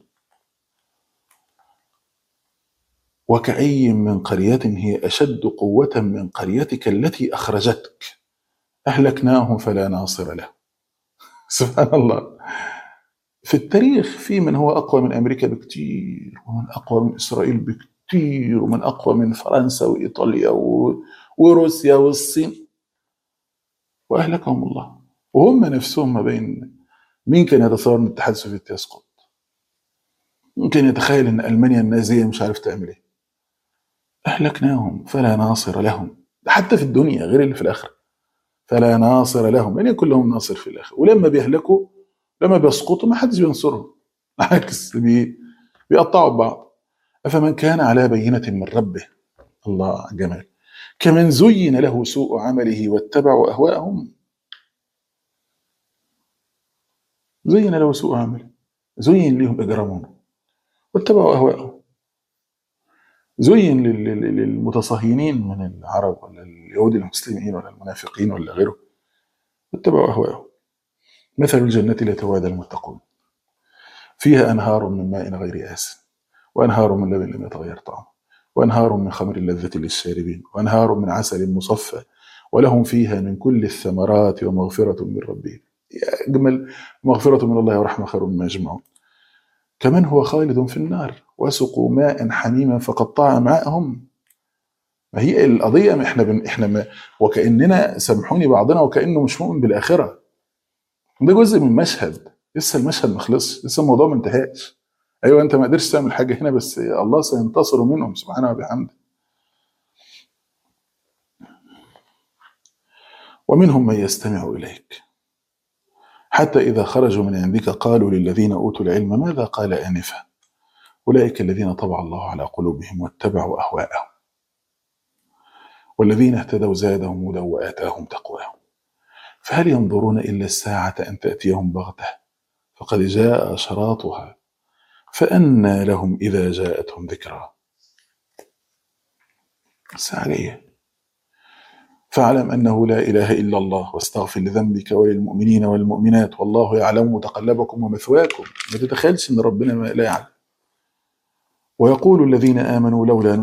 وكأي من قرية هي أشد قوة من قريتك التي أخرجتك أهلكناهم فلا ناصر له. سبحان الله. في التاريخ في من هو أقوى من أمريكا بكتير، ومن أقوى من إسرائيل بكتير، ومن أقوى من فرنسا وإيطاليا وروسيا والصين، وأهلكهم الله. وهم نفسهم ما بين مين كان يتصور أن الاتحاد السوفيتي يسقط؟ ممكن يتخيل أن ألمانيا النازية مش عارف تعمل إيه؟ أهلكناهم فلا ناصر لهم. ده حتى في الدنيا غير اللي في الآخرة. فلا ناصر لهم، يعني كلهم ناصر في الآخرة. ولما بيهلكوا لما بيسقطوا ما حدش بينصرهم، عكس بيقطعوا بعض. أفمن كان على بينة من ربه، الله جمال، كمن زين له سوء عمله واتبعوا أهواءهم. زين له سوء عمله، زين لهم إجرامهم واتبعوا أهواءهم. زين للمتصهينين من العرب ولا اليهود المسلمين ولا المنافقين ولا غيره، واتبعوا أهواءهم. مثل الجنة التي وعد المتقون فيها أنهار من ماء غير آسن وأنهار من لبن لم يتغير طعمه وأنهار من خمر لذة للشاربين وأنهار من عسل مصفى ولهم فيها من كل الثمرات ومغفرة من ربهم. أجمل مغفرة من الله ورحمة خير مما يجمعون. كمن هو خالد في النار وسقوا ماء حميما فقطع أمعاءهم. ما هي القضية، ما احنا وكأننا سامحوني بعضنا وكأنه مش مؤمن بالآخرة. ده جزء من مشهد، لسه المشهد ما خلصش، لسه الموضوع ما انتهاش. ايوه انت ما قدرتش تعمل حاجه هنا، بس الله سينتصر منهم سبحانه وبحمده. ومنهم من يستمع اليك حتى اذا خرجوا من عندك قالوا للذين اوتوا العلم ماذا قال انفا اولئك الذين طبع الله على قلوبهم واتبعوا اهواءهم والذين اهتدوا زادهم هدى واتاهم تقواهم فهل ينظرون الا الساعه ان تاتيهم بغته فقد جاء اشراطها فأنى لهم إذا جاءتهم ذكرى. الساعة جاية، فاعلم أنه لا إله إلا الله واستغفر لذنبك وللمؤمنين والمؤمنات والله يعلم متقلبكم ومثواكم. ما تتخيلش أن ربنا ما لا يعلم. ويقول الذين آمنوا لولا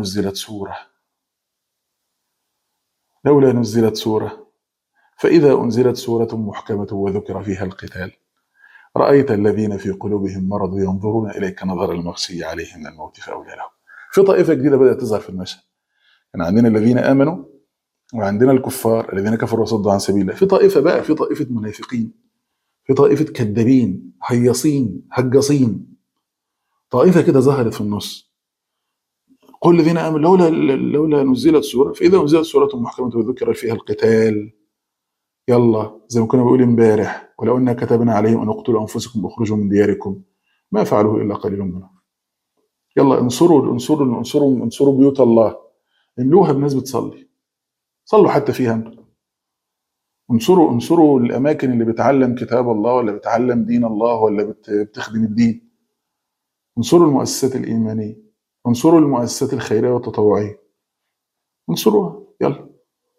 نزلت سورة فإذا أنزلت سورة محكمة وذكر فيها القتال رأيت الذين في قلوبهم مرض ينظرون إليك نظر المغشي عليه من الموت فأولى لهم. في طائفة جديدة بدأت تظهر في المشهد. كان عندنا الذين آمنوا وعندنا الكفار الذين كفروا وصدوا عن سبيل الله. في طائفة بقى، في طائفة منافقين، في طائفة كذابين هيصين هجصين، طائفة كده ظهرت في النص. قل الذين آمنوا لولا نزلت سورة فإذا نزلت سورة محكمة وذكر فيها القتال يلا زي ما كنا بنقول امبارح ولو أننا كتبنا عليهم أن اقتلوا أنفسكم واخرجوا من دياركم ما فعلوه إلا قليل منهم. يلا انصروا بيوت الله، املوها بناس بتصلي، صلوا حتى فيها انتم. انصروا الأماكن اللي بتعلم كتاب الله ولا بتعلم دين الله ولا بتخدم الدين. انصروا المؤسسات الإيمانية، انصروا المؤسسات الخيرية والتطوعية، انصروها. يلا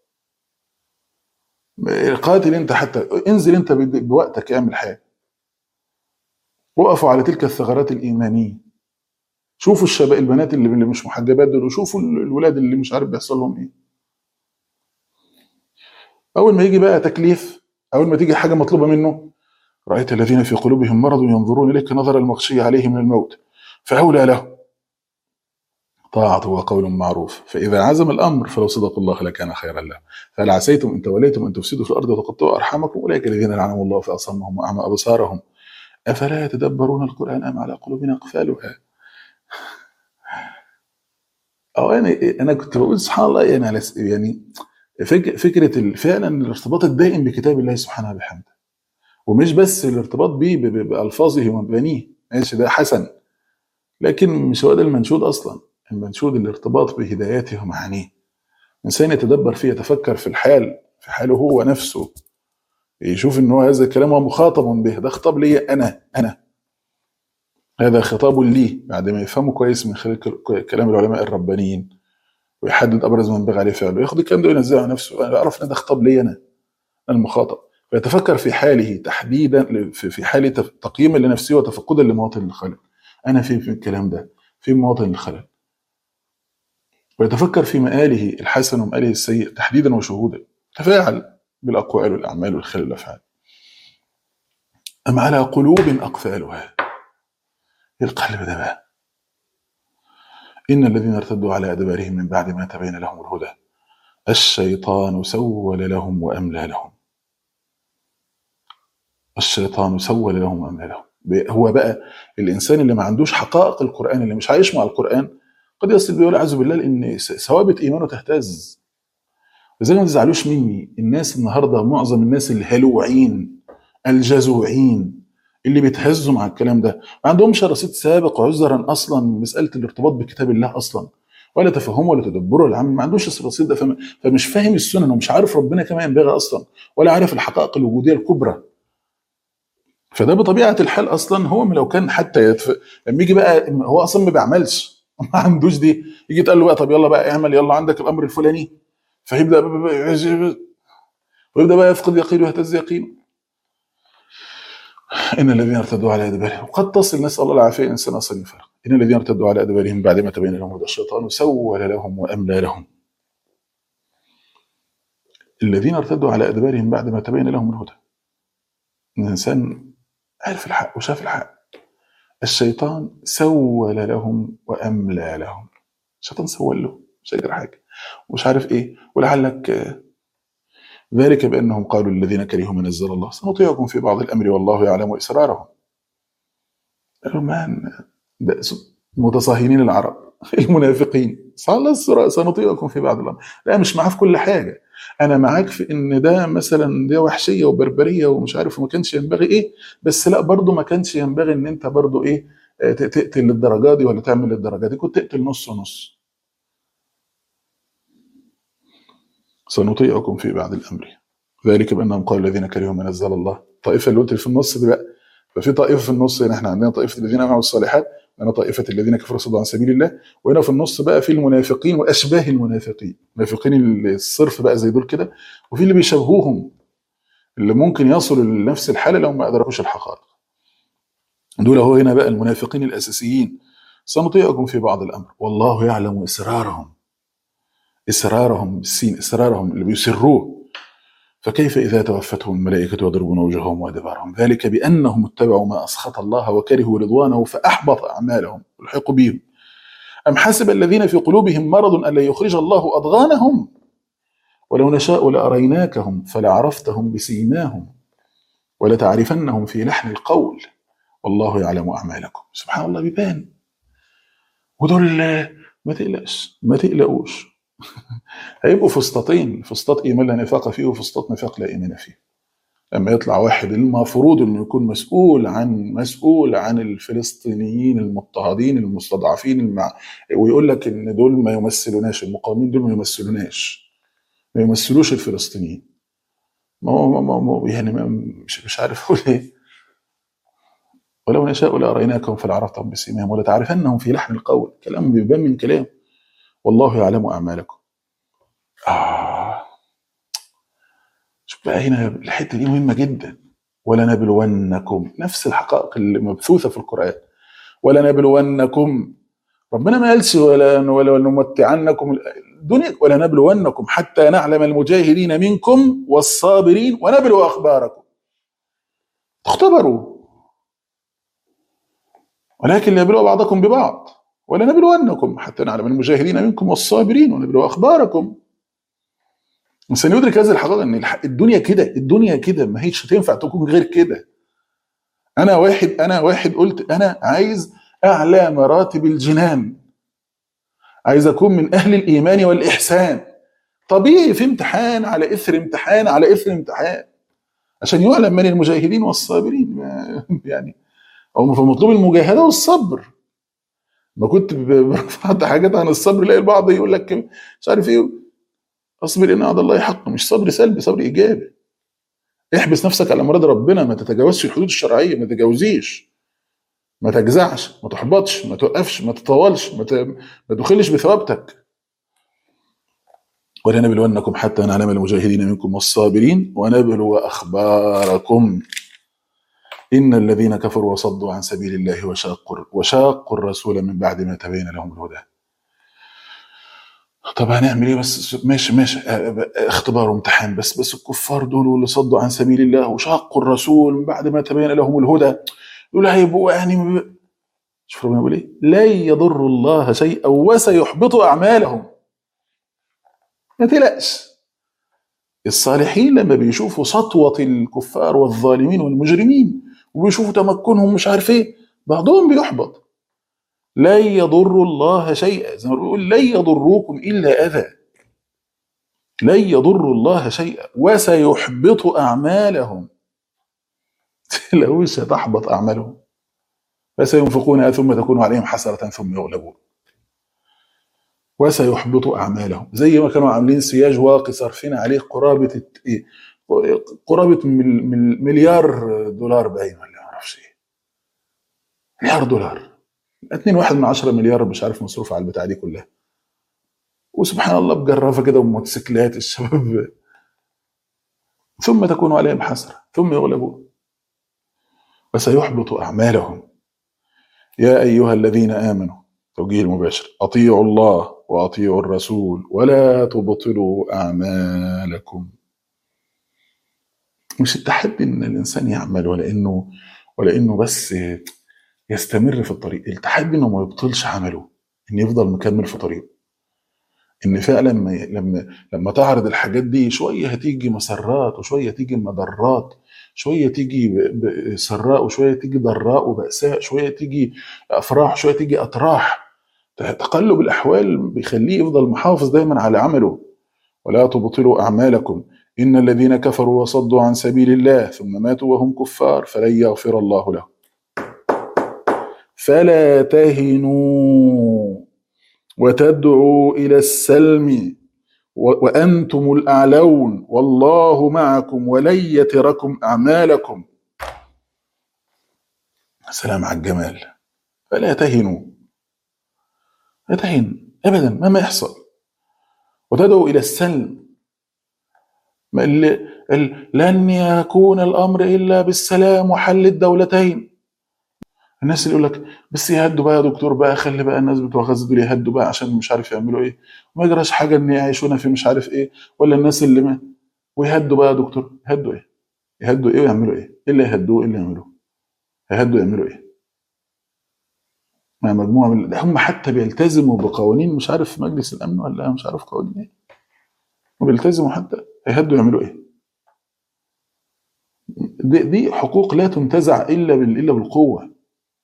قاتل انت، حتى انزل انت بوقتك، اعمل حاجة. وقفوا على تلك الثغرات الإيمانية. شوفوا الشباب البنات اللي مش محجبات دول، وشوفوا الولاد اللي مش عارف بيحصل لهم ايه. أول ما يجي بقى تكليف، أول ما تيجي حاجة مطلوبة منه رأيت الذين في قلوبهم مرض ينظرون إليك نظر المغشي عليه من الموت فأولى له طاعة وقول معروف فإذا عزم الأمر فلو صدقوا الله لكان خيرا له فهل عسيتم إن توليتم أن تفسدوا في الأرض وتقطعوا أرحامكم أولئك الذين لعنهم الله فأصمهم وأعمى أبصارهم أفلا يتدبرون القرآن أم على قلوب أقفالها. أو أنا كنت بقول سبحان الله، يعني فكرة فعلا الارتباط الدائم بكتاب الله سبحانه وبحمده، ومش بس الارتباط به بألفاظه ومبانيه، ماشي ده حسن، لكن مش هو ده المنشود أصلا. المنشود الارتباط بهداياته ومعانيه، إنسان يتدبر فيه، يتفكر في الحال، في حاله هو نفسه، يشوف إن هو هذا الكلام هو مخاطب به، ده خطاب لي أنا هذا خطاب لي، بعد ما يفهمه كويس من خلال كلام العلماء الربانيين ويحدد أبرز ما ينبغي عليه فعله، ياخد الكلام ده وينزله على نفسه، يعرف إن ده خطاب لي أنا المخاطب، فيتفكر في حاله تحديدا، في حالة تقييما لنفسه وتفقدا لمواطن الخلل. أنا في الكلام ده في مواطن الخلل، ويتفكر في مآله الحسن ومآله السيء تحديدا وشهودا، تفاعل بالأقوال والأعمال والخير والأفعال. أم على قلوب أقفالها، القلب ده بقى. إن الذين ارتدوا على أدبارهم من بعد ما تبين لهم الهدى الشيطان سول لهم وأملى لهم. الشيطان سول لهم وأملى لهم. هو بقى الإنسان اللي ما عندوش حقائق القرآن، اللي مش عايش مع القرآن، قد يصل بيه والعياذ بالله لأن ثوابت إيمانه تهتز. وزي ما تزعلوش مني، الناس النهارده معظم الناس الهلوعين الجزوعين اللي بيتهزوا مع الكلام ده ما عندهمش رصيد سابق عذرا اصلا مساله الارتباط بكتاب الله اصلا، ولا تفهمه ولا تدبره العام، ما عندوش الرصيد ده، فمش فاهم السنن ومش عارف ربنا كما ينبغي اصلا، ولا عارف الحقائق الوجوديه الكبرى. فده بطبيعه الحال اصلا هو لو كان حتى لما يجي بقى هو اصلا ما بيعملش ما عندوش دي، يجي تقول له بقى طب يلا بقى اعمل، يلا عندك الامر الفلاني، فيبدا ويبدا بقى يفقد يقينه ويهتز يقينه. إن الذين ارتدوا على أدبارهم، وقد تصل نسأل الله العافية إنسان أصلا يفرق. إن الذين ارتدوا على أدبارهم بعد ما تبين لهم هدى الشيطان سول لهم وأملى لهم. الذين ارتدوا على أدبارهم بعد ما تبين لهم الهدى، الإنسان عرف الحق وشاف الحق، الشيطان سول لهم وأملى لهم. الشيطان سول له، مش هيجرى حاجة ومش عارف إيه، ولعلك ذلك بأنهم قالوا الذين كرهوا ما نزل الله سنطيعكم في بعض الأمر والله يعلم إسرارهم. قالوا ده متصهينين العرب المنافقين سنطيعكم في بعض الأمر. لا، مش معاه في كل حاجة، أنا معاك في إن ده مثلا ده وحشية وبربرية ومش عارف وما كانش ينبغي إيه، بس لا برضه ما كانش ينبغي إن أنت برضه إيه تقتل للدرجة دي ولا تعمل للدرجة دي، كنت تقتل نص ونص. سنطيعكم في بعض الأمر ذلك بأنهم قالوا الذين كرهوا ما نزل الله. الطائفة اللي قلت في النص دي بقى، ففي طائفة في النص هنا، احنا عندنا طائفة الذين عملوا الصالحات، هنا طائفة الذين كفروا صدوا عن سبيل الله، وهنا في النص بقى في المنافقين وأشباه المنافقين، المنافقين الصرف بقى زي دول كده، وفي اللي بيشبهوهم اللي ممكن يصلوا لنفس الحالة لو ما أدركوش الحقائق. دول هو هنا بقى المنافقين الأساسيين. سنطيعكم في بعض الأمر والله يعلم إسرارهم. إسرارهم بالسين، إسرارهم اللي بيسروه. فكيف إذا توفتهم الملائكة يضربون وجوههم وأدبارهم ذلك بأنهم اتبعوا ما أسخط الله وكرهوا رضوانه فأحبط أعمالهم يلحق بهم. أم حسب الذين في قلوبهم مرض أن لا يخرج الله أضغانهم ولو نشاء لأريناكهم فلعرفتهم بسيماهم ولتعرفنهم في لحن القول والله يعلم أعمالكم. سبحان الله بيبان. ودول ما تقلقش ما تقلقوش هيبقوا فسطاطين، فسطاط إيمان لا نفاق فيه وفسطاط نفاق لا إيمان فيه. لما يطلع واحد المفروض انه يكون مسؤول عن الفلسطينيين المضطهدين المستضعفين ويقول لك ان دول ما يمثلوناش، المقاومين دول ما يمثلوناش، ما يمثلوش الفلسطينيين. يعني مش عارف اقول ايه. ولو نشاء لاريناكم فلعرفتهم بسيماهم ولتعرفنهم في لحن القول. كلام بيبان من كلام. والله يعلم اعمالكم. شوف بقى هنا الحته دي مهمه جدا. ولنبلونكم، نفس الحقائق اللي مبثوثه في القران. ولنبلونكم، ربنا ما قالش ولا نمتعنكم الدنيا، ولنبلونكم حتى نعلم المجاهدين منكم والصابرين ونبلو اخباركم. تختبروا ولكن ليبلو بعضكم ببعض. ولنبلونكم حتى نعلم المجاهدين منكم والصابرين ونبلو اخباركم. الانسان يدرك هذه الحقيقه ان الدنيا كده، الدنيا كده ما هيش هتنفع تكون غير كده. انا واحد قلت انا عايز اعلى مراتب الجنان، عايز اكون من اهل الايمان والاحسان. طبيعي في امتحان على اثر امتحان على اثر امتحان عشان يعلم من المجاهدين والصابرين. يعني هو في مطلوب المجاهده والصبر. ما كنت برفع حاجات عن الصبر، الاقي البعض يقول لك مش عارف ايه، اصبر ان وعد الله حق. مش صبر سلبي، صبر ايجابي. احبس نفسك على مراد ربنا، ما تتجاوزش الحدود الشرعيه، ما تتجاوزيش، ما تجزعش، ما تحبطش، ما توقفش، ما تطولش، ما تخلش بثوابتك. ولنبلونكم حتى نعلم المجاهدين منكم والصابرين ونبلو اخباركم. ان الذين كفروا وصدوا عن سبيل الله وشاقوا الرسول من بعد ما تبين لهم الهدى. طب هنعمل ايه؟ بس ماشي اختبار وامتحان. بس الكفار دول واللي صدوا عن سبيل الله وشاقوا الرسول من بعد ما تبين لهم الهدى، دول هيبقوا يعني شوف ربنا بيقول ايه، لا يضر الله شيئا وسيحبط اعمالهم. ما تقلقش. الصالحين لما بيشوفوا سطوة الكفار والظالمين والمجرمين وبيشوفوا تمكنهم مش عارف ايه، بعضهم بيحبط. لا يضر الله شيئا، زي ما بيقول لن يضروكم الا اذى. لن يضر الله شيئا وسيحبط اعمالهم. تلاقوش تحبط اعمالهم. فسينفقونها ثم تكون عليهم حسرة ثم يغلبون. وسيحبط اعمالهم. زي ما كانوا عاملين سياج واقي صارفين عليه قرابه مليار دولار باين ولا ما اعرفش ايه. مليار دولار 2.1 مليار مش عارف مصروف على البتاع دي كلها. وسبحان الله بجرافه كده وموتوسيكلات الشباب. ثم تكون عليهم حسرة ثم يغلبون. وسيحبط اعمالهم. يا ايها الذين امنوا، توجيه المباشر، اطيعوا الله واطيعوا الرسول ولا تبطلوا اعمالكم. مش التحدي ان الانسان يعمل ولا انه بس يستمر في الطريق. التحدي انه ما يبطلش عمله، ان يفضل مكمل في طريقه. ان فعلا لما تعرض الحاجات دي شويه هتيجي مسرات وشويه تيجي مضرات، شويه تيجي سراء وشويه تيجي ضراء وبأساء، شويه تيجي افراح شويه تيجي اطراح. تقلب الاحوال بيخليه يفضل محافظ دايما على عمله. ولا تبطلوا اعمالكم ان الذين كفروا وصدوا عن سبيل الله ثم ماتوا وهم كفار فلن يغفر الله لهم. فلا تهنوا وتدعوا إلى السلم وأنتم الأعلون والله معكم ولن يتركم أعمالكم. سلام على الجمال. فلا تهنوا، لا تهن أبدا مهما يحصل. وتدعوا إلى السلم، لن يكون الأمر إلا بالسلام وحل الدولتين. الناس اللي يقول لك بس يهدوا بقى يا دكتور بقى، خلي بقى الناس بتوع غزة دول يهدوا بقى عشان مش عارف يعملوا ايه، وما يجراش حاجه ان يعيشونا في مش عارف ايه، ولا الناس اللي ما ويهدوا بقى يا دكتور. يهدوا ايه؟ يهدوا ايه ويعملوا ايه؟ ايه اللي يهدوه؟ ايه اللي يعملوه؟ يهدوا يعملوا ايه؟ مع مجموعه من ده هم حتى بيلتزموا بقوانين مش عارف مجلس الامن ولا مش عارف قوانين ايه، وبيلتزموا حتى. يهدوا يعملوا ايه؟ دي حقوق لا تنتزع الا بالقوه.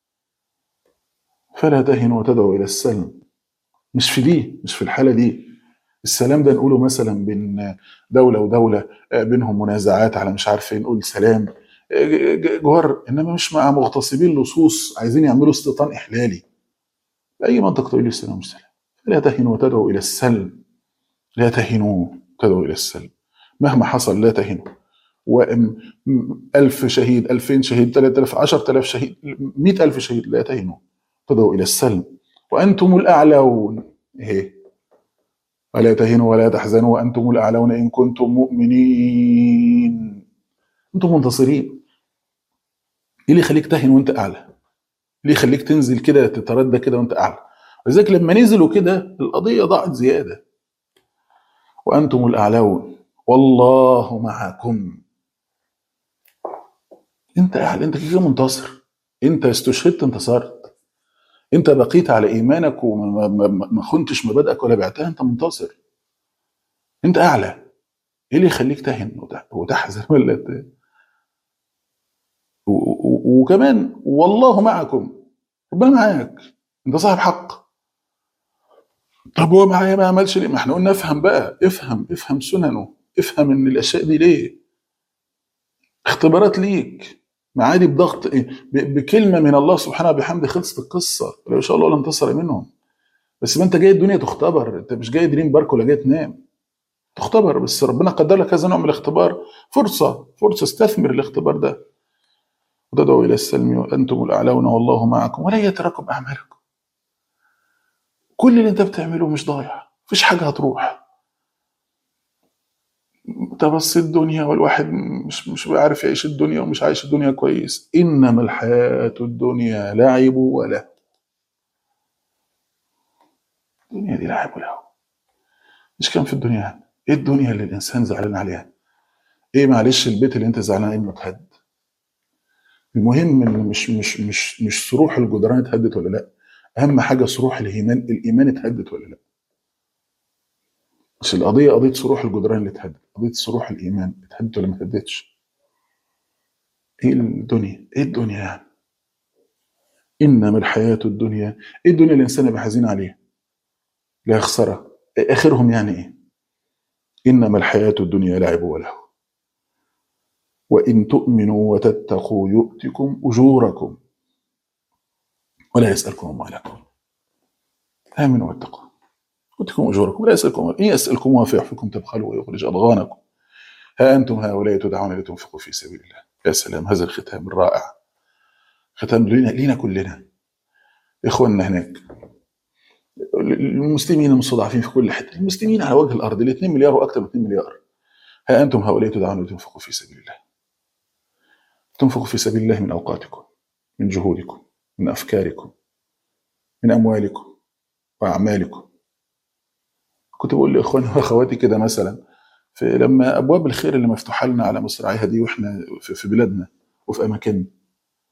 فلا تهنوا وتدعوا الى السلم. مش في دي، مش في الحاله دي. السلام ده نقوله مثلا بين دولة ودولة بينهم منازعات على مش عارف ايه، نقول سلام جوار، انما مش مع مغتصبين لصوص عايزين يعملوا استيطان احلالي. باي منطق تقول لي السلام مش سلام؟ لا تهنوا وتدعوا الى السلم. لا تهنوا تدعوا الى السلم مهما حصل. لا تهنوا. و1000 شهيد 2000 شهيد 3000 10000 شهيد 100000 شهيد لا تهنوا تدعوا الى السلم وانتم الاعلون. ايه؟ ولا تهنوا ولا تحزنوا وأنتم الأعلون إن كنتم مؤمنين. أنتم منتصرين. إيه اللي يخليك تهن وأنت أعلى؟ إيه اللي يخليك تنزل كده تتردى كده وأنت أعلى؟ ولذلك لما نزلوا كده القضية ضاعت زيادة. وأنتم الأعلون والله معكم. أنت أعلى، أنت كده منتصر. أنت استشهدت، انتصرت. أنت بقيت على إيمانك وما خنتش مبادئك ولا بعتها، أنت منتصر. أنت أعلى. إيه اللي يخليك تهن وتحزن ولا وكمان والله معكم، ربنا معاك، انت صاحب حق. طب هو معايا ما عملش ليه؟ ما احنا قلنا افهم بقى، افهم سننه، افهم ان الاشياء دي ليه اختبارات ليك. معادي بضغط بكلمه من الله سبحانه وبحمده خلصت القصه. لو شاء الله لانتصر منهم. بس ما انت جاي الدنيا تختبر، انت مش جاي دريم بارك ولا جاي تنام. تختبر، بس ربنا قدر لك هذا نوع من الاختبار، فرصه استثمر الاختبار ده. وتدعوا الى السلم وانتم الاعلون والله معكم ولا يتركم اعمالكم. كل اللي انت بتعمله مش ضايع، مفيش حاجه هتروح. انت بس الدنيا، والواحد مش عارف يعيش الدنيا ومش عايش الدنيا كويس. انما الحياه الدنيا لعب وله. الدنيا دي لعب وله. مش كان في الدنيا؟ ايه الدنيا اللي الانسان زعلان عليها؟ ايه معلش البيت اللي انت زعلان انه اتهد؟ المهم ان مش صروح الجدران اتهدت ولا لا. اهم حاجه صروح الايمان اتهدت ولا لا. مش القضيه قضيه صروح الجدران اللي اتهدت، قضيه صروح الايمان اتهدت ولا ما اتهدتش. ايه الدنيا؟ ايه الدنيا يعني؟ انما الحياه الدنيا. ايه الدنيا اللي الانسان يبقى حزين عليها؟ لا يخسرها. اخرهم يعني ايه؟ انما الحياه الدنيا لعب وله وان تؤمنوا وتتقوا يؤتكم اجوركم ولا يسالكم اموالكم. امنوا واتقوا يؤتكم اجوركم ولا يسالكم ان يسالكموها فيحفكم تبخلوا ويخرج اضغانكم. ها انتم هؤلاء تدعون لتنفقوا في سبيل الله. يا سلام، هذا الختام الرائع. ختام لينا كلنا، اخواننا هناك، المسلمين المستضعفين في كل حته، المسلمين على وجه الارض، ال 2 مليار واكثر من 2 مليار. ها انتم هؤلاء تدعون لتنفقوا في سبيل الله. تنفقوا في سبيل الله من اوقاتكم، من جهودكم، من افكاركم، من اموالكم واعمالكم. كنت بقول لاخواني واخواتي كده مثلا، لما ابواب الخير اللي مفتوحه لنا على مصراعيها دي واحنا في بلادنا وفي اماكننا،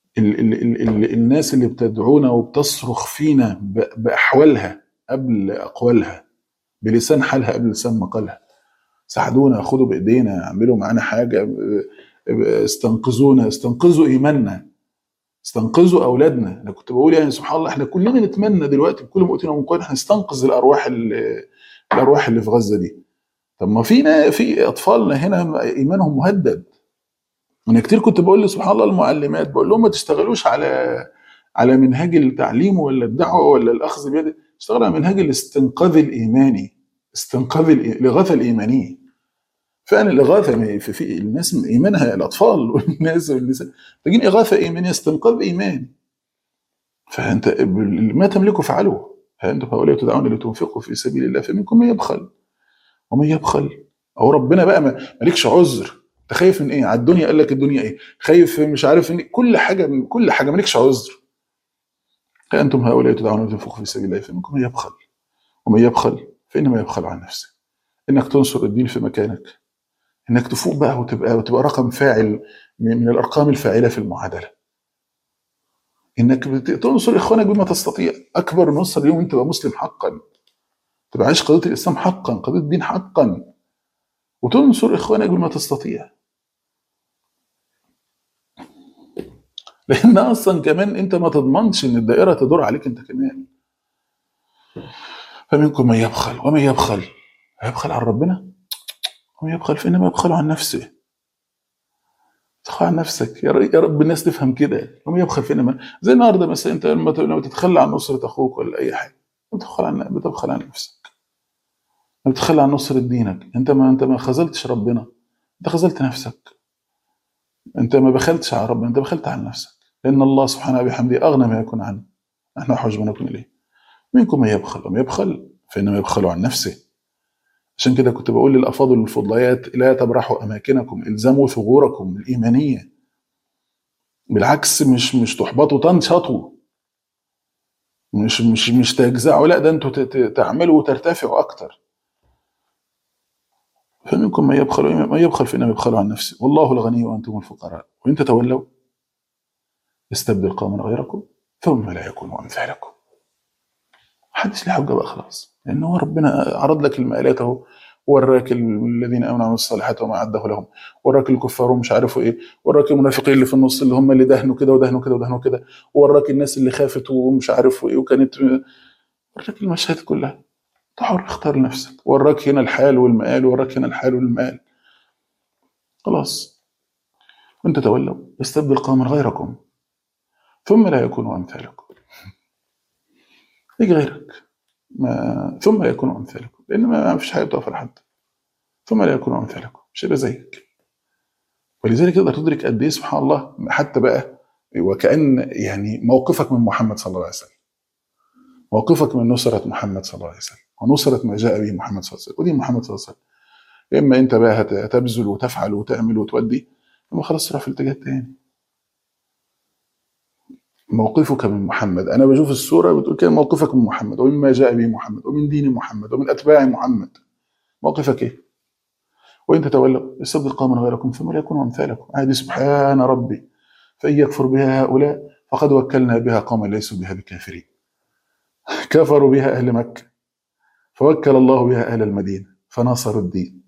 الناس اللي بتدعونا وبتصرخ فينا بأحوالها قبل أقوالها، بلسان حالها قبل لسان مقالها. ساعدونا، خدوا بإيدينا، اعملوا معانا حاجة، استنقذونا، استنقذوا إيماننا، استنقذوا أولادنا. أنا كنت بقول يعني سبحان الله، احنا كلنا نتمنى دلوقتي بكل ما أوتينا من قوة احنا نستنقذ الأرواح اللي في غزة دي. طب ما في أطفالنا هنا إيمانهم مهدد. انا كتير كنت بقول سبحان الله المعلمات، بقول لهم ما تشتغلوش على منهاج التعليم ولا الدعوه ولا الاخذ بيد، اشتغلوا على منهاج الاستنقاذ الايماني، الاغاثه الايمانيه. فعلا الاغاثه في الناس ايمانها، الاطفال والناس والنساء محتاجين اغاثه ايمانيه، استنقاذ ايماني. فانت ما تملكه فعله. فانتم هؤلاء تدعون لتنفقوا في سبيل الله فمنكم من يبخل ومن يبخل. او ربنا بقى مالكش عذر. انت خايف من ايه؟ على الدنيا قال لك الدنيا ايه؟ خايف مش عارف ان كل حاجه، كل حاجه مالكش عذر. انتم هؤلاء تدعون لتنفقوا في سبيل الله فمنكم من يبخل ومن يبخل فانما يبخل عن نفسه. انك تنصر الدين في مكانك، انك تفوق بقى وتبقى رقم فاعل من الارقام الفاعله في المعادله. انك تنصر اخوانك بما تستطيع. اكبر نصر اليوم انت تبقى مسلم حقا، تبقى عايش قضيه الاسلام حقا، قضيه الدين حقا، وتنصر اخوانك بما تستطيع. لان اصلا كمان انت ما تضمنش ان الدائره تدور عليك انت كمان. فمنكم من يبخل ومن يبخل هيبخل عن ربنا، ومن يبخل فانما يبخل عن نفسه. تبخل عن نفسك يا رب الناس تفهم كده. ومن يبخل فانما، زي النهارده مثلا انت لما تتخلى عن نصره اخوك ولا اي حاجه، بتبخل عن نفسك. لما بتتخلى عن نصره دينك، انت ما خذلتش ربنا، انت خذلت نفسك. انت ما بخلتش على ربنا، انت بخلت عن نفسك. لان الله سبحانه وبحمده اغنى ما يكون عنه، نحن احوج ما نكون اليه. منكم من يبخل ومن يبخل فانما يبخل عن نفسه. عشان كده كنت بقول للافاضل والفضليات لا تبرحوا اماكنكم، الزموا ثغوركم الايمانيه. بالعكس، مش تحبطوا، تنشطوا، مش تجزعوا، لا ده انتوا تعملوا وترتفعوا اكتر. فمنكم من يبخل ومن يبخل فانما يبخل عن نفسه والله الغني وانتم الفقراء وان تتولوا يستبدل قوما غيركم ثم لا يكونوا امثالكم. محدش له حجه بقى خلاص، لان هو ربنا عرض لك المآلات اهو، وراك الذين امنوا وعملوا الصالحات وما اعده لهم، وراك الكفار ومش عارفوا ايه، وراك المنافقين اللي في النص اللي هم اللي دهنوا كده ودهنوا كده ودهنوا كده، وراك الناس اللي خافت ومش عارفوا ايه وكانت، وراك المشاهد كلها. تحر اختار لنفسك. وراك هنا الحال والمآل، وراك هنا الحال والمآل. خلاص. وان تتولوا يستبدل قوما غيركم ثم لا يكونوا امثالكم. يجي غيرك ثم لا يكونوا امثالكم، لان ما فيش حاجه بتقف لحد. ثم لا يكونوا امثالكم، مش هيبقى زيك. ولذلك تقدر تدرك قد ايه سبحان الله، حتى بقى وكأن يعني موقفك من محمد صلى الله عليه وسلم، موقفك من نصرة محمد صلى الله عليه وسلم ونصرة ما جاء به محمد صلى الله عليه وسلم ودين محمد صلى الله عليه وسلم. اما انت بقى هتبذل وتفعل وتعمل وتودي، اما خلاص تروح في اتجاه تاني. موقفك من محمد، انا بشوف الصوره بتقول كده، موقفك من محمد ومما جاء به محمد ومن دين محمد ومن اتباع محمد، موقفك ايه؟ وان تتولوا يستبدل قوما غيركم ثم لا يكونوا امثالكم. عادي سبحان ربي فان يكفر بها هؤلاء فقد وكلنا بها قوما ليسوا بها بكافرين. كفروا بها اهل مكه فوكل الله بها اهل المدينه فنصروا الدين.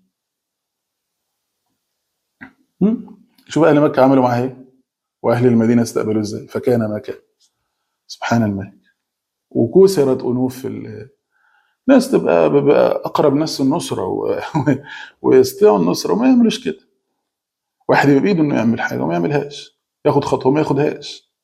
شوف اهل مكه عملوا معاها ايه، واهل المدينه استقبلوا ازاي، فكان ما كان. سبحان الملك. وكسرت انوف في ناس بقى اقرب ناس النصره ويستطيعوا النصره وما يعملوش كده. واحد يبقى بايده انه يعمل حاجه وما يعملهاش، ياخد خطوه وما ياخدهاش.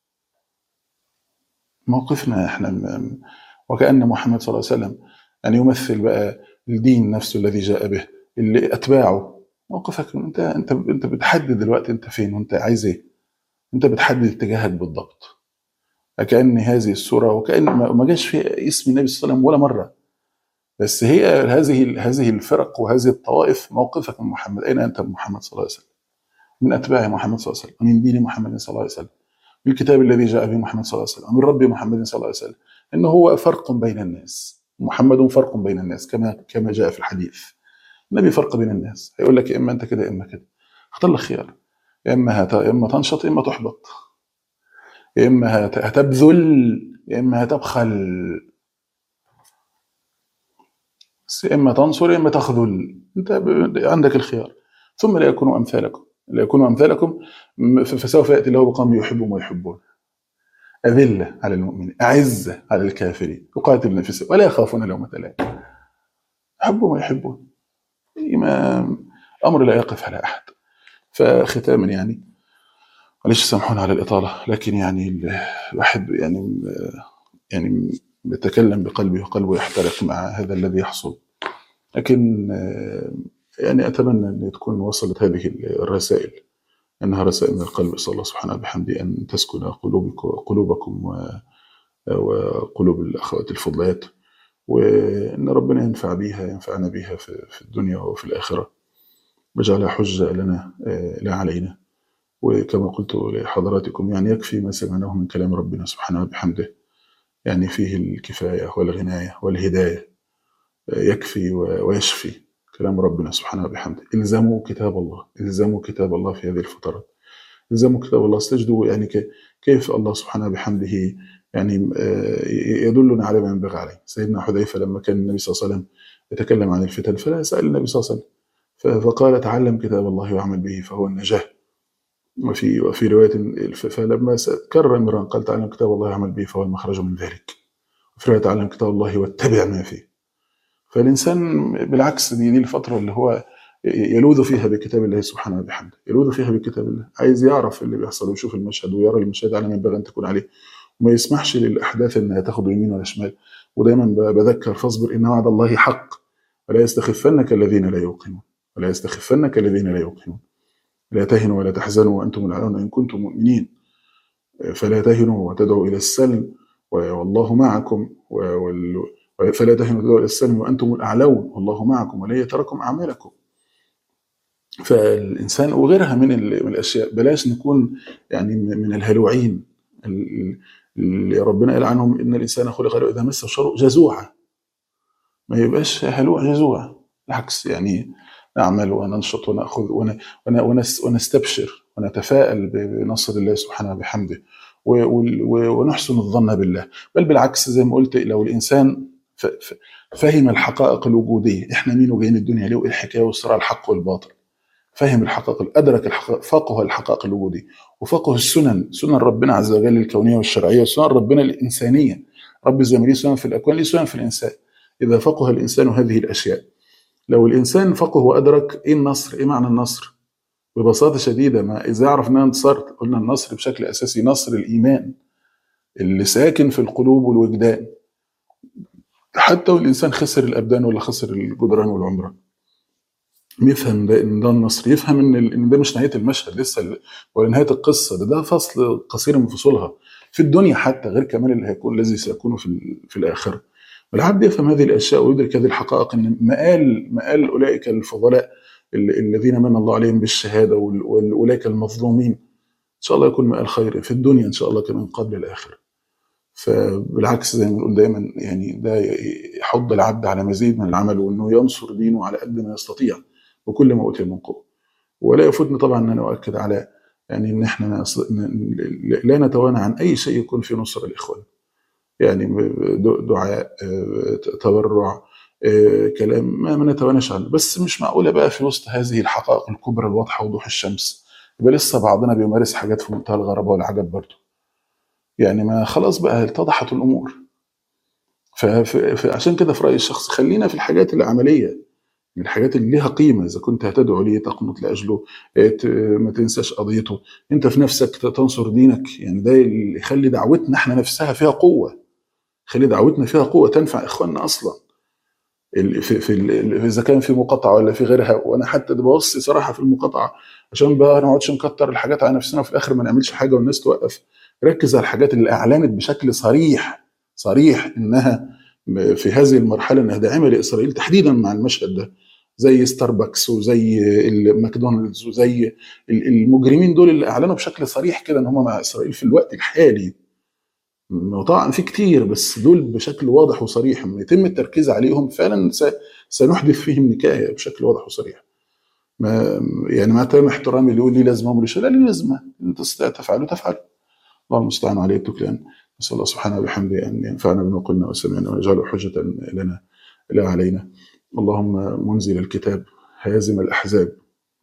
موقفنا احنا وكأن محمد صلى الله عليه وسلم يعني يمثل بقى الدين نفسه الذي جاء به، اللي اتباعه. موقفك انت بتحدد دلوقتي انت فين وانت عايز ايه، انت بتحدد اتجاهك بالضبط. كأن هذه السوره وكأن ما جاش في اسم النبي صلى الله عليه وسلم ولا مره، بس هي هذه الفرق وهذه الطوائف. موقفك من محمد، اين انت من محمد صلى الله عليه وسلم، من اتباع محمد صلى الله عليه وسلم، ومن دين محمد صلى الله عليه وسلم، من الكتاب الذي جاء به محمد صلى الله عليه وسلم، ومن رب محمد صلى الله عليه وسلم. انه هو فرق بين الناس، محمد فرق بين الناس كما جاء في الحديث. النبي فرق بين الناس، هيقول لك اما انت كده اما كده، اختار لك خيار، يا اما تنشط يا اما تحبط. يا اما هتبذل، يا اما هتبخل، بس يا اما تنصر يا اما تخذل، انت عندك الخيار. ثم لا يكونوا امثالكم، لا يكونوا امثالكم، فسوف ياتي الله بقوم يحبهم ويحبون، أذلة على المؤمنين أعزة على الكافرين يقاتلون في سبيل ولا يخافون لومة لائم، يحبون ويحبون. أمر لا يقف على أحد. فختاما يعني، معلش سامحونا على الإطالة، لكن يعني الواحد يعني بيتكلم بقلبه وقلبه يحترق مع هذا الذي يحصل. لكن يعني أتمنى أن تكون وصلت هذه الرسائل، أنها رسائل من القلب. صلى الله سبحانه بحمده أن تسكن قلوبكم وقلوب الأخوات الفضليات، وإن ربنا ينفعنا بها في الدنيا وفي الآخرة، واجعلها حجة لنا لا علينا. وكما قلت لحضراتكم يعني يكفي ما سمعناه من كلام ربنا سبحانه بحمده، يعني فيه الكفاية والغناية والهداية، يكفي ويشفي كلام ربنا سبحانه بحمده. الزموا كتاب الله، الزموا كتاب الله في هذه الفترات، الزموا كتاب الله. استجدوا يعني كيف الله سبحانه بحمده يعني يدلنا على ما ينبغي عليه. سيدنا حذيفة لما كان النبي صلى الله عليه وسلم يتكلم عن الفتن فلا سأل النبي صلى الله عليه وسلم فقال تعلم كتاب الله واعمل به فهو النجاة. وفي رواية فلما كرر مرة قال تعلم كتاب الله واعمل به فهو المخرج من ذلك. وفي رواية تعلم كتاب الله واتبع ما فيه. فالإنسان بالعكس دي الفترة اللي هو يلوذ فيها بكتاب الله سبحانه وبحمده، يلوذ فيها بكتاب الله، عايز يعرف اللي بيحصل ويشوف المشهد ويرى المشهد على ما ينبغي أن تكون عليه، وما يسمحش للأحداث أنها تاخده يمين ولا شمال. ودايما بذكر فاصبر إن وعد الله حق ولا يستخفنك الذين لا يوقنون، ولا يستخفنك الذين لا يوقنون. لا تهنوا ولا تحزنوا وأنتم الأعلون إن كنتم مؤمنين. فلا تهنوا وتدعوا إلى السلم والله معكم فلا تهنوا وتدعوا إلى السلم وأنتم الأعلون والله معكم ولن يتركم أعمالكم. فالإنسان وغيرها من الأشياء، بلاش نكون يعني من الهلوعين اللي ربنا قال عنهم إن الإنسان خلق هلوعا إذا مسه الشر جزوعا. ما يبقاش هلوع جزوع، بالعكس يعني نعمل وننشط ونأخذ ونستبشر ونتفائل بنصر الله سبحانه وبحمده ونحسن الظن بالله. بل بالعكس زي ما قلت، لو الإنسان فهم الحقائق الوجودية، إحنا مين وجايين الدنيا ليه وإيه الحكاية والصراع الحق والباطل، فهم الحقائق، أدرك الحقائق، فقه الحقائق الوجودية وفقه سنن ربنا عز وجل الكونية والشرعية وسنن ربنا الإنسانية. رب زي ما ليه سنن في الأكوان ليه سنن في الإنسان. إذا فقه الإنسان هذه الأشياء، لو الإنسان فقه وأدرك إيه النصر، إيه معنى النصر ببساطة شديدة، ما إذا عرف أننا انتصرت، قلنا النصر بشكل أساسي نصر الإيمان اللي ساكن في القلوب والوجدان. حتى والإنسان خسر الأبدان ولا خسر الجدران والعمران، يفهم ده إن ده النصر، يفهم إن ده مش نهاية المشهد لسه ولا نهاية القصة، ده فصل قصير من فصولها في الدنيا حتى، غير كمان اللي هيكون الذي سيكون في الآخرة. والعبد يفهم هذه الأشياء ويدرك هذه الحقائق، إن مآل أولئك الفضلاء الذين من الله عليهم بالشهادة وأولئك المظلومين إن شاء الله يكون مآل خير في الدنيا إن شاء الله كمان قبل الآخرة. فبالعكس زي ما بنقول دايما يعني ده يحض العبد على مزيد من العمل، وإنه ينصر دينه على قد ما يستطيع وكل ما أوتي من قوة. ولا يفوتني طبعا أن أنا أؤكد على يعني إن إحنا لا نتوانى عن أي شيء يكون في نصر الإخوان، يعني دعاء، تبرع، كلام ما نتواناش عنه. بس مش معقولة بقى في وسط هذه الحقائق الكبرى الواضحة وضوح الشمس يبقى لسه بعضنا بيمارس حاجات في منتهى الغرابة والعجب برضه. يعني ما خلاص بقى اتضحت الأمور. فعشان كده في رأيي الشخص خلينا في الحاجات العملية، من الحاجات اللي ليها قيمة. إذا كنت هتدعو ليه تقنط لأجله، ما تنساش قضيته، أنت في نفسك تنصر دينك، يعني ده اللي يخلي دعوتنا احنا نفسها فيها قوة، خلي دعوتنا فيها قوة تنفع إخواننا أصلا إذا كان في مقاطعة ولا في غيرها. وأنا حتى بوصي صراحة في المقاطعة عشان بقى ما نقعدش نكتر الحاجات على نفسنا وفي الآخر ما نعملش حاجة والناس توقف. ركز على الحاجات اللي أعلنت بشكل صريح إنها في هذه المرحلة إنها داعمة لإسرائيل تحديدا مع المشهد ده، زي ستاربكس وزي ماكدونالدز وزي المجرمين دول اللي أعلنوا بشكل صريح كده إن هم مع إسرائيل في الوقت الحالي. طبعا في كتير بس دول بشكل واضح وصريح لما يتم التركيز عليهم فعلا سنحدث فيهم نكاية بشكل واضح وصريح. ما يعني مع تمام احترامي اللي يقول لي لازمه وملوش، لا لي لازمه، انت تستطيع تفعله. اللهم المستعان عليه التكلان. نسأل الله سبحانه وبحمده أن ينفعنا بما قلنا وسمعنا ويجعله حجة لنا لا علينا. اللهم منزل الكتاب هازم الأحزاب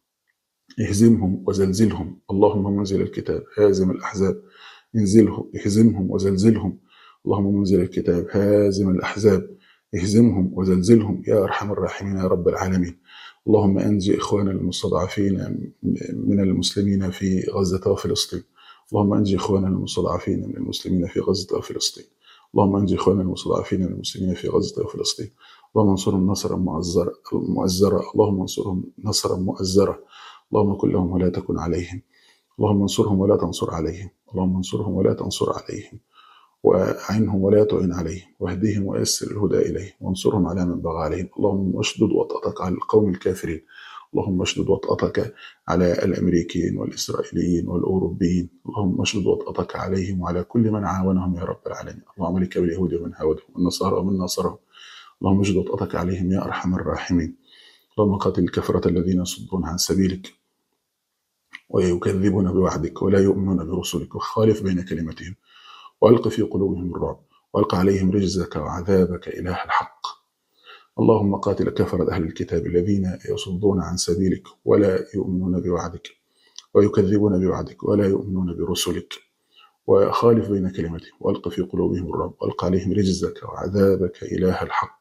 اهزمهم وزلزلهم. اللهم منزل الكتاب هازم الأحزاب اهزمهم وزلزلهم. اللهم منزل الكتاب هازم الأحزاب اهزمهم وزلزلهم يا أرحم الراحمين يا رب العالمين. اللهم أنجي إخواننا المستضعفين من المسلمين في غزة وفلسطين. اللهم أنجي إخواننا المستضعفين من المسلمين في غزة وفلسطين. اللهم أنجي إخواننا المستضعفين من المسلمين في غزة وفلسطين. اللهم انصرهم نصرا مؤزرا. اللهم انصرهم نصرا مؤزرا. اللهم كن لهم ولا تكن عليهم. اللهم انصرهم ولا تنصر عليهم. اللهم انصرهم ولا تنصر عليهم، وأعنهم ولا تعن عليهم، واهديهم ويسر الهدى إليهم، وانصرهم على من بغى عليهم. اللهم اشدد وطأتك على القوم الكافرين. اللهم اشدد وطأتك على الأمريكيين والإسرائيليين والأوروبيين. اللهم اشدد وطأتك عليهم وعلى كل من عاونهم يا رب العالمين. اللهم عليك باليهود ومن هاودهم والنصارى ومن ناصرهم. اللهم اشدد وطأتك عليهم يا أرحم الراحمين. اللهم قاتل الكفرة الذين يصدون عن سبيلك ويكذبون بوعدك ولا يؤمنون برسلك، وخالف بين كلمتهم وألق في قلوبهم الرعب، وألق عليهم رجزك وعذابك إله الحق. اللهم قاتل كفرة أهل الكتاب الذين يصدون عن سبيلك ولا يؤمنون بوعدك ويكذبون بوعدك ولا يؤمنون برسلك، وخالف بين كلمتهم وألق في قلوبهم الرعب، وألق عليهم رجزك وعذابك إله الحق.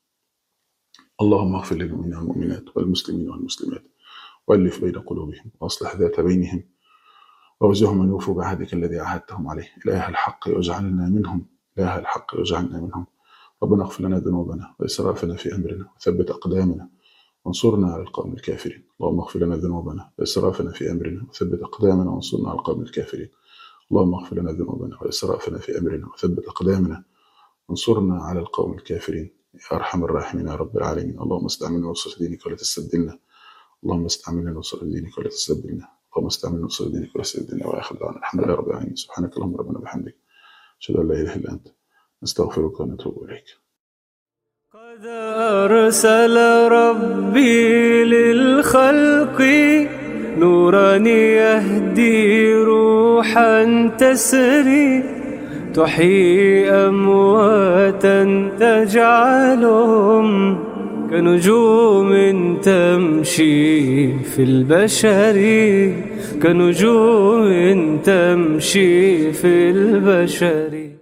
اللهم اغفر للمؤمنين والمؤمنات والمسلمين والمسلمات، وألف بين قلوبهم، وأصلح ذات بينهم، ووجههم أن يوفوا بعهدك الذي عاهدتهم عليه. إله الحق واجعلنا منهم. إله الحق واجعلنا منهم. ربنا اغفر لنا ذنوبنا وإسرافنا في أمرنا وثبت أقدامنا وانصرنا على القوم الكافرين. اللهم اغفر لنا ذنوبنا وإسرافنا في أمرنا وثبت أقدامنا وانصرنا على القوم الكافرين. اللهم اغفر لنا ذنوبنا وإسرافنا في أمرنا وثبت أقدامنا وانصرنا على القوم الكافرين يا أرحم الراحمين يا رب العالمين. اللهم استعملنا ونصر دينك ولا تستبدلنا. اللهم استعملنا ونصر دينك ولا تستبدلنا. اللهم استعملنا ونصر دينك ولا تستبدلنا. وآخر دعوانا الحمد لله رب العالمين. سبحانك اللهم ربنا وبحمدك، أشهد أن لا إله إلا أنت، نستغفرك ونتوب إليك. قد أرسل ربي للخلق نورا يهدي روحا تسري، تحيي أمواتا تجعلهم كنجوم تمشي في البشر، كنجوم تمشي في البشر.